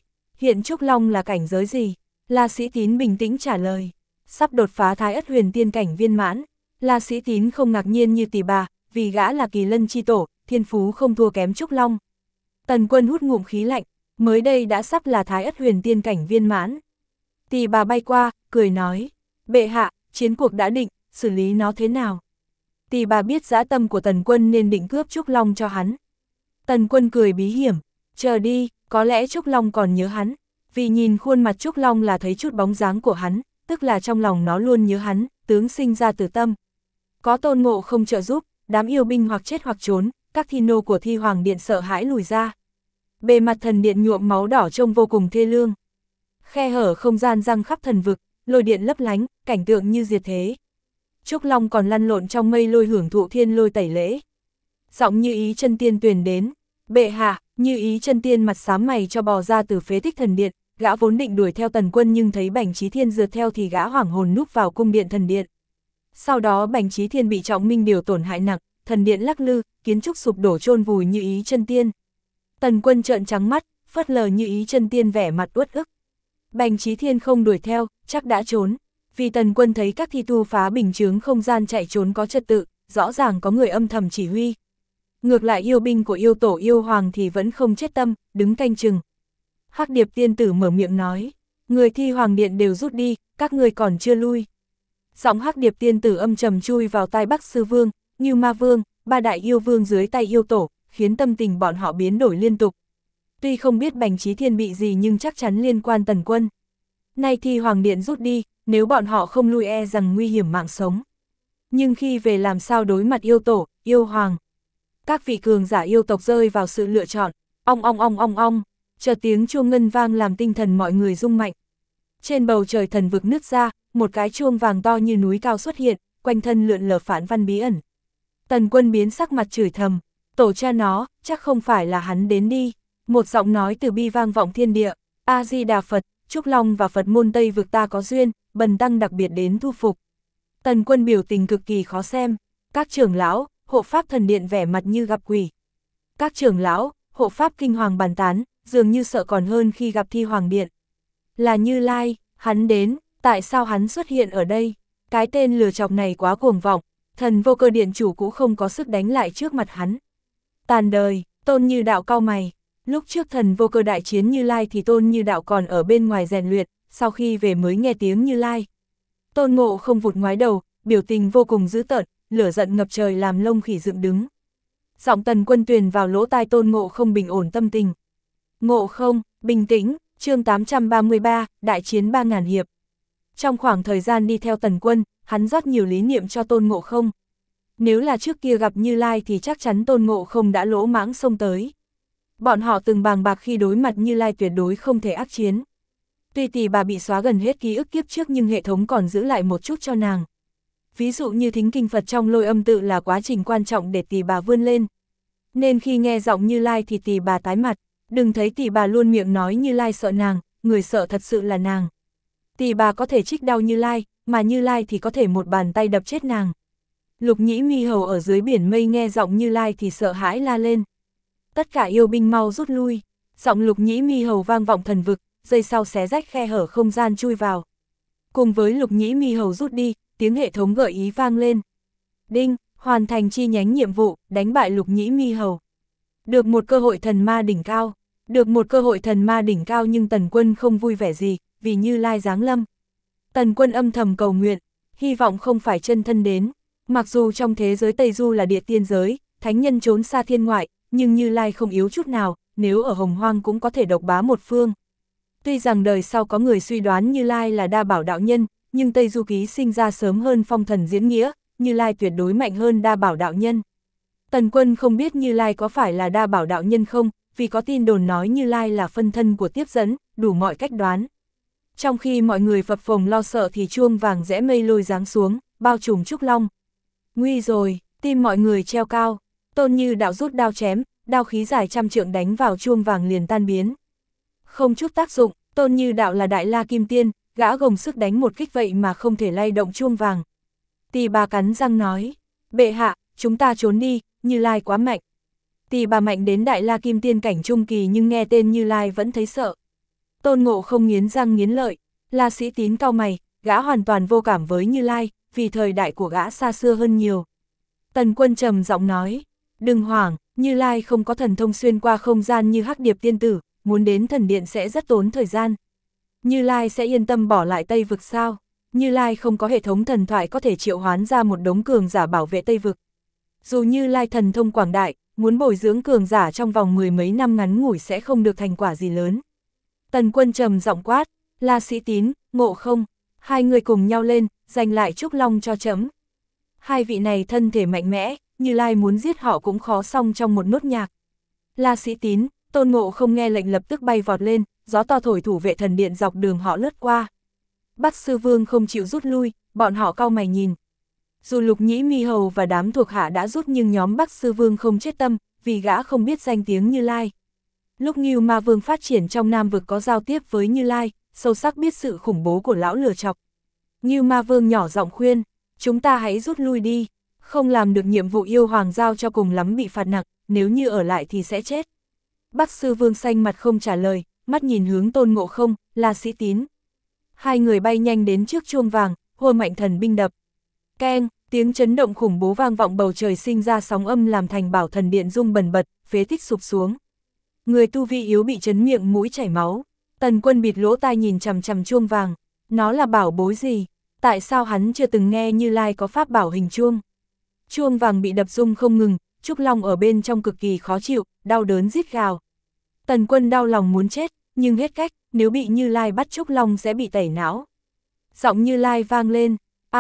Hiện Trúc Long là cảnh giới gì? La Sĩ Tín bình tĩnh trả lời. Sắp đột phá Thái Ất Huyền Tiên cảnh viên mãn. La Sĩ Tín không ngạc nhiên như tỷ bà, vì gã là Kỳ Lân chi tổ, thiên phú không thua kém Trúc Long. Tần Quân hút ngụm khí lạnh, mới đây đã sắp là Thái Ất Huyền Tiên cảnh viên mãn. Tỷ bà bay qua, cười nói, bệ hạ, chiến cuộc đã định, xử lý nó thế nào? Tỷ bà biết dã tâm của Tần Quân nên định cướp Trúc Long cho hắn. Tần Quân cười bí hiểm, chờ đi, có lẽ Trúc Long còn nhớ hắn, vì nhìn khuôn mặt Trúc Long là thấy chút bóng dáng của hắn, tức là trong lòng nó luôn nhớ hắn, tướng sinh ra từ tâm. Có Tôn Ngộ không trợ giúp, đám yêu binh hoặc chết hoặc trốn, các thi nô của Thi Hoàng Điện sợ hãi lùi ra. Bề mặt thần điện nhuộm máu đỏ trông vô cùng thê lương. Khe hở không gian răng khắp thần vực, lôi điện lấp lánh, cảnh tượng như diệt thế. Trúc Long còn lăn lộn trong mây lôi hưởng thụ thiên lôi tẩy lễ. Giọng Như Ý Chân Tiên truyền đến, bệ hạ. Như Ý Chân Tiên mặt xám mày cho bò ra từ phế tích thần điện, gã vốn định đuổi theo Tần Quân nhưng thấy Bành Chí Thiên rượt theo thì gã hoảng hồn núp vào cung điện thần điện. Sau đó Bành Chí Thiên bị trọng minh điều tổn hại nặng, thần điện lắc lư, kiến trúc sụp đổ chôn vùi Như Ý Chân Tiên. Tần Quân trợn trắng mắt, phớt lờ Như Ý Chân Tiên vẻ mặt uất ức. Bành Chí Thiên không đuổi theo, chắc đã trốn. Vì Tần Quân thấy các thi tu phá bình chướng không gian chạy trốn có trật tự, rõ ràng có người âm thầm chỉ huy. Ngược lại yêu binh của yêu tổ yêu hoàng thì vẫn không chết tâm, đứng canh chừng. Hắc Điệp tiên tử mở miệng nói, người Thi Hoàng Điện đều rút đi, các người còn chưa lui. Giọng Hắc Điệp tiên tử âm trầm chui vào tai Bắc Sư Vương, Ngưu Ma Vương, ba đại yêu vương dưới tay yêu tổ, khiến tâm tình bọn họ biến đổi liên tục. Tuy không biết Bành Chí Thiên bị gì nhưng chắc chắn liên quan Tần Quân. Nay Thi Hoàng Điện rút đi, nếu bọn họ không lui e rằng nguy hiểm mạng sống. Nhưng khi về làm sao đối mặt yêu tổ, yêu hoàng. Các vị cường giả yêu tộc rơi vào sự lựa chọn, ong ong ong ong ong, chợt tiếng chuông ngân vang làm tinh thần mọi người rung mạnh. Trên bầu trời thần vực nứt ra, một cái chuông vàng to như núi cao xuất hiện, quanh thân lượn lờ phản văn bí ẩn. Tần Quân biến sắc mặt chửi thầm, tổ cha nó, chắc không phải là hắn đến đi. Một giọng nói từ bi vang vọng thiên địa, A-di-đà Phật, Trúc Long và Phật môn Tây vực ta có duyên, bần tăng đặc biệt đến thu phục. Tần Quân biểu tình cực kỳ khó xem, các trưởng lão, hộ pháp thần điện vẻ mặt như gặp quỷ. Các trưởng lão, hộ pháp kinh hoàng bàn tán, dường như sợ còn hơn khi gặp Thi Hoàng Điện. Là Như Lai, hắn đến, tại sao hắn xuất hiện ở đây? Cái tên lừa chọc này quá cuồng vọng, thần Vô Cơ Điện chủ cũng không có sức đánh lại trước mặt hắn. Tàn đời, Tôn Như Đạo cau mày. Lúc trước thần Vô Cơ đại chiến Như Lai thì Tôn Như Đạo còn ở bên ngoài rèn luyện, sau khi về mới nghe tiếng Như Lai. Tôn Ngộ không vụt ngoái đầu, biểu tình vô cùng dữ tợn, lửa giận ngập trời làm lông khỉ dựng đứng. Giọng Tần Quân truyền vào lỗ tai Tôn Ngộ không bình ổn tâm tình. Ngộ không, bình tĩnh, chương 833, đại chiến 3000 hiệp. Trong khoảng thời gian đi theo Tần Quân, hắn rót nhiều lý niệm cho Tôn Ngộ không. Nếu là trước kia gặp Như Lai thì chắc chắn Tôn Ngộ không đã lỗ mãng xông tới. Bọn họ từng bàng bạc khi đối mặt Như Lai tuyệt đối không thể ác chiến. Tuy tỷ bà bị xóa gần hết ký ức kiếp trước nhưng hệ thống còn giữ lại một chút cho nàng. Ví dụ như thính kinh Phật trong Lôi Âm tự là quá trình quan trọng để tỷ bà vươn lên. Nên khi nghe giọng Như Lai thì tỷ bà tái mặt, đừng thấy tỷ bà luôn miệng nói Như Lai sợ nàng, người sợ thật sự là nàng. Tỷ bà có thể trích đau Như Lai, mà Như Lai thì có thể một bàn tay đập chết nàng. Lục Nhĩ Mi Hầu ở dưới biển mây nghe giọng Như Lai thì sợ hãi la lên. Tất cả yêu binh mau rút lui, giọng Lục Nhĩ Mi Hầu vang vọng thần vực, giây sau xé rách khe hở không gian chui vào. Cùng với Lục Nhĩ Mi Hầu rút đi, tiếng hệ thống gợi ý vang lên. Đinh, hoàn thành chi nhánh nhiệm vụ, đánh bại Lục Nhĩ Mi Hầu. Được một cơ hội thần ma đỉnh cao. Được một cơ hội thần ma đỉnh cao nhưng Tần Quân không vui vẻ gì, vì Như Lai giáng lâm. Tần Quân âm thầm cầu nguyện, hy vọng không phải chân thân đến. Mặc dù trong thế giới Tây Du là địa tiên giới, thánh nhân trốn xa thiên ngoại, nhưng Như Lai không yếu chút nào, nếu ở Hồng Hoang cũng có thể độc bá một phương. Tuy rằng đời sau có người suy đoán Như Lai là Đa Bảo đạo nhân, nhưng Tây Du Ký sinh ra sớm hơn Phong Thần Diễn Nghĩa, Như Lai tuyệt đối mạnh hơn Đa Bảo đạo nhân. Tần Quân không biết Như Lai có phải là Đa Bảo đạo nhân không, vì có tin đồn nói Như Lai là phân thân của tiếp dẫn, đủ mọi cách đoán. Trong khi mọi người phập phồng lo sợ thì chuông vàng rẽ mây lôi giáng xuống, bao trùm Trúc Long. Nguy rồi, tim mọi người treo cao, Tôn Như Đạo rút đao chém, đao khí dài trăm trượng đánh vào chuông vàng liền tan biến. Không chút tác dụng, Tôn Như Đạo là Đại La Kim Tiên, gã gồng sức đánh một kích vậy mà không thể lay động chuông vàng. Tỳ bà cắn răng nói, bệ hạ, chúng ta trốn đi, Như Lai quá mạnh. Tỳ bà mạnh đến Đại La Kim Tiên cảnh trung kỳ nhưng nghe tên Như Lai vẫn thấy sợ. Tôn Ngộ Không nghiến răng nghiến lợi, La Sĩ Tín cau mày, gã hoàn toàn vô cảm với Như Lai, vì thời đại của gã xa xưa hơn nhiều. Tần Quân trầm giọng nói, đừng hoảng, Như Lai không có thần thông xuyên qua không gian như Hắc Điệp tiên tử, muốn đến thần điện sẽ rất tốn thời gian. Như Lai sẽ yên tâm bỏ lại Tây Vực sao? Như Lai không có hệ thống thần thoại có thể triệu hoán ra một đống cường giả bảo vệ Tây Vực. Dù Như Lai thần thông quảng đại, muốn bồi dưỡng cường giả trong vòng 10 mấy năm ngắn ngủi sẽ không được thành quả gì lớn. Tần Quân trầm giọng quát, La Sĩ Tín, Ngộ Không, hai người cùng nhau lên, giành lại Trúc Long cho trẫm. Hai vị này thân thể mạnh mẽ, Như Lai muốn giết họ cũng khó xong trong một nốt nhạc. La Sĩ Tín, Tôn Ngộ Không nghe lệnh lập tức bay vọt lên, gió to thổi thủ vệ thần điện dọc đường họ lướt qua. Bắc Sư Vương không chịu rút lui, bọn họ cau mày nhìn. Dù Lục Nhĩ Mi Hầu và đám thuộc hạ đã rút nhưng nhóm Bắc Sư Vương không chết tâm, vì gã không biết danh tiếng Như Lai. Lúc Ngưu Ma Vương phát triển trong Nam Vực có giao tiếp với Như Lai, sâu sắc biết sự khủng bố của lão lửa chọc. Ngưu Ma Vương nhỏ giọng khuyên, chúng ta hãy rút lui đi, không làm được nhiệm vụ yêu hoàng giao cho cùng lắm bị phạt nặng, nếu như ở lại thì sẽ chết. Bắc Sư Vương xanh mặt không trả lời, mắt nhìn hướng Tôn Ngộ Không, La Sĩ Tín. Hai người bay nhanh đến trước chuông vàng, hô mạnh thần binh đập. Keng, tiếng chấn động khủng bố vang vọng bầu trời sinh ra sóng âm làm thành bảo thần điện rung bần bật, phế tích sụp xuống. Người tu vi yếu bị chấn miệng mũi chảy máu. Tần Quân bịt lỗ tai nhìn chằm chằm chuông vàng. Nó là bảo bối gì? Tại sao hắn chưa từng nghe Như Lai có pháp bảo hình chuông? Chuông vàng bị đập rung không ngừng, Trúc Long ở bên trong cực kỳ khó chịu, đau đớn rít gào. Tần Quân đau lòng muốn chết, nhưng hết cách, nếu bị Như Lai bắt Trúc Long sẽ bị tẩy não. Giọng Như Lai vang lên,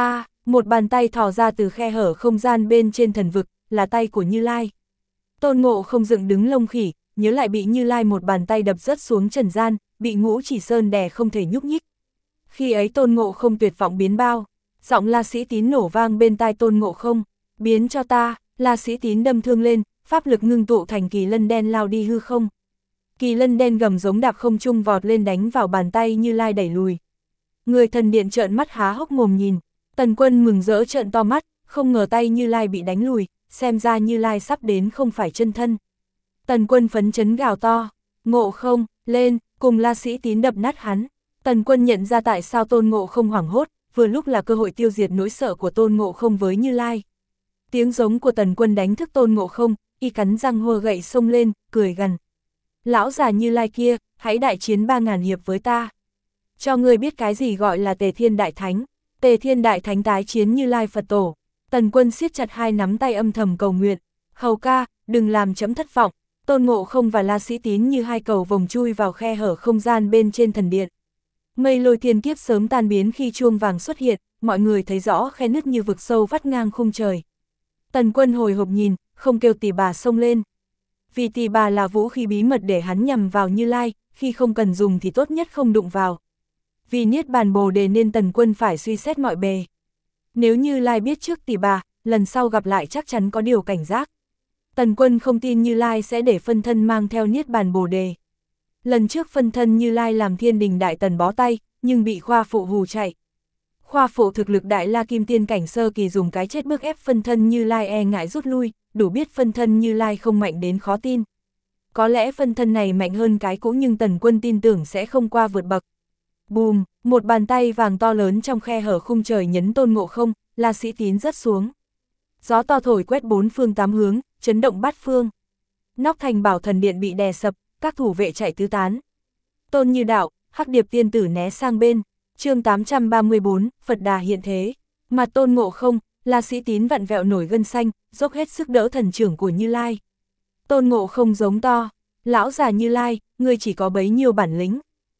một bàn tay thò ra từ khe hở không gian bên trên thần vực, là tay của Như Lai. Tôn Ngộ Không dựng đứng lông khỉ, nhớ lại bị Như Lai một bàn tay đập rớt xuống trần gian, bị Ngũ Chỉ Sơn đè không thể nhúc nhích. Khi ấy Tôn Ngộ Không tuyệt vọng biến bao, giọng La Sĩ Tín nổ vang bên tai Tôn Ngộ Không, biến cho ta. La Sĩ Tín đâm thương lên, pháp lực ngưng tụ thành kỳ lân đen lao đi hư không. Kỳ lân đen gầm giống đạp không trung vọt lên đánh vào bàn tay Như Lai đẩy lùi. Người thần điện trợn mắt há hốc mồm nhìn, Tần Quân mừng rỡ trợn to mắt, không ngờ tay Như Lai bị đánh lùi, xem ra Như Lai sắp đến không phải chân thân. Tần Quân phấn chấn gào to, Ngộ Không, lên, cùng La Sĩ Tín đập nát hắn. Tần Quân nhận ra tại sao Tôn Ngộ Không hoảng hốt, vừa lúc là cơ hội tiêu diệt nỗi sợ của Tôn Ngộ Không với Như Lai. Tiếng giống của Tần Quân đánh thức Tôn Ngộ Không, y cắn răng hô gậy xông lên, cười gằn. Lão già Như Lai kia, hãy đại chiến 3000 hiệp với ta. Cho ngươi biết cái gì gọi là Tề Thiên Đại Thánh. Tề Thiên Đại Thánh tái chiến Như Lai Phật Tổ. Tần Quân siết chặt hai nắm tay âm thầm cầu nguyện. Hầu ca, đừng làm chấm thất vọng. Tôn Ngộ Không và La Sĩ Tín như hai cầu vồng chui vào khe hở không gian bên trên thần điện. Mây lôi thiên kiếp sớm tan biến khi chuông vàng xuất hiện, mọi người thấy rõ khe nứt như vực sâu vắt ngang khung trời. Tần Quân hồi hộp nhìn, không kêu Tỳ Bà xông lên. Vì Tỳ Bà là vũ khí bí mật để hắn nhằm vào Như Lai, khi không cần dùng thì tốt nhất không đụng vào. Vì Niết Bàn Bồ Đề nên Tần Quân phải suy xét mọi bề. Nếu Như Lai biết trước Tỳ Bà, lần sau gặp lại chắc chắn có điều cảnh giác. Tần Quân không tin Như Lai sẽ để phân thân mang theo Niết Bàn Bồ Đề. Lần trước phân thân Như Lai làm Thiên Đình Đại Tần bó tay, nhưng bị Khoa Phụ hù chạy. Khoa Phụ thực lực Đại La Kim Tiên cảnh sơ kỳ dùng cái chết bức ép phân thân Như Lai e ngại rút lui, đủ biết phân thân Như Lai không mạnh đến khó tin. Có lẽ phân thân này mạnh hơn cái cũ nhưng Tần Quân tin tưởng sẽ không qua vượt bậc. Bùm, một bàn tay vàng to lớn trong khe hở khung trời nhấn Tôn Ngộ Không, La Sĩ Tín rớt xuống. Gió to thổi quét bốn phương tám hướng, chấn động bát phương. Nóc thành bảo thần điện bị đè sập, các thủ vệ chạy tứ tán. Tôn Như Đạo, Hắc Điệp tiên tử né sang bên. Chương 834, Phật Đà hiện thế. Mặt Tôn Ngộ Không, La Sĩ Tín vặn vẹo nổi gân xanh, dốc hết sức đỡ thần trưởng của Như Lai. Tôn Ngộ Không giống to, lão già Như Lai, ngươi chỉ có bấy nhiêu bản lĩnh.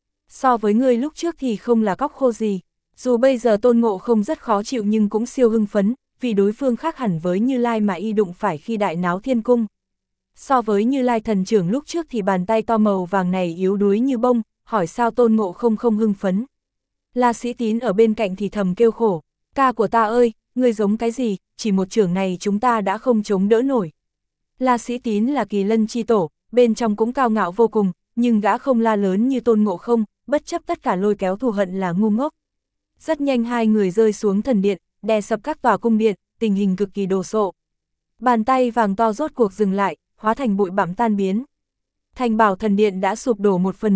So với ngươi lúc trước thì không là cóc khô gì. Dù bây giờ Tôn Ngộ Không rất khó chịu nhưng cũng siêu hưng phấn, vì đối phương khác hẳn với Như Lai mà y đụng phải khi đại náo thiên cung. So với Như Lai thần trưởng lúc trước thì bàn tay to màu vàng này yếu đuối như bông, hỏi sao Tôn Ngộ Không không hưng phấn. La Sĩ Tín ở bên cạnh thì thầm kêu khổ, ca của ta ơi, ngươi giống cái gì, chỉ một chưởng này chúng ta đã không chống đỡ nổi. La Sĩ Tín là Kỳ Lân chi tổ, bên trong cũng cao ngạo vô cùng, nhưng gã không la lớn như Tôn Ngộ Không, bất chấp tất cả lôi kéo thù hận là ngu ngốc. Rất nhanh hai người rơi xuống thần điện, đè sập các tòa cung điện, tình hình cực kỳ đồ sộ. Bàn tay vàng to rốt cuộc dừng lại, hóa thành bụi bặm tan biến. Thành bảo thần điện đã sụp đổ 1/10,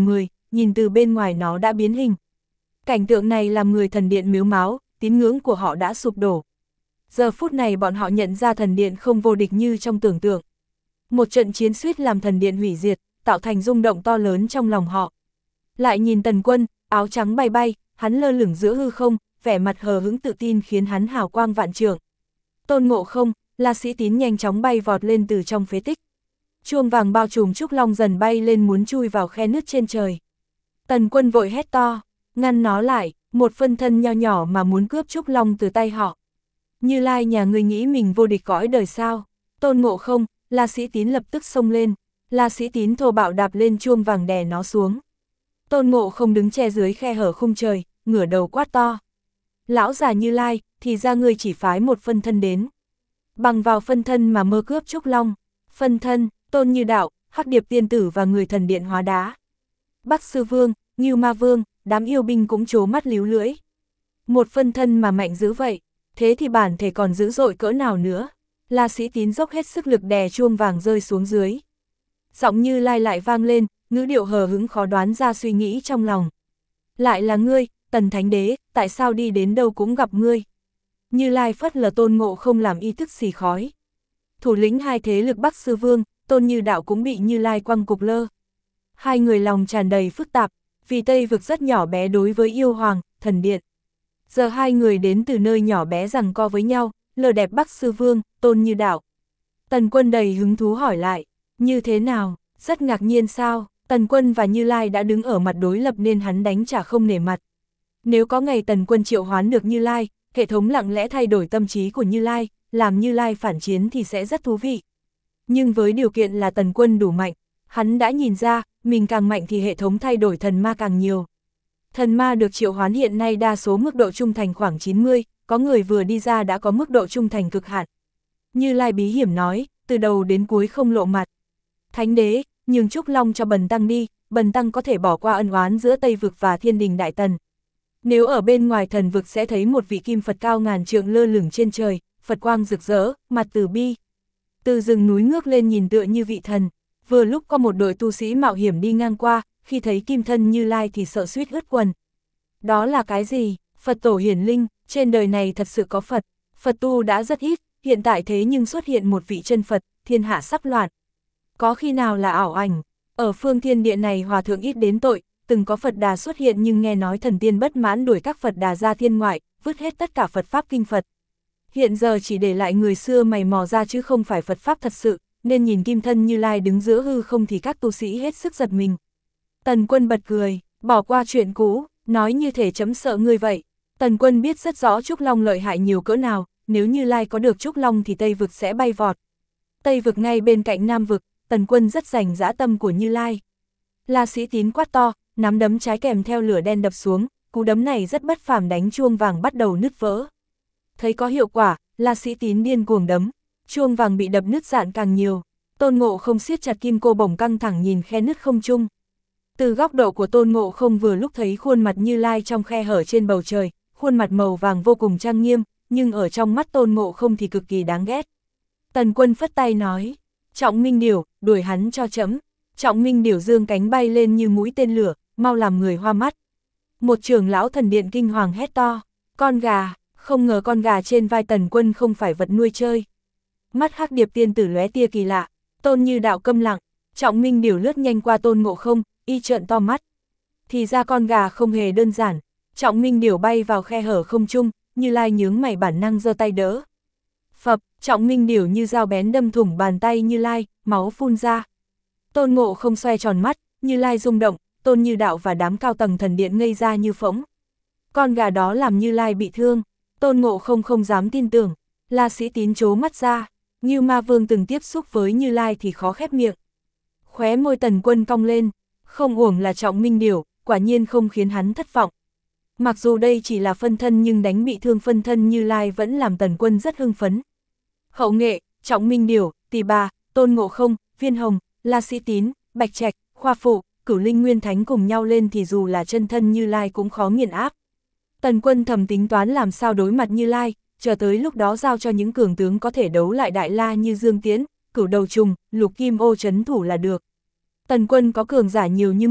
nhìn từ bên ngoài nó đã biến hình. Cảnh tượng này làm người thần điện mếu máo, tín ngưỡng của họ đã sụp đổ. Giờ phút này bọn họ nhận ra thần điện không vô địch như trong tưởng tượng. Một trận chiến suýt làm thần điện hủy diệt, tạo thành rung động to lớn trong lòng họ. Lại nhìn Tần Quân, áo trắng bay bay, hắn lơ lửng giữa hư không, vẻ mặt hờ hững tự tin khiến hắn hào quang vạn trượng. Tôn Ngộ Không, La Sĩ Tín nhanh chóng bay vọt lên từ trong phế tích. Chuông vàng bao trùm trúc long dần bay lên muốn chui vào khe nứt trên trời. Tần Quân vội hét to, ngăn nó lại, một phân thân nho nhỏ mà muốn cướp trúc long từ tay họ. Như Lai nhà ngươi nghĩ mình vô địch cõi đời sao? Tôn Ngộ Không, La Sĩ Tín lập tức xông lên, La Sĩ Tín thô bạo đạp lên chuông vàng đè nó xuống. Tôn Ngộ Không đứng che dưới khe hở khung trời, ngửa đầu quát to. Lão già Như Lai, thì ra ngươi chỉ phái một phân thân đến. Bằng vào phân thân mà mơ cướp trúc long. Phân thân, Tôn Như Đạo, Hắc Điệp Tiên Tử và người thần điện hóa đá. Bắc Sư Vương, Ngưu Ma Vương, đám yêu binh cũng trố mắt líu lưỡi. Một phân thân mà mạnh dữ vậy, thế thì bản thể còn dữ dội cỡ nào nữa. La Sĩ Tín dốc hết sức lực đè chuông vàng rơi xuống dưới. Giọng Như Lai lại vang lên, ngữ điệu hờ hững khó đoán ra suy nghĩ trong lòng. Lại là ngươi, Tần Thánh Đế, tại sao đi đến đâu cũng gặp ngươi? Như Lai phất lờ Tôn Ngộ Không làm y thức xì khói. Thủ lĩnh hai thế lực Bắc Sư Vương, Tôn Như Đạo cũng bị Như Lai quăng cục lơ. Hai người lòng tràn đầy phức tạp, vì Tây Vực rất nhỏ bé đối với yêu hoàng, thần điện. Giờ hai người đến từ nơi nhỏ bé giằng co với nhau, lờ đẹp Bắc Sư Vương, Tôn Như Đạo. Tần Quân đầy hứng thú hỏi lại, như thế nào, rất ngạc nhiên sao? Tần Quân và Như Lai đã đứng ở mặt đối lập nên hắn đánh trả không nể mặt. Nếu có ngày Tần Quân triệu hoán được Như Lai, hệ thống lặng lẽ thay đổi tâm trí của Như Lai, làm Như Lai phản chiến thì sẽ rất thú vị. Nhưng với điều kiện là Tần Quân đủ mạnh, hắn đã nhìn ra, mình càng mạnh thì hệ thống thay đổi thần ma càng nhiều. Thần ma được triệu hoán hiện nay đa số mức độ trung thành khoảng 90, có người vừa đi ra đã có mức độ trung thành cực hạn. Như Lai bí hiểm nói, từ đầu đến cuối không lộ mặt. Thánh Đế, nhường trúc long cho Bần Tăng đi, Bần Tăng có thể bỏ qua ân oán giữa Tây Vực và Thiên Đình Đại Tần. Nếu ở bên ngoài thần vực sẽ thấy một vị kim Phật cao ngàn trượng lơ lửng trên trời, Phật quang rực rỡ, mặt từ bi. Từ rừng núi ngước lên nhìn tựa như vị thần, vừa lúc có một đội tu sĩ mạo hiểm đi ngang qua, khi thấy kim thân Như Lai thì sợ suýt ướt quần. Đó là cái gì? Phật tổ hiển linh, trên đời này thật sự có Phật, Phật tu đã rất ít, hiện tại thế nhưng xuất hiện một vị chân Phật, thiên hạ sắp loạn. Có khi nào là ảo ảnh? Ở phương thiên địa này hòa thượng ít đến tội, từng có Phật Đà xuất hiện nhưng nghe nói thần tiên bất mãn đuổi các Phật Đà ra thiên ngoại, vứt hết tất cả Phật Pháp kinh Phật. Hiện giờ chỉ để lại người xưa mày mò ra chứ không phải Phật Pháp thật sự, nên nhìn kim thân Như Lai đứng giữa hư không thì các tu sĩ hết sức giật mình. Tần Quân bật cười, bỏ qua chuyện cũ, nói như thể chấm sợ ngươi vậy. Tần Quân biết rất rõ Trúc Long lợi hại nhiều cỡ nào, nếu Như Lai có được Trúc Long thì Tây Vực sẽ bay vọt. Tây Vực ngay bên cạnh Nam Vực, Tần Quân rất rành dã tâm của Như Lai. La Sĩ Tín quát to, nắm đấm trái kèm theo lửa đen đập xuống, cú đấm này rất bất phàm đánh chuông vàng bắt đầu nứt vỡ. Thấy có hiệu quả, La Sĩ Tín điên cuồng đấm, chuông vàng bị đập nứt rạn càng nhiều. Tôn Ngộ Không siết chặt kim cô bổng căng thẳng nhìn khe nứt không trung. Từ góc độ của Tôn Ngộ Không vừa lúc thấy khuôn mặt Như Lai trong khe hở trên bầu trời, khuôn mặt màu vàng vô cùng trang nghiêm, nhưng ở trong mắt Tôn Ngộ Không thì cực kỳ đáng ghét. Tần Quân phất tay nói, Trọng Minh Điểu, đuổi hắn cho chấm. Trọng Minh Điểu dương cánh bay lên như mũi tên lửa, mau làm người hoa mắt. Một trưởng lão thần điện kinh hoàng hét to, con gà, không ngờ con gà trên vai Tần Quân không phải vật nuôi chơi. Mắt Hắc Điệp Tiên Tử lóe tia kỳ lạ, Tôn Như Đạo câm lặng, Trọng Minh Điểu lướt nhanh qua Tôn Ngộ Không, y trợn to mắt. Thì ra con gà không hề đơn giản, Trọng Minh Điểu bay vào khe hở không trung, Như Lai nhướng mày bản năng giơ tay đỡ. Phập, Trọng Minh Điểu như dao bén đâm thủng bàn tay Như Lai, máu phun ra. Tôn Ngộ Không xoay tròn mắt, Như Lai rung động, Tôn Như Đạo và đám cao tầng thần điện ngây ra như phỗng. Con gà đó làm Như Lai bị thương, Tôn Ngộ Không không dám tin tưởng, La Sĩ Tín trố mắt ra, Ngưu Ma Vương từng tiếp xúc với Như Lai thì khó khép miệng. Khóe môi Tần Quân cong lên, không uổng là Trọng Minh Điểu, quả nhiên không khiến hắn thất vọng. Mặc dù đây chỉ là phân thân nhưng đánh bị thương phân thân Như Lai vẫn làm Tần Quân rất hưng phấn. Hậu nghệ, Trọng Minh Điểu, Tỳ Bà, Tôn Ngộ Không, Viên Hồng, La Sĩ Tín, Bạch Trạch, Khoa Phụ, Cửu Linh Nguyên Thánh cùng nhau lên thì dù là chân thân Như Lai cũng khó nghiền áp. Tần Quân thầm tính toán làm sao đối mặt Như Lai, chờ tới lúc đó giao cho những cường tướng có thể đấu lại Đại La như Dương Tiễn, Cửu Đầu Trùng, Lục Kim Ô trấn thủ là được. Tần Quân có cường giả nhiều như mây,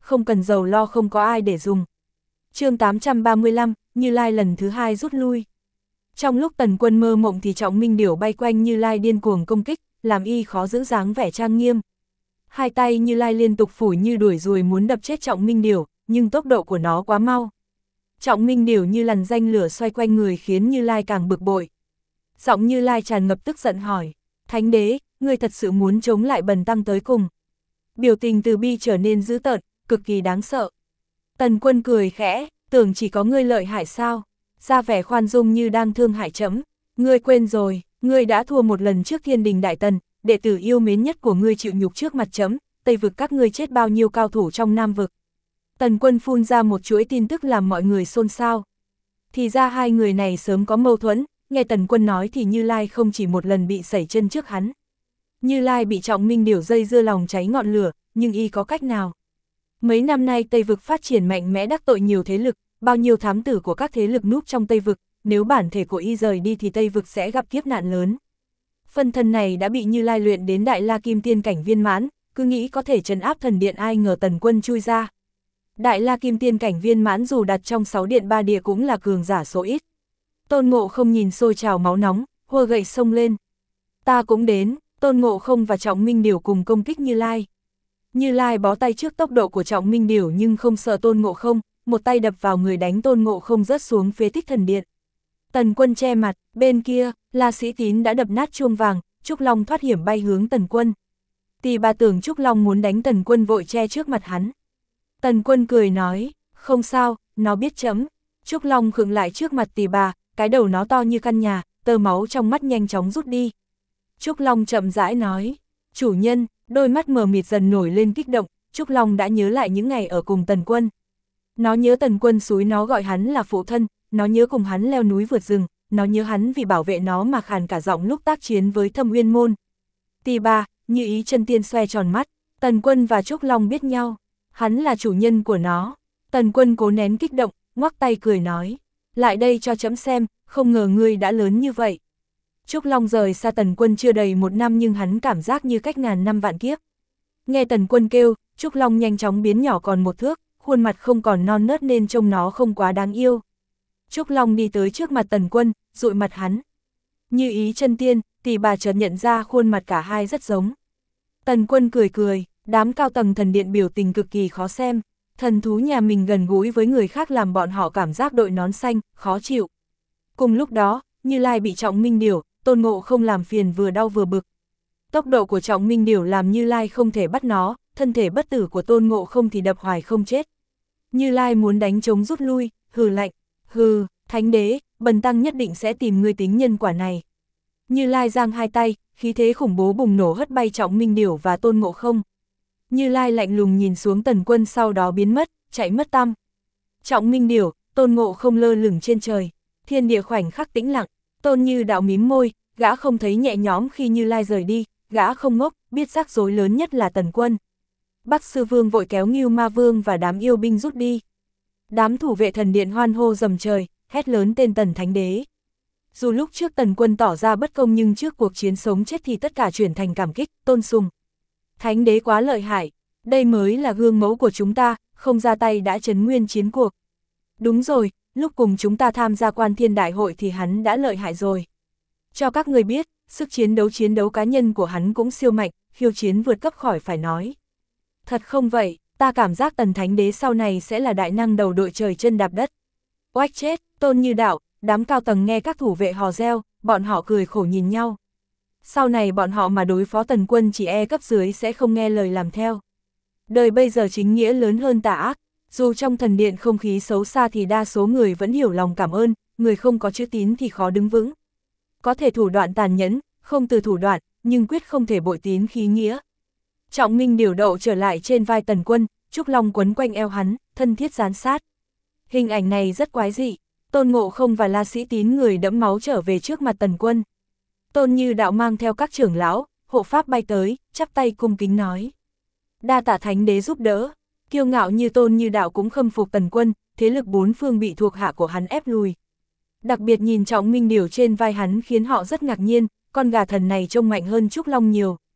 không cần giàu lo không có ai để dùng. Chương 835, Như Lai lần thứ 2 rút lui. Trong lúc Tần Quân mơ mộng thì Trọng Minh Điểu bay quanh Như Lai điên cuồng công kích, làm y khó giữ dáng vẻ trang nghiêm. Hai tay Như Lai liên tục phủi như đuổi ruồi muốn đập chết Trọng Minh Điểu, nhưng tốc độ của nó quá mau. Trọng Minh Điểu như lằn ranh lửa xoay quanh người khiến Như Lai càng bực bội. Giọng Như Lai tràn ngập tức giận hỏi, Thánh đế, ngươi thật sự muốn chống lại Bần tăng tới cùng? Biểu tình từ bi trở nên dữ tợn, cực kỳ đáng sợ. Tần Quân cười khẽ, tưởng chỉ có ngươi lợi hại sao? Ra vẻ khoan dung như đang thương hại trẫm. Ngươi quên rồi, ngươi đã thua một lần trước Thiên Đình Đại Tần, đệ tử yêu mến nhất của ngươi chịu nhục trước mặt trẫm, Tây vực các ngươi chết bao nhiêu cao thủ trong Nam vực. Tần Quân phun ra một chuỗi tin tức làm mọi người xôn xao. Thì ra hai người này sớm có mâu thuẫn, nghe Tần Quân nói thì Như Lai không chỉ một lần bị sẩy chân trước hắn. Như Lai bị Trọng Minh Điểu dây dưa lòng cháy ngọn lửa, nhưng y có cách nào? Mấy năm nay Tây vực phát triển mạnh mẽ đắc tội nhiều thế lực, bao nhiêu thám tử của các thế lực núp trong Tây vực, nếu bản thể của y rời đi thì Tây vực sẽ gặp kiếp nạn lớn. Phân thân này đã bị Như Lai luyện đến Đại La Kim Tiên cảnh viên mãn, cứ nghĩ có thể trấn áp thần điện, ai ngờ Tần Quân chui ra. Đại La Kim Tiên cảnh viên mãn dù đặt trong 6 điện 3 địa cũng là cường giả số ít. Tôn Ngộ Không nhìn sôi trào máu nóng, hua gậy xông lên. Ta cũng đến. Tôn Ngộ Không và Trọng Minh Điểu cùng công kích Như Lai. Như Lai bó tay trước tốc độ của Trọng Minh Điểu nhưng không sợ Tôn Ngộ Không, một tay đập vào người đánh Tôn Ngộ Không rớt xuống phế tích thần điện. Tần Quân che mặt, bên kia, La Sĩ Tín đã đập nát chuông vàng, Trúc Long thoát hiểm bay hướng Tần Quân. Tỳ bà tưởng Trúc Long muốn đánh Tần Quân vội che trước mặt hắn. Tần Quân cười nói, không sao, nó biết chấm. Trúc Long khựng lại trước mặt Tỳ bà, cái đầu nó to như căn nhà, tơ máu trong mắt nhanh chóng rút đi. Trúc Long chậm rãi nói, chủ nhân, đôi mắt mờ mịt dần nổi lên kích động, Trúc Long đã nhớ lại những ngày ở cùng Tần Quân. Nó nhớ Tần Quân xúi nó gọi hắn là phụ thân, nó nhớ cùng hắn leo núi vượt rừng, nó nhớ hắn vì bảo vệ nó mà khàn cả giọng lúc tác chiến với Thâm Uyên Môn. Tỳ bà, Như Ý chân tiên xoe tròn mắt, Tần Quân và Trúc Long biết nhau, hắn là chủ nhân của nó. Tần Quân cố nén kích động, ngoắc tay cười nói, lại đây cho chấm xem, không ngờ ngươi đã lớn như vậy. Trúc Long rời xa Tần Quân chưa đầy 1 năm nhưng hắn cảm giác như cách ngàn năm vạn kiếp. Nghe Tần Quân kêu, Trúc Long nhanh chóng biến nhỏ còn 1 thước, khuôn mặt không còn non nớt nên trông nó không quá đáng yêu. Trúc Long đi tới trước mặt Tần Quân, dụi mặt hắn. Như Ý chân tiên, Tỳ bà chợt nhận ra khuôn mặt cả hai rất giống. Tần Quân cười cười, đám cao tầng thần điện biểu tình cực kỳ khó xem. Thần thú nhà mình gần gũi với người khác làm bọn họ cảm giác đội nón xanh, khó chịu. Cùng lúc đó, Như Lai bị Trọng Minh Điểu, Tôn Ngộ Không làm phiền vừa đau vừa bực. Tốc độ của Trọng Minh Điểu làm Như Lai không thể bắt nó, thân thể bất tử của Tôn Ngộ Không thì đập hoài không chết. Như Lai muốn đánh trống rút lui, hừ lạnh, hừ, Thánh đế, Bần tăng nhất định sẽ tìm ngươi tính nhân quả này. Như Lai giang hai tay, khí thế khủng bố bùng nổ hất bay Trọng Minh Điểu và Tôn Ngộ Không. Như Lai lạnh lùng nhìn xuống Tần Quân sau đó biến mất, chạy mất tăm. Trọng Minh Điểu, Tôn Ngộ Không lơ lửng trên trời, thiên địa khoảnh khắc tĩnh lặng. Tôn Như Đạo mím môi, gã không thấy nhẹ nhõm khi Như Lai rời đi, gã không ngốc, biết rắc rối lớn nhất là Tần Quân. Bắc Sư Vương vội kéo Ngưu Ma Vương và đám yêu binh rút đi. Đám thủ vệ thần điện hoan hô rầm trời, hét lớn tên Tần Thánh Đế. Dù lúc trước Tần Quân tỏ ra bất công nhưng trước cuộc chiến sống chết thì tất cả chuyển thành cảm kích, tôn sùng. Thánh Đế quá lợi hại, đây mới là gương mẫu của chúng ta, không ra tay đã trấn nguyên chiến cuộc. Đúng rồi, lúc cùng chúng ta tham gia Quan Thiên Đại hội thì hắn đã lợi hại rồi. Cho các người biết, sức chiến đấu cá nhân của hắn cũng siêu mạnh, khiêu chiến vượt cấp khỏi phải nói. Thật không vậy, ta cảm giác Tần Thánh Đế sau này sẽ là đại năng đầu đội trời chân đạp đất. Oách chết, Tôn Như Đạo, đám cao tầng nghe các thủ vệ hò reo, bọn họ cười khổ nhìn nhau. Sau này bọn họ mà đối phó Tần Quân chỉ e cấp dưới sẽ không nghe lời làm theo. Đời bây giờ chính nghĩa lớn hơn tà ác, dù trong thần điện không khí xấu xa thì đa số người vẫn hiểu lòng cảm ơn, người không có chữ tín thì khó đứng vững. Có thể thủ đoạn tàn nhẫn, không từ thủ đoạn, nhưng quyết không thể bội tín khí nghĩa. Trọng Minh Điểu đậu trở lại trên vai Tần Quân, Trúc Long quấn quanh eo hắn, thân thiết dán sát. Hình ảnh này rất quái dị, Tôn Ngộ Không và La Sĩ Tín người đẫm máu trở về trước mặt Tần Quân. Tôn Như Đạo mang theo các trưởng lão, hộ pháp bay tới, chắp tay cung kính nói. Đa tạ Thánh Đế giúp đỡ, kiêu ngạo như Tôn Như Đạo cũng khâm phục Tần Quân, thế lực 4 phương bị thuộc hạ của hắn ép lùi. Đặc biệt nhìn Trọng Minh Điểu trên vai hắn khiến họ rất ngạc nhiên, con gà thần này trông mạnh hơn Trúc Long nhiều.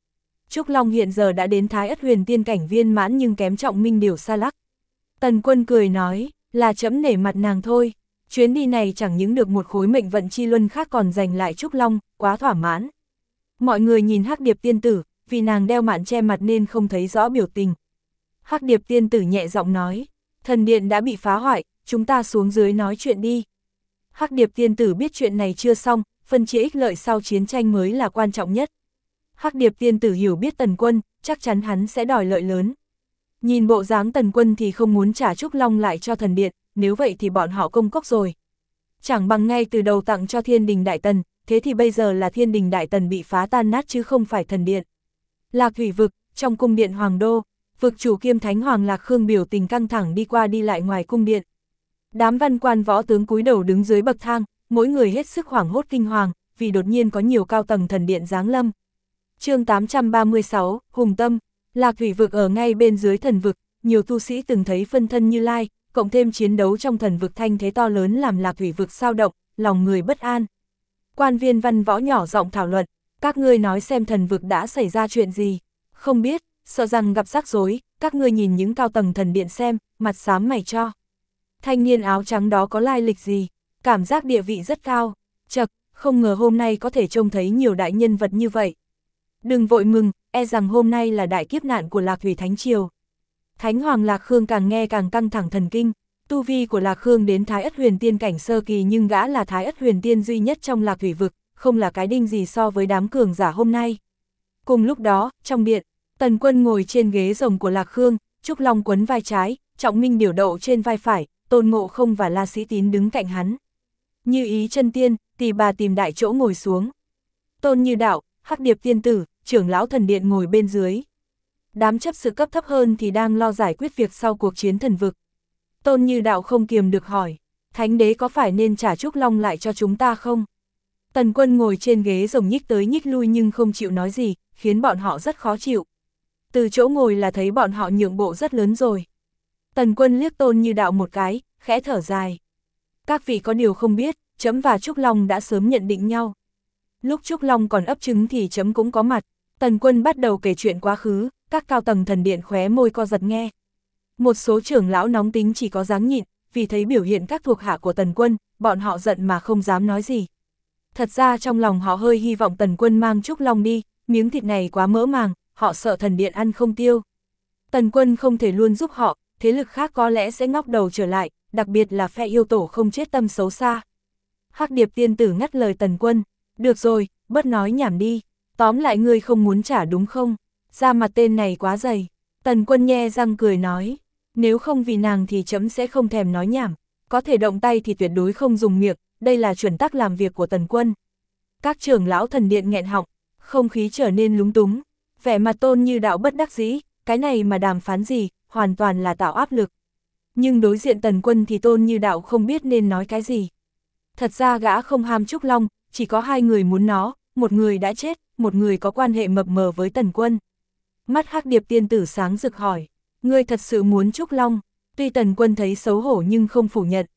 Trúc Long hiện giờ đã đến Thái Ất Huyền Tiên cảnh viên mãn nhưng kém Trọng Minh Điểu xa lắc. Tần Quân cười nói, là trẫm nể mặt nàng thôi, chuyến đi này chẳng những được một khối mệnh vận chi luân khác còn giành lại Trúc Long, quá thỏa mãn. Mọi người nhìn Hắc Điệp tiên tử, vì nàng đeo mạn che mặt nên không thấy rõ biểu tình. Hắc Điệp tiên tử nhẹ giọng nói, thần điện đã bị phá hoại, chúng ta xuống dưới nói chuyện đi. Hắc Điệp tiên tử biết chuyện này chưa xong, phân chia ích lợi sau chiến tranh mới là quan trọng nhất. Hắc Điệp tiên tử hiểu biết Tần Quân, chắc chắn hắn sẽ đòi lợi lớn. Nhìn bộ dáng Tần Quân thì không muốn trả Trúc Long lại cho thần điện, nếu vậy thì bọn họ công cốc rồi. Chẳng bằng ngay từ đầu tặng cho Thiên Đình Đại Tần, thế thì bây giờ là Thiên Đình Đại Tần bị phá tan nát chứ không phải thần điện. Lạc Thủy Vực, trong cung điện Hoàng Đô, vực chủ kiêm Thánh Hoàng Lạc Khương biểu tình căng thẳng đi qua đi lại ngoài cung điện. Đám văn quan võ tướng cúi đầu đứng dưới bậc thang, mỗi người hết sức hoảng hốt kinh hoàng, vì đột nhiên có nhiều cao tầng thần điện giáng lâm. Chương 836, Hùng Tâm. Lạc Thủy Vực ở ngay bên dưới thần vực, nhiều tu sĩ từng thấy phân thân Như Lai, cộng thêm chiến đấu trong thần vực thanh thế to lớn làm Lạc Thủy Vực sao động, lòng người bất an. Quan viên văn võ nhỏ giọng thảo luận, các ngươi nói xem thần vực đã xảy ra chuyện gì, không biết, sợ rằng gặp rắc rối, các ngươi nhìn những cao tầng thần điện xem, mặt xám mày cho. Thanh niên áo trắng đó có lai lịch gì, cảm giác địa vị rất cao, chậc, không ngờ hôm nay có thể trông thấy nhiều đại nhân vật như vậy. Đừng vội mừng, e rằng hôm nay là đại kiếp nạn của Lạc Thủy Thánh Triều. Thánh Hoàng Lạc Khương càng nghe càng căng thẳng thần kinh, tu vi của Lạc Khương đến Thái Ất Huyền Tiên cảnh sơ kỳ nhưng gã là Thái Ất Huyền Tiên duy nhất trong Lạc Thủy Vực, không là cái đinh gì so với đám cường giả hôm nay. Cùng lúc đó, trong điện, Tần Quân ngồi trên ghế rồng của Lạc Khương, Trúc Long quấn vai trái, Trọng Minh Điểu đậu trên vai phải, Tôn Ngộ Không và La Sĩ Tín đứng cạnh hắn. Như Ý chân tiên, Tỳ Bà tìm đại chỗ ngồi xuống. Tôn Như Đạo, Hắc Điệp tiên tử, trưởng lão thần điện ngồi bên dưới. Đám chấp sự cấp thấp hơn thì đang lo giải quyết việc sau cuộc chiến thần vực. Tôn Như Đạo không kiềm được hỏi, Thánh đế có phải nên trả Trúc Long lại cho chúng ta không? Tần Quân ngồi trên ghế rồng nhích tới nhích lui nhưng không chịu nói gì, khiến bọn họ rất khó chịu. Từ chỗ ngồi là thấy bọn họ nhượng bộ rất lớn rồi. Tần Quân liếc Tôn Như Đạo một cái, khẽ thở dài. Các vị có điều không biết, trẫm và Trúc Long đã sớm nhận định nhau. Lúc Trúc Long còn ấp trứng thì trẫm cũng có mặt. Tần Quân bắt đầu kể chuyện quá khứ, các cao tầng thần điện khóe môi co giật nghe. Một số trưởng lão nóng tính chỉ có dáng nhịn, vì thấy biểu hiện các thuộc hạ của Tần Quân, bọn họ giận mà không dám nói gì. Thật ra trong lòng họ hơi hy vọng Tần Quân mang Trúc Long đi, miếng thịt này quá mỡ màng, họ sợ thần điện ăn không tiêu. Tần Quân không thể luôn giúp họ, thế lực khác có lẽ sẽ ngóc đầu trở lại, đặc biệt là phe yêu tổ không chết tâm xấu xa. Hắc Điệp tiên tử ngắt lời Tần Quân, được rồi, bớt nói nhảm đi, tóm lại ngươi không muốn trả đúng không? Da mặt tên này quá dày. Tần Quân nhe răng cười nói, nếu không vì nàng thì trẫm sẽ không thèm nói nhảm, có thể động tay thì tuyệt đối không dùng miệng, đây là chuẩn tắc làm việc của Tần Quân. Các trưởng lão thần điện nghẹn họng, không khí trở nên lúng túng, vẻ mặt Tôn Như Đạo bất đắc dĩ, cái này mà đàm phán gì, hoàn toàn là tạo áp lực. Nhưng đối diện Tần Quân thì Tôn Như Đạo không biết nên nói cái gì. Thật ra gã không ham Trúc Long, chỉ có hai người muốn nó, một người đã chết, một người có quan hệ mập mờ với Tần Quân. Mắt Hắc Điệp tiên tử sáng rực hỏi, ngươi thật sự muốn Trúc Long? Tuy Tần Quân thấy xấu hổ nhưng không phủ nhận,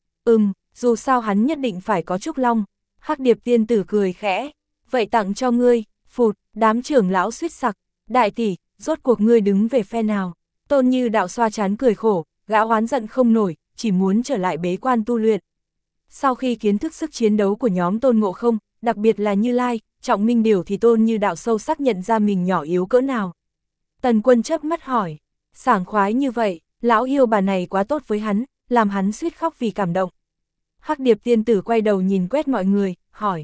dù sao hắn nhất định phải có Trúc Long. Hắc Điệp tiên tử cười khẽ, vậy tặng cho ngươi. Phụt, đám trưởng lão suýt sặc, đại tỷ, rốt cuộc ngươi đứng về phe nào? Tôn Như Đạo xoa trán cười khổ, gã oán giận không nổi, chỉ muốn trở lại bế quan tu luyện. Sau khi kiến thức sức chiến đấu của nhóm Tôn Ngộ Không, đặc biệt là Như Lai, Trọng Minh Điểu thì Tôn Như Đạo sâu sắc nhận ra mình nhỏ yếu cỡ nào. Tần Quân chớp mắt hỏi, sảng khoái như vậy, lão yêu bà này quá tốt với hắn, làm hắn suýt khóc vì cảm động. Hắc Điệp tiên tử quay đầu nhìn quét mọi người, hỏi,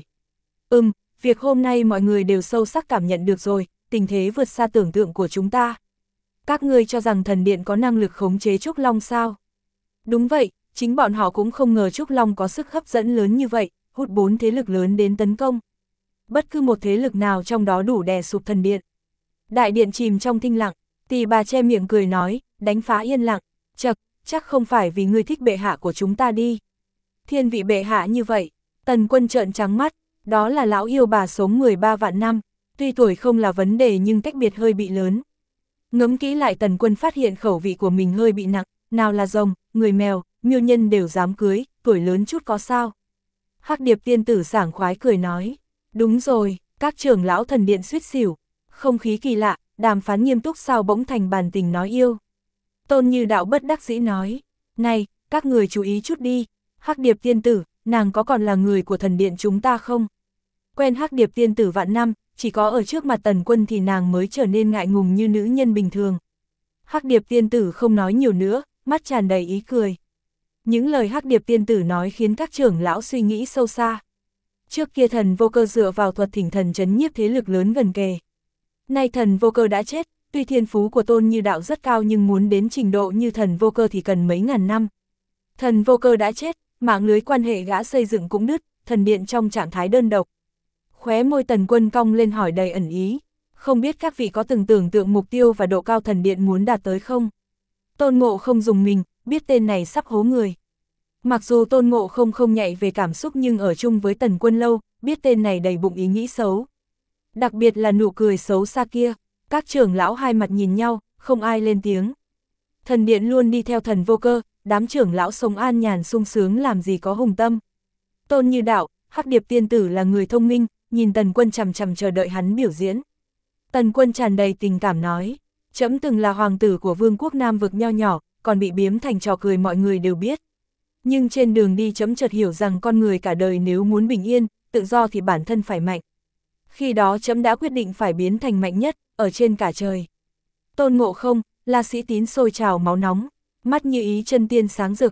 việc hôm nay mọi người đều sâu sắc cảm nhận được rồi, tình thế vượt xa tưởng tượng của chúng ta. Các ngươi cho rằng thần điện có năng lực khống chế Trúc Long sao? Đúng vậy, chính bọn họ cũng không ngờ Trúc Long có sức hấp dẫn lớn như vậy, hút 4 thế lực lớn đến tấn công. Bất cứ một thế lực nào trong đó đủ đè sụp thần điện. Đại điện chìm trong thinh lặng, Tỳ Bà che miệng cười nói, đánh phá yên lặng, chắc không phải vì ngươi thích bệ hạ của chúng ta đi. Thiên vị bệ hạ như vậy, Tần Quân trợn trắng mắt, đó là lão yêu bà sống 13 vạn năm, tuy tuổi không là vấn đề nhưng cách biệt hơi bị lớn. Ngẫm kỹ lại Tần Quân phát hiện khẩu vị của mình hơi bị nặng, nào là rồng, người mèo, miêu nhân đều dám cưới, tuổi lớn chút có sao. Hắc Điệp tiên tử sảng khoái cười nói, đúng rồi, các trưởng lão thần điện suýt xỉu, không khí kỳ lạ, đàm phán nghiêm túc sao bỗng thành bàn tình nói yêu. Tôn Như Đạo bất đắc dĩ nói, này, các người chú ý chút đi, Hắc Điệp tiên tử, nàng có còn là người của thần điện chúng ta không? Quen Hắc Điệp tiên tử vạn năm, chỉ có ở trước mặt Tần Quân thì nàng mới trở nên ngại ngùng như nữ nhân bình thường. Hắc Điệp tiên tử không nói nhiều nữa, mắt tràn đầy ý cười. Những lời Hắc Điệp tiên tử nói khiến các trưởng lão suy nghĩ sâu xa. Trước kia Thần Vô Cơ dựa vào thuật thỉnh thần trấn nhiếp thế lực lớn gần kề. Nay Thần Vô Cơ đã chết, tuy thiên phú của Tôn Như Đạo rất cao nhưng muốn đến trình độ như Thần Vô Cơ thì cần mấy ngàn năm. Thần Vô Cơ đã chết, mạng lưới quan hệ gã xây dựng cũng đứt, thần điện trong trạng thái đơn độc. Khóe môi Tần Quân cong lên hỏi đầy ẩn ý, không biết các vị có từng tưởng tượng mục tiêu và độ cao thần điện muốn đạt tới không? Tôn Ngộ Không dùng mình, biết tên này sắp hố người. Mặc dù Tôn Ngộ Không không nhạy về cảm xúc nhưng ở chung với Tần Quân lâu, biết tên này đầy bụng ý nghĩ xấu. Đặc biệt là nụ cười xấu xa kia, các trưởng lão hai mặt nhìn nhau, không ai lên tiếng. Thần điện luôn đi theo Thần Vô Cơ, đám trưởng lão sống an nhàn sung sướng làm gì có hùng tâm. Tôn Như Đạo, Hắc Điệp tiên tử là người thông minh, nhìn Tần Quân chằm chằm chờ đợi hắn biểu diễn. Tần Quân tràn đầy tình cảm nói, trẫm từng là hoàng tử của vương quốc Nam vực nho nhỏ, còn bị biếm thành trò cười mọi người đều biết. Nhưng trên đường đi trẫm chợt hiểu rằng con người cả đời nếu muốn bình yên, tự do thì bản thân phải mạnh. Khi đó trẫm đã quyết định phải biến thành mạnh nhất, ở trên cả trời. Tôn Ngộ Không, La Sĩ Tín sôi trào máu nóng, mắt như ý chân tiên sáng rực,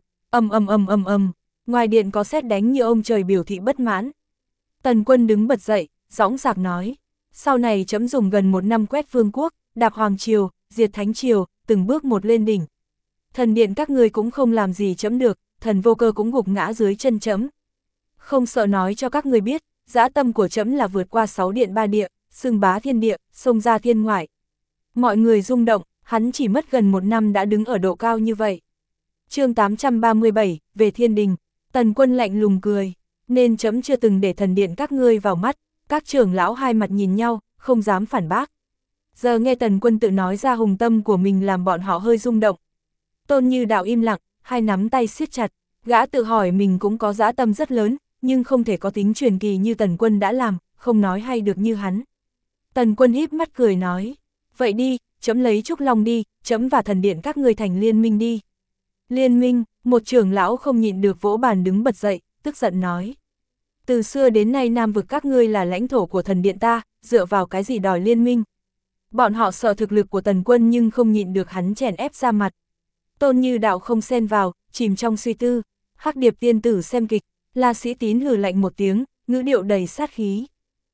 ầm, ngoài điện có sét đánh như ông trời biểu thị bất mãn. Tần Quân đứng bật dậy, dõng dạc nói, sau này trẫm dùng gần 1 năm quét vương quốc, đạp hoàng triều, diệt thánh triều, từng bước một lên đỉnh. Thần điện các ngươi cũng không làm gì trẫm được, Thần Vô Cơ cũng gục ngã dưới chân trẫm. Không sợ nói cho các ngươi biết, dã tâm của trẫm là vượt qua 6 điện 3 địa, xưng bá thiên địa, xông ra thiên ngoại. Mọi người rung động, hắn chỉ mất gần 1 năm đã đứng ở độ cao như vậy. Chương 837, về thiên đình, Tần Quân lạnh lùng cười, nên trẫm chưa từng để thần điện các ngươi vào mắt. Các trưởng lão hai mặt nhìn nhau, không dám phản bác. Giờ nghe Tần Quân tự nói ra hùng tâm của mình làm bọn họ hơi rung động. Tôn Như Đạo im lặng, hai nắm tay siết chặt, gã tự hỏi mình cũng có dã tâm rất lớn, nhưng không thể có tính truyền kỳ như Tần Quân đã làm, không nói hay được như hắn. Tần Quân híp mắt cười nói, vậy đi, trẫm lấy Trúc Long đi, trẫm và thần điện các ngươi thành liên minh đi. Liên minh, một trưởng lão không nhịn được vỗ bàn đứng bật dậy, tức giận nói. Từ xưa đến nay Nam vực các ngươi là lãnh thổ của thần điện ta, dựa vào cái gì đòi liên minh. Bọn họ sợ thực lực của Tần Quân nhưng không nhịn được hắn chèn ép ra mặt. Tôn Như Đạo không xen vào, chìm trong suy tư. Hắc Điệp tiên tử xem kịch, La Sĩ Tín hừ lạnh một tiếng, ngữ điệu đầy sát khí.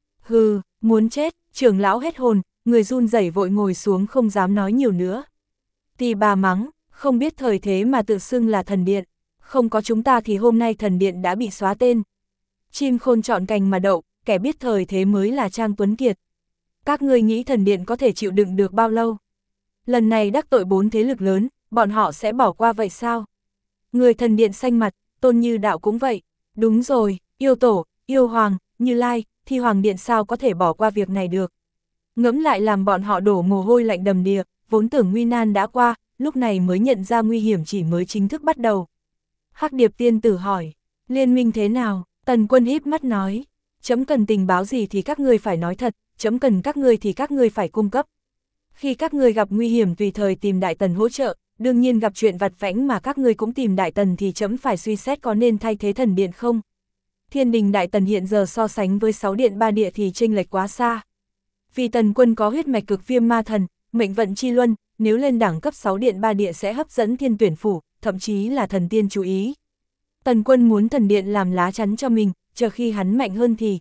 Hừ, muốn chết, trưởng lão hết hồn, người run rẩy vội ngồi xuống không dám nói nhiều nữa. Tỳ bà mắng, không biết thời thế mà tự xưng là thần điện, không có chúng ta thì hôm nay thần điện đã bị xóa tên. Chim khôn chọn cành mà đậu, kẻ biết thời thế mới là Trang Tuấn Kiệt. Các ngươi nghĩ thần điện có thể chịu đựng được bao lâu? Lần này đắc tội 4 thế lực lớn, bọn họ sẽ bỏ qua vậy sao? Người thần điện xanh mặt, Tôn Như Đạo cũng vậy. Đúng rồi, yêu tổ, yêu hoàng, Như Lai, thì hoàng điện sao có thể bỏ qua việc này được? Ngẫm lại làm bọn họ đổ mồ hôi lạnh đầm đìa, vốn tưởng nguy nan đã qua, lúc này mới nhận ra nguy hiểm chỉ mới chính thức bắt đầu. Hắc Điệp tiên tử hỏi, liên minh thế nào? Tần Quân híp mắt nói, trẫm cần tình báo gì thì các ngươi phải nói thật, trẫm cần các ngươi thì các ngươi phải cung cấp. Khi các ngươi gặp nguy hiểm tùy thời tìm Đại Tần hỗ trợ, đương nhiên gặp chuyện vặt vãnh mà các ngươi cũng tìm Đại Tần thì trẫm phải suy xét có nên thay thế thần điện không. Thiên đình Đại Tần hiện giờ so sánh với 6 điện 3 địa thì chênh lệch quá xa. Vì Tần Quân có huyết mạch cực viêm ma thần, mệnh vận chi luân, nếu lên đẳng cấp 6 điện 3 địa sẽ hấp dẫn thiên tuyển phủ, thậm chí là thần tiên chú ý. Tần Quân muốn thần điện làm lá chắn cho mình, chờ khi hắn mạnh hơn thì...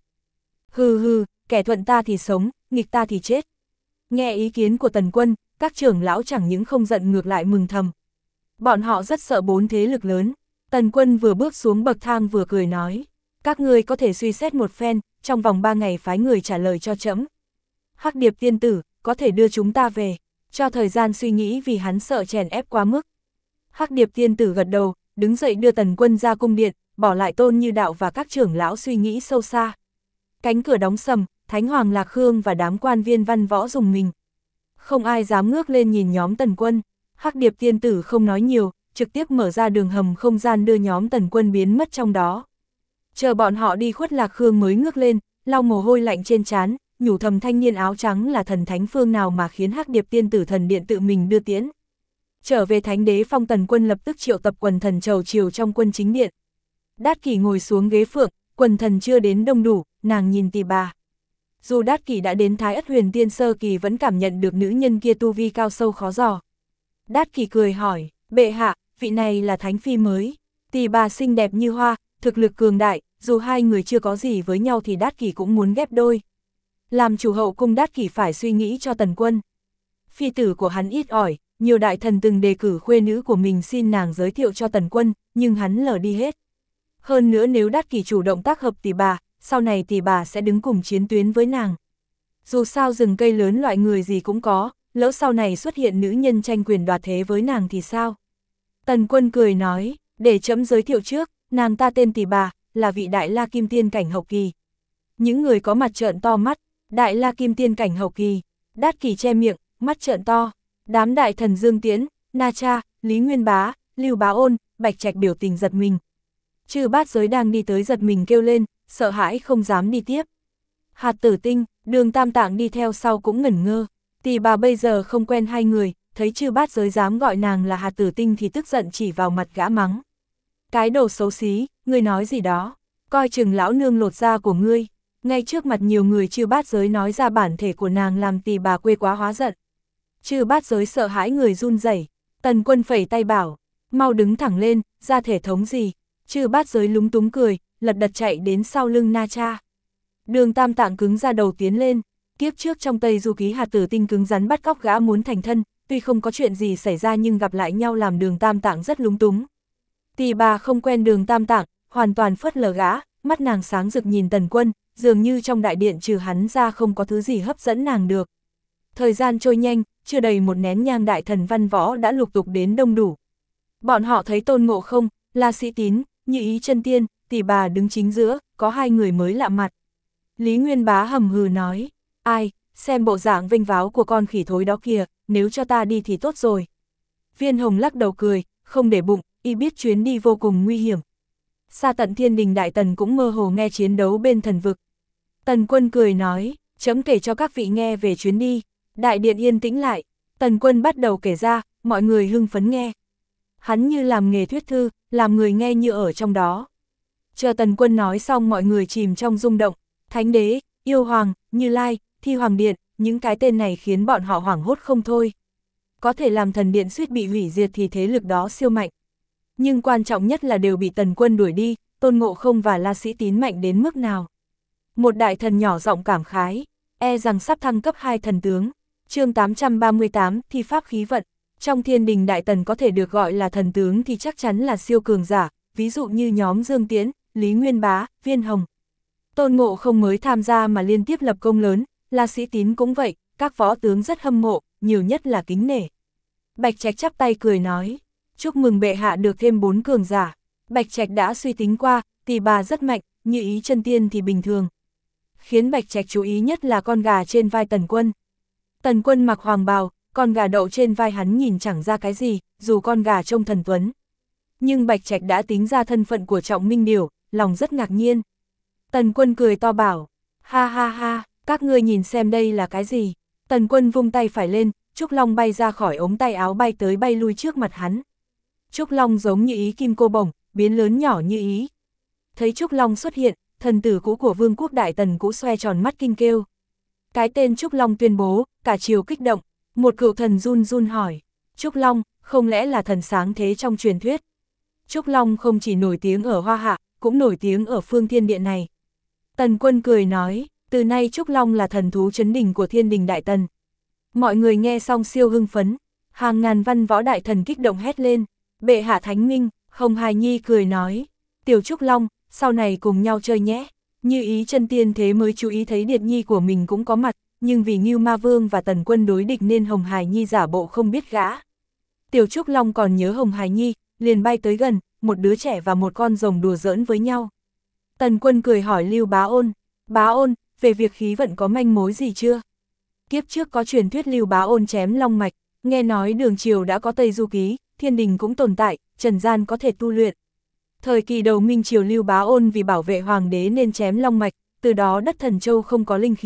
Hừ, kẻ thuận ta thì sống, nghịch ta thì chết. Nghe ý kiến của Tần Quân, các trưởng lão chẳng những không giận ngược lại mừng thầm. Bọn họ rất sợ 4 thế lực lớn. Tần Quân vừa bước xuống bậc thang vừa cười nói, các ngươi có thể suy xét một phen, trong vòng 3 ngày phái người trả lời cho trẫm. Hắc Điệp tiên tử, có thể đưa chúng ta về, cho thời gian suy nghĩ vì hắn sợ chèn ép quá mức. Hắc Điệp tiên tử gật đầu, đứng dậy đưa Tần Quân ra cung điện, bỏ lại Tôn Như Đạo và các trưởng lão suy nghĩ sâu xa. Cánh cửa đóng sầm, Thánh Hoàng Lạc Khương và đám quan viên văn võ rùng mình. Không ai dám ngước lên nhìn nhóm Tần Quân. Hắc Điệp tiên tử không nói nhiều, trực tiếp mở ra đường hầm không gian đưa nhóm Tần Quân biến mất trong đó. Chờ bọn họ đi khuất Lạc Khương mới ngước lên, lau mồ hôi lạnh trên trán, nhủ thầm thanh niên áo trắng là thần thánh phương nào mà khiến Hắc Điệp tiên tử thần điện tự mình đưa tiễn. Trở về Thánh Đế Phong, Tần Quân lập tức triệu tập quần thần chầu chiều trong quân chính điện. Đát Kỷ ngồi xuống ghế phượng, quần thần chưa đến đông đủ, nàng nhìn Tỳ Bà. Dù Đát Kỷ đã đến Thái Ất Huyền Tiên sơ kỳ vẫn cảm nhận được nữ nhân kia tu vi cao sâu khó dò. Đát Kỷ cười hỏi, bệ hạ, vị này là thánh phi mới. Tỳ Bà xinh đẹp như hoa, thực lực cường đại, dù hai người chưa có gì với nhau thì Đát Kỷ cũng muốn ghép đôi. Làm chủ hậu cung, Đát Kỷ phải suy nghĩ cho Tần Quân. Phi tử của hắn ít ỏi, nhiều đại thần từng đề cử khuê nữ của mình xin nàng giới thiệu cho Tần Quân, nhưng hắn lờ đi hết. Hơn nữa nếu Đát Kỷ chủ động tác hợp Tỳ Bà, sau này Tỳ Bà sẽ đứng cùng chiến tuyến với nàng. Dù sao rừng cây lớn loại người gì cũng có, lỡ sau này xuất hiện nữ nhân tranh quyền đoạt thế với nàng thì sao? Tần Quân cười nói, để trẫm giới thiệu trước, nàng ta tên Tỳ Bà, là vị Đại La Kim Tiên cảnh hậu kỳ. Những người có mặt trợn to mắt, Đại La Kim Tiên cảnh hậu kỳ. Đát Kỷ che miệng, mắt trợn to. Đám đại thần Dương Tiễn, Na Cha, Lý Nguyên Bá, Lưu Bá Ôn, Bạch Trạch biểu tình giật mình. Chư Bát Giới đang đi tới giật mình kêu lên, sợ hãi không dám đi tiếp. Hạt Tử Tinh, Đường Tam Tạng đi theo sau cũng ngẩn ngơ. Tỳ Bà bây giờ không quen hai người, thấy Chư Bát Giới dám gọi nàng là Hạt Tử Tinh thì tức giận chỉ vào mặt gã mắng. Cái đồ xấu xí, ngươi nói gì đó, coi chừng lão nương lột da của ngươi. Ngay trước mặt nhiều người Chư Bát Giới nói ra bản thể của nàng làm Tỳ Bà quê quá hóa giận. Chư Bát Giới sợ hãi người run rẩy. Tần Quân phẩy tay bảo, mau đứng thẳng lên, ra thể thống gì. Chư Bát Giới lúng túng cười, lật đật chạy đến sau lưng Na Cha. Đường Tam Tạng cứng ra đầu tiến lên. Kiếp trước trong Tây Du Ký Hạt Tử Tinh cứng rắn bắt cóc gã muốn thành thân, tuy không có chuyện gì xảy ra nhưng gặp lại nhau làm Đường Tam Tạng rất lúng túng. Tỳ Bà không quen Đường Tam Tạng, hoàn toàn phớt lờ gã, mắt nàng sáng rực nhìn Tần Quân, dường như trong đại điện trừ hắn ra không có thứ gì hấp dẫn nàng được. Thời gian trôi nhanh, chưa đầy một nén nhang đại thần văn võ đã lục tục đến đông đủ. Bọn họ thấy Tôn Ngộ Không, La Sĩ Tín, Như Ý Chân Tiên, Tỳ Bà đứng chính giữa, có hai người mới lạ mặt. Lý Nguyên Bá hầm hừ nói, ai, xem bộ dạng vênh váo của con khỉ thối đó kìa, nếu cho ta đi thì tốt rồi. Viên Hồng lắc đầu cười, không để bụng, y biết chuyến đi vô cùng nguy hiểm. Xa tận Thiên Đình đại tần cũng mơ hồ nghe chiến đấu bên thần vực. Tần Quân cười nói, chấm kể cho các vị nghe về chuyến đi. Đại điện yên tĩnh lại, Tần Quân bắt đầu kể ra, mọi người hưng phấn nghe. Hắn như làm nghề thuyết thư, làm người nghe như ở trong đó. Chờ Tần Quân nói xong mọi người chìm trong rung động, Thánh Đế, Yêu Hoàng, Như Lai, Thi Hoàng Điện, những cái tên này khiến bọn họ hoảng hốt không thôi. Có thể làm thần điện suýt bị hủy diệt thì thế lực đó siêu mạnh. Nhưng quan trọng nhất là đều bị Tần Quân đuổi đi, Tôn Ngộ Không và La Sĩ Tín mạnh đến mức nào. Một đại thần nhỏ giọng cảm khái, e rằng sắp thăng cấp 2 thần tướng. Chương 838, thi pháp khí vận. Trong Thiên Đình đại tần có thể được gọi là thần tướng thì chắc chắn là siêu cường giả, ví dụ như nhóm Dương Tiễn, Lý Nguyên Bá, Viên Hồng. Tôn Ngộ Không mới tham gia mà liên tiếp lập công lớn, La Sĩ Tín cũng vậy, các võ tướng rất hâm mộ, nhiều nhất là kính nể. Bạch Trạch chắp tay cười nói, chúc mừng bệ hạ được thêm 4 cường giả. Bạch Trạch đã suy tính qua, Tỳ Bà rất mạnh, Như Ý Chân Tiên thì bình thường. Khiến Bạch Trạch chú ý nhất là con gà trên vai Tần Quân. Tần Quân mặc hoàng bào, con gà đậu trên vai hắn nhìn chẳng ra cái gì, dù con gà trông thần tuấn. Nhưng Bạch Trạch đã tính ra thân phận của Trọng Minh Điểu, lòng rất ngạc nhiên. Tần Quân cười to bảo, ha ha ha, các ngươi nhìn xem đây là cái gì. Tần Quân vung tay phải lên, Trúc Long bay ra khỏi ống tay áo bay tới bay lui trước mặt hắn. Trúc Long giống như ý kim cô bổng, biến lớn nhỏ như ý. Thấy Trúc Long xuất hiện, thần tử cũ của Vương quốc Đại Tần cũ xoe tròn mắt kinh kêu. Cái tên Trúc Long tuyên bố, cả triều kích động, một cựu thần run run hỏi, Trúc Long, không lẽ là thần sáng thế trong truyền thuyết? Trúc Long không chỉ nổi tiếng ở Hoa Hạ, cũng nổi tiếng ở phương thiên điện này. Tần Quân cười nói, từ nay Trúc Long là thần thú trấn đình của Thiên Đình Đại Tần. Mọi người nghe xong siêu hưng phấn, hàng ngàn văn võ đại thần kích động hét lên, bệ hạ thánh minh. Hồng Hài Nhi cười nói, tiểu Trúc Long, sau này cùng nhau chơi nhé. Như Ý Chân Tiên thế mới chú ý thấy Điệt Nhi của mình cũng có mặt, nhưng vì Ngưu Ma Vương và Tần Quân đối địch nên Hồng Hài Nhi giả bộ không biết gã. Tiểu Trúc Long còn nhớ Hồng Hài Nhi, liền bay tới gần, một đứa trẻ và một con rồng đùa giỡn với nhau. Tần Quân cười hỏi Lưu Bá Ôn, về việc khí vận có manh mối gì chưa? Kiếp trước có truyền thuyết Lưu Bá Ôn chém long mạch, nghe nói Đường Triều đã có Tây Du Ký, Thiên Đình cũng tồn tại, trần gian có thể tu luyện. Thời kỳ đầu Minh Triều Lưu Bá Ôn vì bảo vệ hoàng đế nên chém long mạch, từ đó đất Thần Châu không có linh khí,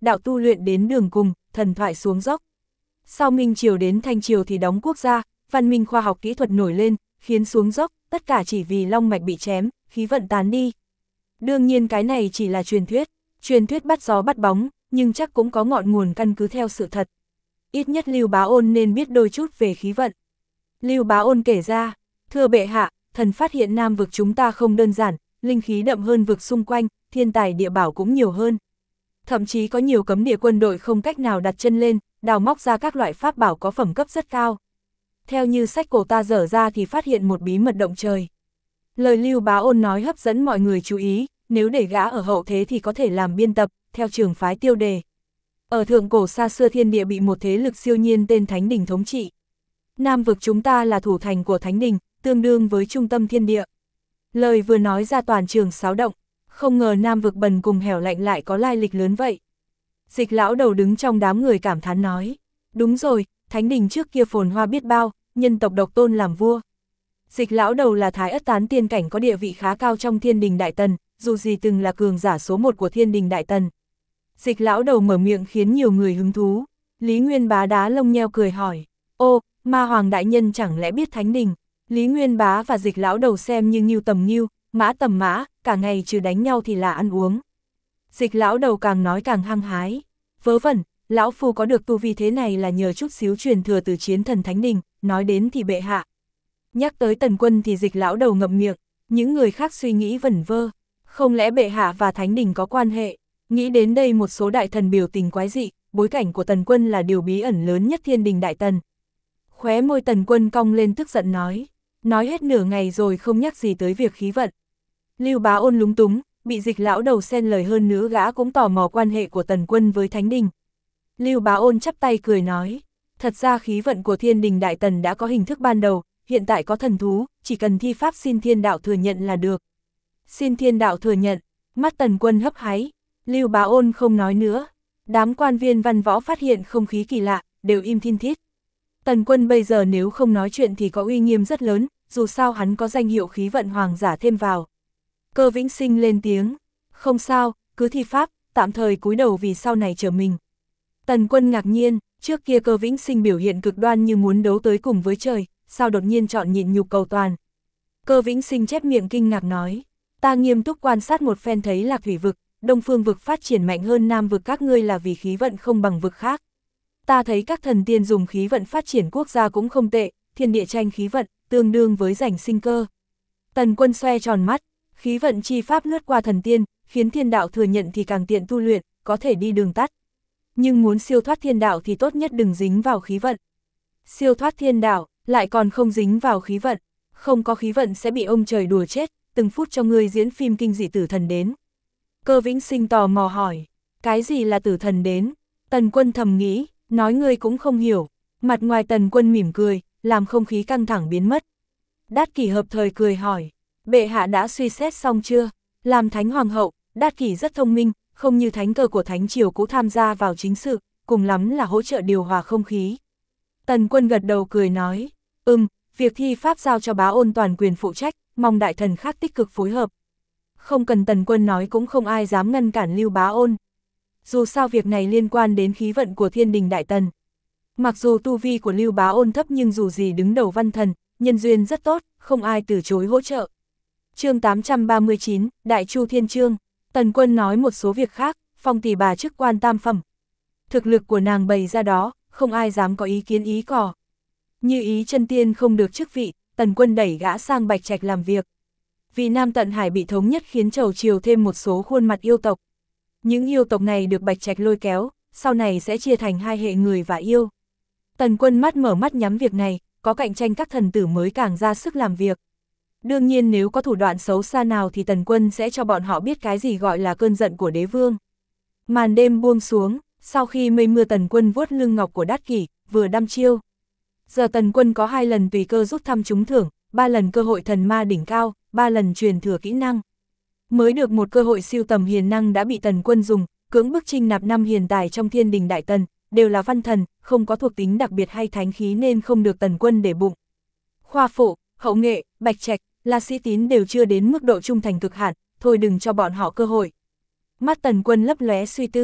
đạo tu luyện đến đường cùng, thần thoại xuống dốc. Sau Minh Triều đến Thanh Triều thì đóng quốc gia, văn minh khoa học kỹ thuật nổi lên, khiến xuống dốc, tất cả chỉ vì long mạch bị chém, khí vận tán đi. Đương nhiên cái này chỉ là truyền thuyết bắt gió bắt bóng, nhưng chắc cũng có ngọn nguồn căn cứ theo sự thật. Ít nhất Lưu Bá Ôn nên biết đôi chút về khí vận. Lưu Bá Ôn kể ra, thưa bệ hạ, thần phát hiện Nam vực chúng ta không đơn giản, linh khí đậm hơn vực xung quanh, thiên tài địa bảo cũng nhiều hơn. Thậm chí có nhiều cấm địa quân đội không cách nào đặt chân lên, đào móc ra các loại pháp bảo có phẩm cấp rất cao. Theo như sách cổ ta dở ra thì phát hiện một bí mật động trời. Lời Lưu Bá Ôn nói hấp dẫn mọi người chú ý, nếu để gã ở hậu thế thì có thể làm biên tập, theo trường phái Tiêu Đề. Ở thượng cổ xa xưa thiên địa bị một thế lực siêu nhiên tên Thánh Đình thống trị. Nam vực chúng ta là thủ thành của Thánh Đình, tương đương với trung tâm thiên địa. Lời vừa nói ra toàn trường xáo động, không ngờ Nam vực bần cùng hẻo lạnh lại có lai lịch lớn vậy. Dịch lão đầu đứng trong đám người cảm thán nói, đúng rồi, Thánh Đình trước kia phồn hoa biết bao, nhân tộc độc tôn làm vua. Dịch lão đầu là Thái Ất Tán tiên cảnh có địa vị khá cao trong Thiên Đình Đại Tần, dù gì từng là cường giả số 1 của Thiên Đình Đại Tần. Dịch lão đầu mở miệng khiến nhiều người hứng thú. Lý Nguyên Bá đá lông nheo cười hỏi, ô, Ma Hoàng đại nhân chẳng lẽ biết Thánh Đình? Lý Nguyên Bá và Dịch lão đầu xem như ngưu tầm ngưu, mã tầm mã, cả ngày trừ đánh nhau thì là ăn uống. Dịch lão đầu càng nói càng hăng hái. Vớ vẩn, lão phu có được tu vi thế này là nhờ chút xíu truyền thừa từ chiến thần Thánh Đình, nói đến thì bệ hạ. Nhắc tới Tần Quân thì Dịch lão đầu ngậm miệng, những người khác suy nghĩ vẩn vơ. Không lẽ bệ hạ và Thánh Đình có quan hệ? Nghĩ đến đây một số đại thần biểu tình quái dị, bối cảnh của Tần Quân là điều bí ẩn lớn nhất Thiên Đình Đại Tần. Khóe môi Tần Quân cong lên tức giận nói hết nửa ngày rồi không nhắc gì tới việc khí vận. Lưu Bá Ôn lúng túng, bị Dịch lão đầu xen lời hơn nữa gã cũng tò mò quan hệ của Tần Quân với Thánh Đình. Lưu Bá Ôn chắp tay cười nói, thật ra khí vận của Thiên Đình Đại Tần đã có hình thức ban đầu, hiện tại có thần thú, chỉ cần thi pháp xin thiên đạo thừa nhận là được. Xin thiên đạo thừa nhận, mắt Tần Quân hấp háy, Lưu Bá Ôn không nói nữa. Đám quan viên văn võ phát hiện không khí kỳ lạ, đều im thin thít. Tần Quân bây giờ nếu không nói chuyện thì có uy nghiêm rất lớn, dù sao hắn có danh hiệu khí vận hoàng giả thêm vào. Cơ Vĩnh Sinh lên tiếng, không sao, cứ thi pháp, tạm thời cúi đầu vì sau này trở mình. Tần Quân ngạc nhiên, trước kia Cơ Vĩnh Sinh biểu hiện cực đoan như muốn đấu tới cùng với trời, sao đột nhiên chọn nhịn nhục cầu toàn. Cơ Vĩnh Sinh chép miệng kinh ngạc nói, ta nghiêm túc quan sát một phen thấy Lạc Thủy vực, Đông Phương vực phát triển mạnh hơn Nam vực các ngươi là vì khí vận không bằng vực khác. Ta thấy các thần tiên dùng khí vận phát triển quốc gia cũng không tệ, thiên địa tranh khí vận, tương đương với giành sinh cơ. Tần Quân xoe tròn mắt, khí vận chi pháp lướt qua thần tiên, khiến thiên đạo thừa nhận thì càng tiện tu luyện, có thể đi đường tắt. Nhưng muốn siêu thoát thiên đạo thì tốt nhất đừng dính vào khí vận. Siêu thoát thiên đạo, lại còn không dính vào khí vận, không có khí vận sẽ bị ông trời đùa chết, từng phút cho ngươi diễn phim kinh dị tử thần đến. Cơ Vĩnh Sinh tò mò hỏi, cái gì là tử thần đến? Tần Quân thầm nghĩ, nói ngươi cũng không hiểu. Mặt ngoài Tần Quân mỉm cười, làm không khí căng thẳng biến mất. Đát Kỷ hợp thời cười hỏi, bệ hạ đã suy xét xong chưa? Làm Thánh Hoàng hậu, Đát Kỷ rất thông minh, không như thánh cơ của Thánh Triều cũng tham gia vào chính sự, cùng lắm là hỗ trợ điều hòa không khí. Tần Quân gật đầu cười nói, việc thi pháp giao cho Bá Ôn toàn quyền phụ trách, mong đại thần khác tích cực phối hợp. Không cần Tần Quân nói cũng không ai dám ngăn cản Lưu Bá Ôn. Dù sao việc này liên quan đến khí vận của Thiên Đình Đại Tần. Mặc dù tu vi của Lưu Bá Ôn thấp nhưng dù gì đứng đầu văn thần, nhân duyên rất tốt, không ai từ chối hỗ trợ. Chương 839, Đại Chu Thiên Chương. Tần Quân nói một số việc khác, phong tỷ bà chức quan tam phẩm. Thực lực của nàng bày ra đó, không ai dám có ý kiến ý cò. Như Ý Chân Tiên không được chức vị, Tần Quân đẩy gã sang Bạch Trạch làm việc. Vì Nam Tận Hải bị thống nhất khiến Trầu Triều thêm một số khuôn mặt yêu tộc. Những yêu tộc này được Bạch Trạch lôi kéo, sau này sẽ chia thành hai hệ người và yêu. Tần Quân mắt mở mắt nhắm việc này, có cạnh tranh các thần tử mới càng ra sức làm việc. Đương nhiên nếu có thủ đoạn xấu xa nào thì Tần Quân sẽ cho bọn họ biết cái gì gọi là cơn giận của đế vương. Màn đêm buông xuống, sau khi mây mưa Tần Quân vuốt lưng ngọc của Đát Kỷ, vừa đăm chiêu. Giờ Tần Quân có 2 lần tùy cơ rút thăm trúng thưởng, 3 lần cơ hội thần ma đỉnh cao, 3 lần truyền thừa kỹ năng. Mới được một cơ hội siêu tầm hiền năng đã bị Tần Quân dùng, cưỡng bức trinh nạp 5 hiền tài trong Thiên Đình Đại Tần, đều là văn thần, không có thuộc tính đặc biệt hay thánh khí nên không được Tần Quân để bụng. Khoa phụ, Hậu Nghệ, Bạch Trạch, La Sĩ Tín đều chưa đến mức độ trung thành cực hạn, thôi đừng cho bọn họ cơ hội. Mắt Tần Quân lấp lóe suy tư,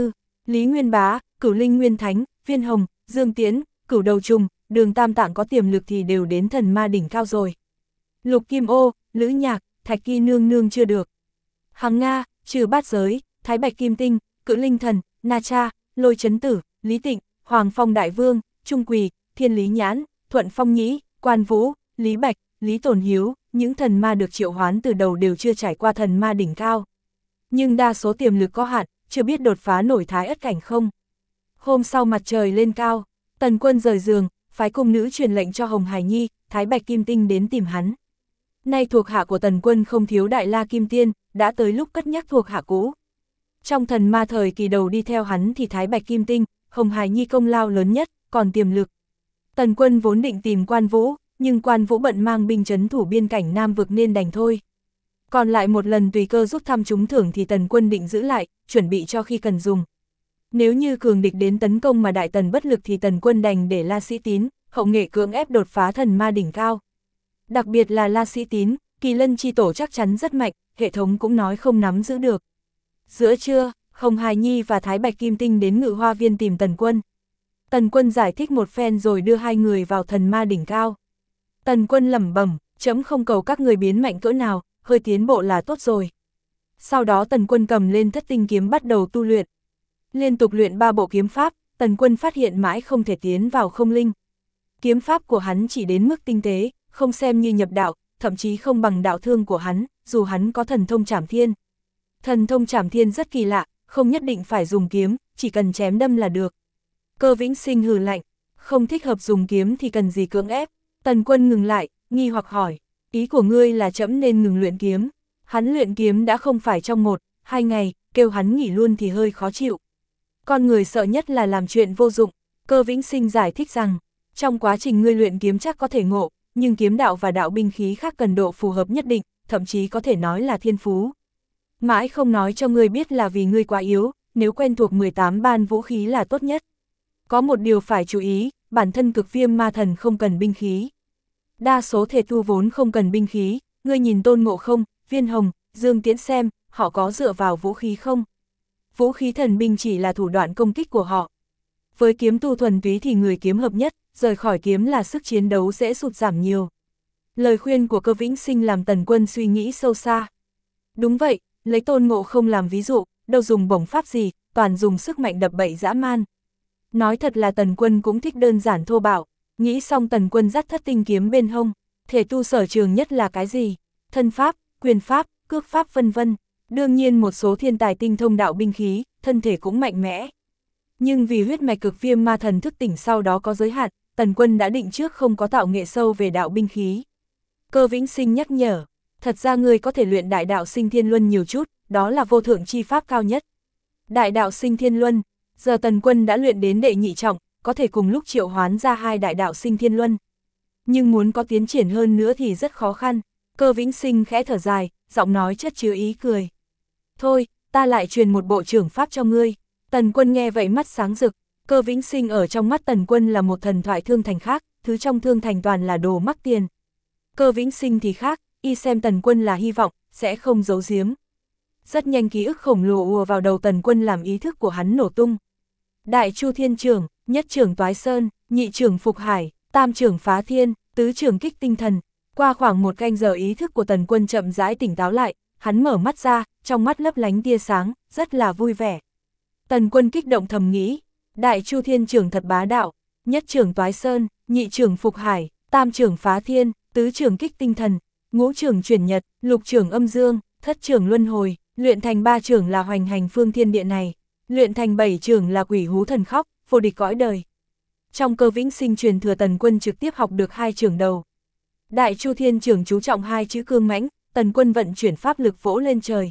Lý Nguyên Bá, Cửu Linh Nguyên Thánh, Viên Hồng, Dương Tiễn, Cửu Đầu Trùng, Đường Tam Tạng có tiềm lực thì đều đến thần ma đỉnh cao rồi. Lục Kim Ô, Lữ Nhạc, Thạch Kỳ nương nương chưa được. Hằng Nga, trừ Bát Giới, Thái Bạch Kim Tinh, Cự Linh Thần, Na Cha, Lôi Chấn Tử, Lý Tịnh, Hoàng Phong Đại Vương, Trung Quỳ, Thiên Lý Nhãn, Thuận Phong Nhĩ, Quan Vũ, Lý Bạch, Lý Tồn Hiếu, những thần ma được triệu hoán từ đầu đều chưa trải qua thần ma đỉnh cao. Nhưng đa số tiềm lực có hạn, chưa biết đột phá nổi Thái Ất cảnh không. Hôm sau mặt trời lên cao, Tần Quân rời giường, phái cung nữ truyền lệnh cho Hồng Hải Nhi, Thái Bạch Kim Tinh đến tìm hắn. Nay thuộc hạ của Tần Quân không thiếu Đại La Kim Tiên, đã tới lúc cất nhắc thuộc hạ cũ. Trong thần ma thời kỳ đầu đi theo hắn thì Thái Bạch Kim Tinh, Hồng Hải Nhi công lao lớn nhất, còn tiềm lực. Tần Quân vốn định tìm Quan Vũ, nhưng Quan Vũ bận mang binh trấn thủ biên cảnh Nam vực nên đành thôi. Còn lại một lần tùy cơ rút thăm trúng thưởng thì Tần Quân định giữ lại, chuẩn bị cho khi cần dùng. Nếu như cường địch đến tấn công mà Đại Tần bất lực thì Tần Quân đành để La Sĩ Tín, hậu nghệ cưỡng ép đột phá thần ma đỉnh cao. Đặc biệt là La Sĩ Tín, Kỳ Lân chi tổ chắc chắn rất mạnh, hệ thống cũng nói không nắm giữ được. Giữa trưa, Hồng Hải Nhi và Thái Bạch Kim Tinh đến Ngự Hoa Viên tìm Tần Quân. Tần Quân giải thích một phen rồi đưa hai người vào thần ma đỉnh cao. Tần Quân lẩm bẩm, chấm không cầu các người biến mạnh cỡ nào, hơi tiến bộ là tốt rồi. Sau đó Tần Quân cầm lên Thất Tinh kiếm bắt đầu tu luyện. Liên tục luyện 3 bộ kiếm pháp, Tần Quân phát hiện mãi không thể tiến vào không linh. Kiếm pháp của hắn chỉ đến mức tinh tế, không xem như nhập đạo, thậm chí không bằng đạo thương của hắn, dù hắn có thần thông Trảm Thiên. Thần thông Trảm Thiên rất kỳ lạ, không nhất định phải dùng kiếm, chỉ cần chém đâm là được. Cơ Vĩnh Sinh hừ lạnh, không thích hợp dùng kiếm thì cần gì cưỡng ép. Tần Quân ngừng lại, nghi hoặc hỏi, ý của ngươi là trẫm nên ngừng luyện kiếm. Hắn luyện kiếm đã không phải trong 1-2 ngày, kêu hắn nghỉ luôn thì hơi khó chịu. Con người sợ nhất là làm chuyện vô dụng. Cơ Vĩnh Sinh giải thích rằng, trong quá trình ngươi luyện kiếm chắc có thể ngộ, nhưng kiếm đạo và đạo binh khí khác cần độ phù hợp nhất định, thậm chí có thể nói là thiên phú. Mãi không nói cho ngươi biết là vì ngươi quá yếu, nếu quen thuộc 18 ban vũ khí là tốt nhất. Có một điều phải chú ý, bản thân Cực Viêm Ma Thần không cần binh khí. Đa số thể tu vốn không cần binh khí, ngươi nhìn Tôn Ngộ Không, Viên Hồng, Dương Tiễn xem, họ có dựa vào vũ khí không? Vũ khí thần binh chỉ là thủ đoạn công kích của họ. Với kiếm tu thuần túy thì người kiếm hợp nhất, rời khỏi kiếm là sức chiến đấu sẽ sụt giảm nhiều. Lời khuyên của Cơ Vĩnh Sinh làm Tần Quân suy nghĩ sâu xa. Đúng vậy, lấy Tôn Ngộ Không làm ví dụ, đâu dùng bổng pháp gì, toàn dùng sức mạnh đập bậy dã man. Nói thật là Tần Quân cũng thích đơn giản thô bạo, nghĩ xong Tần Quân dắt Thất Tinh kiếm bên hông, thể tu sở trường nhất là cái gì? Thân pháp, quyền pháp, cước pháp vân vân. Đương nhiên một số thiên tài tinh thông đạo binh khí, thân thể cũng mạnh mẽ. Nhưng vì huyết mạch Cực Viêm Ma Thần thức tỉnh sau đó có giới hạn, Tần Quân đã định trước không có tạo nghệ sâu về đạo binh khí. Cơ Vĩnh Sinh nhắc nhở, thật ra ngươi có thể luyện Đại Đạo Sinh Thiên Luân nhiều chút, đó là vô thượng chi pháp cao nhất. Đại Đạo Sinh Thiên Luân, giờ Tần Quân đã luyện đến đệ nhị trọng, có thể cùng lúc triệu hoán ra 2 Đại Đạo Sinh Thiên Luân. Nhưng muốn có tiến triển hơn nữa thì rất khó khăn. Cơ Vĩnh Sinh khẽ thở dài, giọng nói chất chứa ý cười. Thôi, ta lại truyền một bộ trưởng pháp cho ngươi. Tần Quân nghe vậy mắt sáng rực. Cơ Vĩnh Sinh ở trong mắt Tần Quân là một thần thoại thương thành khác, thứ trong thương thành toàn là đồ mắc tiền. Cơ Vĩnh Sinh thì khác, y xem Tần Quân là hy vọng, sẽ không giấu giếm. Rất nhanh ký ức khổng lồ ùa vào đầu Tần Quân làm ý thức của hắn nổ tung. Đại Chu Thiên Trưởng, nhất trưởng Toái Sơn, nhị trưởng Phục Hải, tam trưởng Phá Thiên, tứ trưởng Kích Tinh Thần. Qua khoảng 1 canh giờ ý thức của Tần Quân chậm rãi tỉnh táo lại, hắn mở mắt ra, trong mắt lấp lánh tia sáng, rất là vui vẻ. Tần Quân kích động thầm nghĩ, Đại Chu Thiên Trưởng thật bá đạo, nhất trưởng Toái Sơn, nhị trưởng Phục Hải, tam trưởng Phá Thiên, tứ trưởng Kích Tinh Thần, ngũ trưởng Chuyển Nhật, lục trưởng Âm Dương, thất trưởng Luân Hồi, luyện thành 3 trưởng là hoành hành phương thiên địa này, luyện thành 7 trưởng là quỷ hú thần khóc, vô địch cõi đời. Trong Cơ Vĩnh Sinh truyền thừa Tần Quân trực tiếp học được 2 trưởng đầu. Đại Chu Thiên Trưởng chú trọng 2 chữ cương mãnh, Tần Quân vận chuyển pháp lực vỗ lên trời.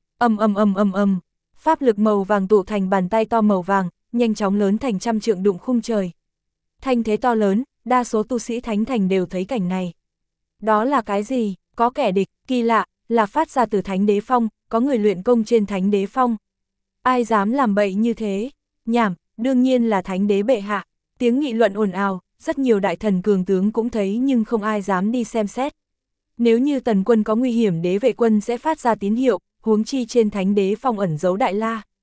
Ầm, pháp lực màu vàng tụ thành bàn tay to màu vàng, nhanh chóng lớn thành 100 trượng đụng khung trời. Thanh thế to lớn, đa số tu sĩ thánh thành đều thấy cảnh này. Đó là cái gì? Có kẻ địch, kỳ lạ, là phát ra từ Thánh Đế Phong, có người luyện công trên Thánh Đế Phong. Ai dám làm bậy như thế? Nhảm, đương nhiên là Thánh Đế bệ hạ. Tiếng nghị luận ồn ào, rất nhiều đại thần cường tướng cũng thấy nhưng không ai dám đi xem xét. Nếu như Tần Quân có nguy hiểm Đế Vệ Quân sẽ phát ra tín hiệu, huống chi trên Thánh Đế Phong ẩn giấu Đại La.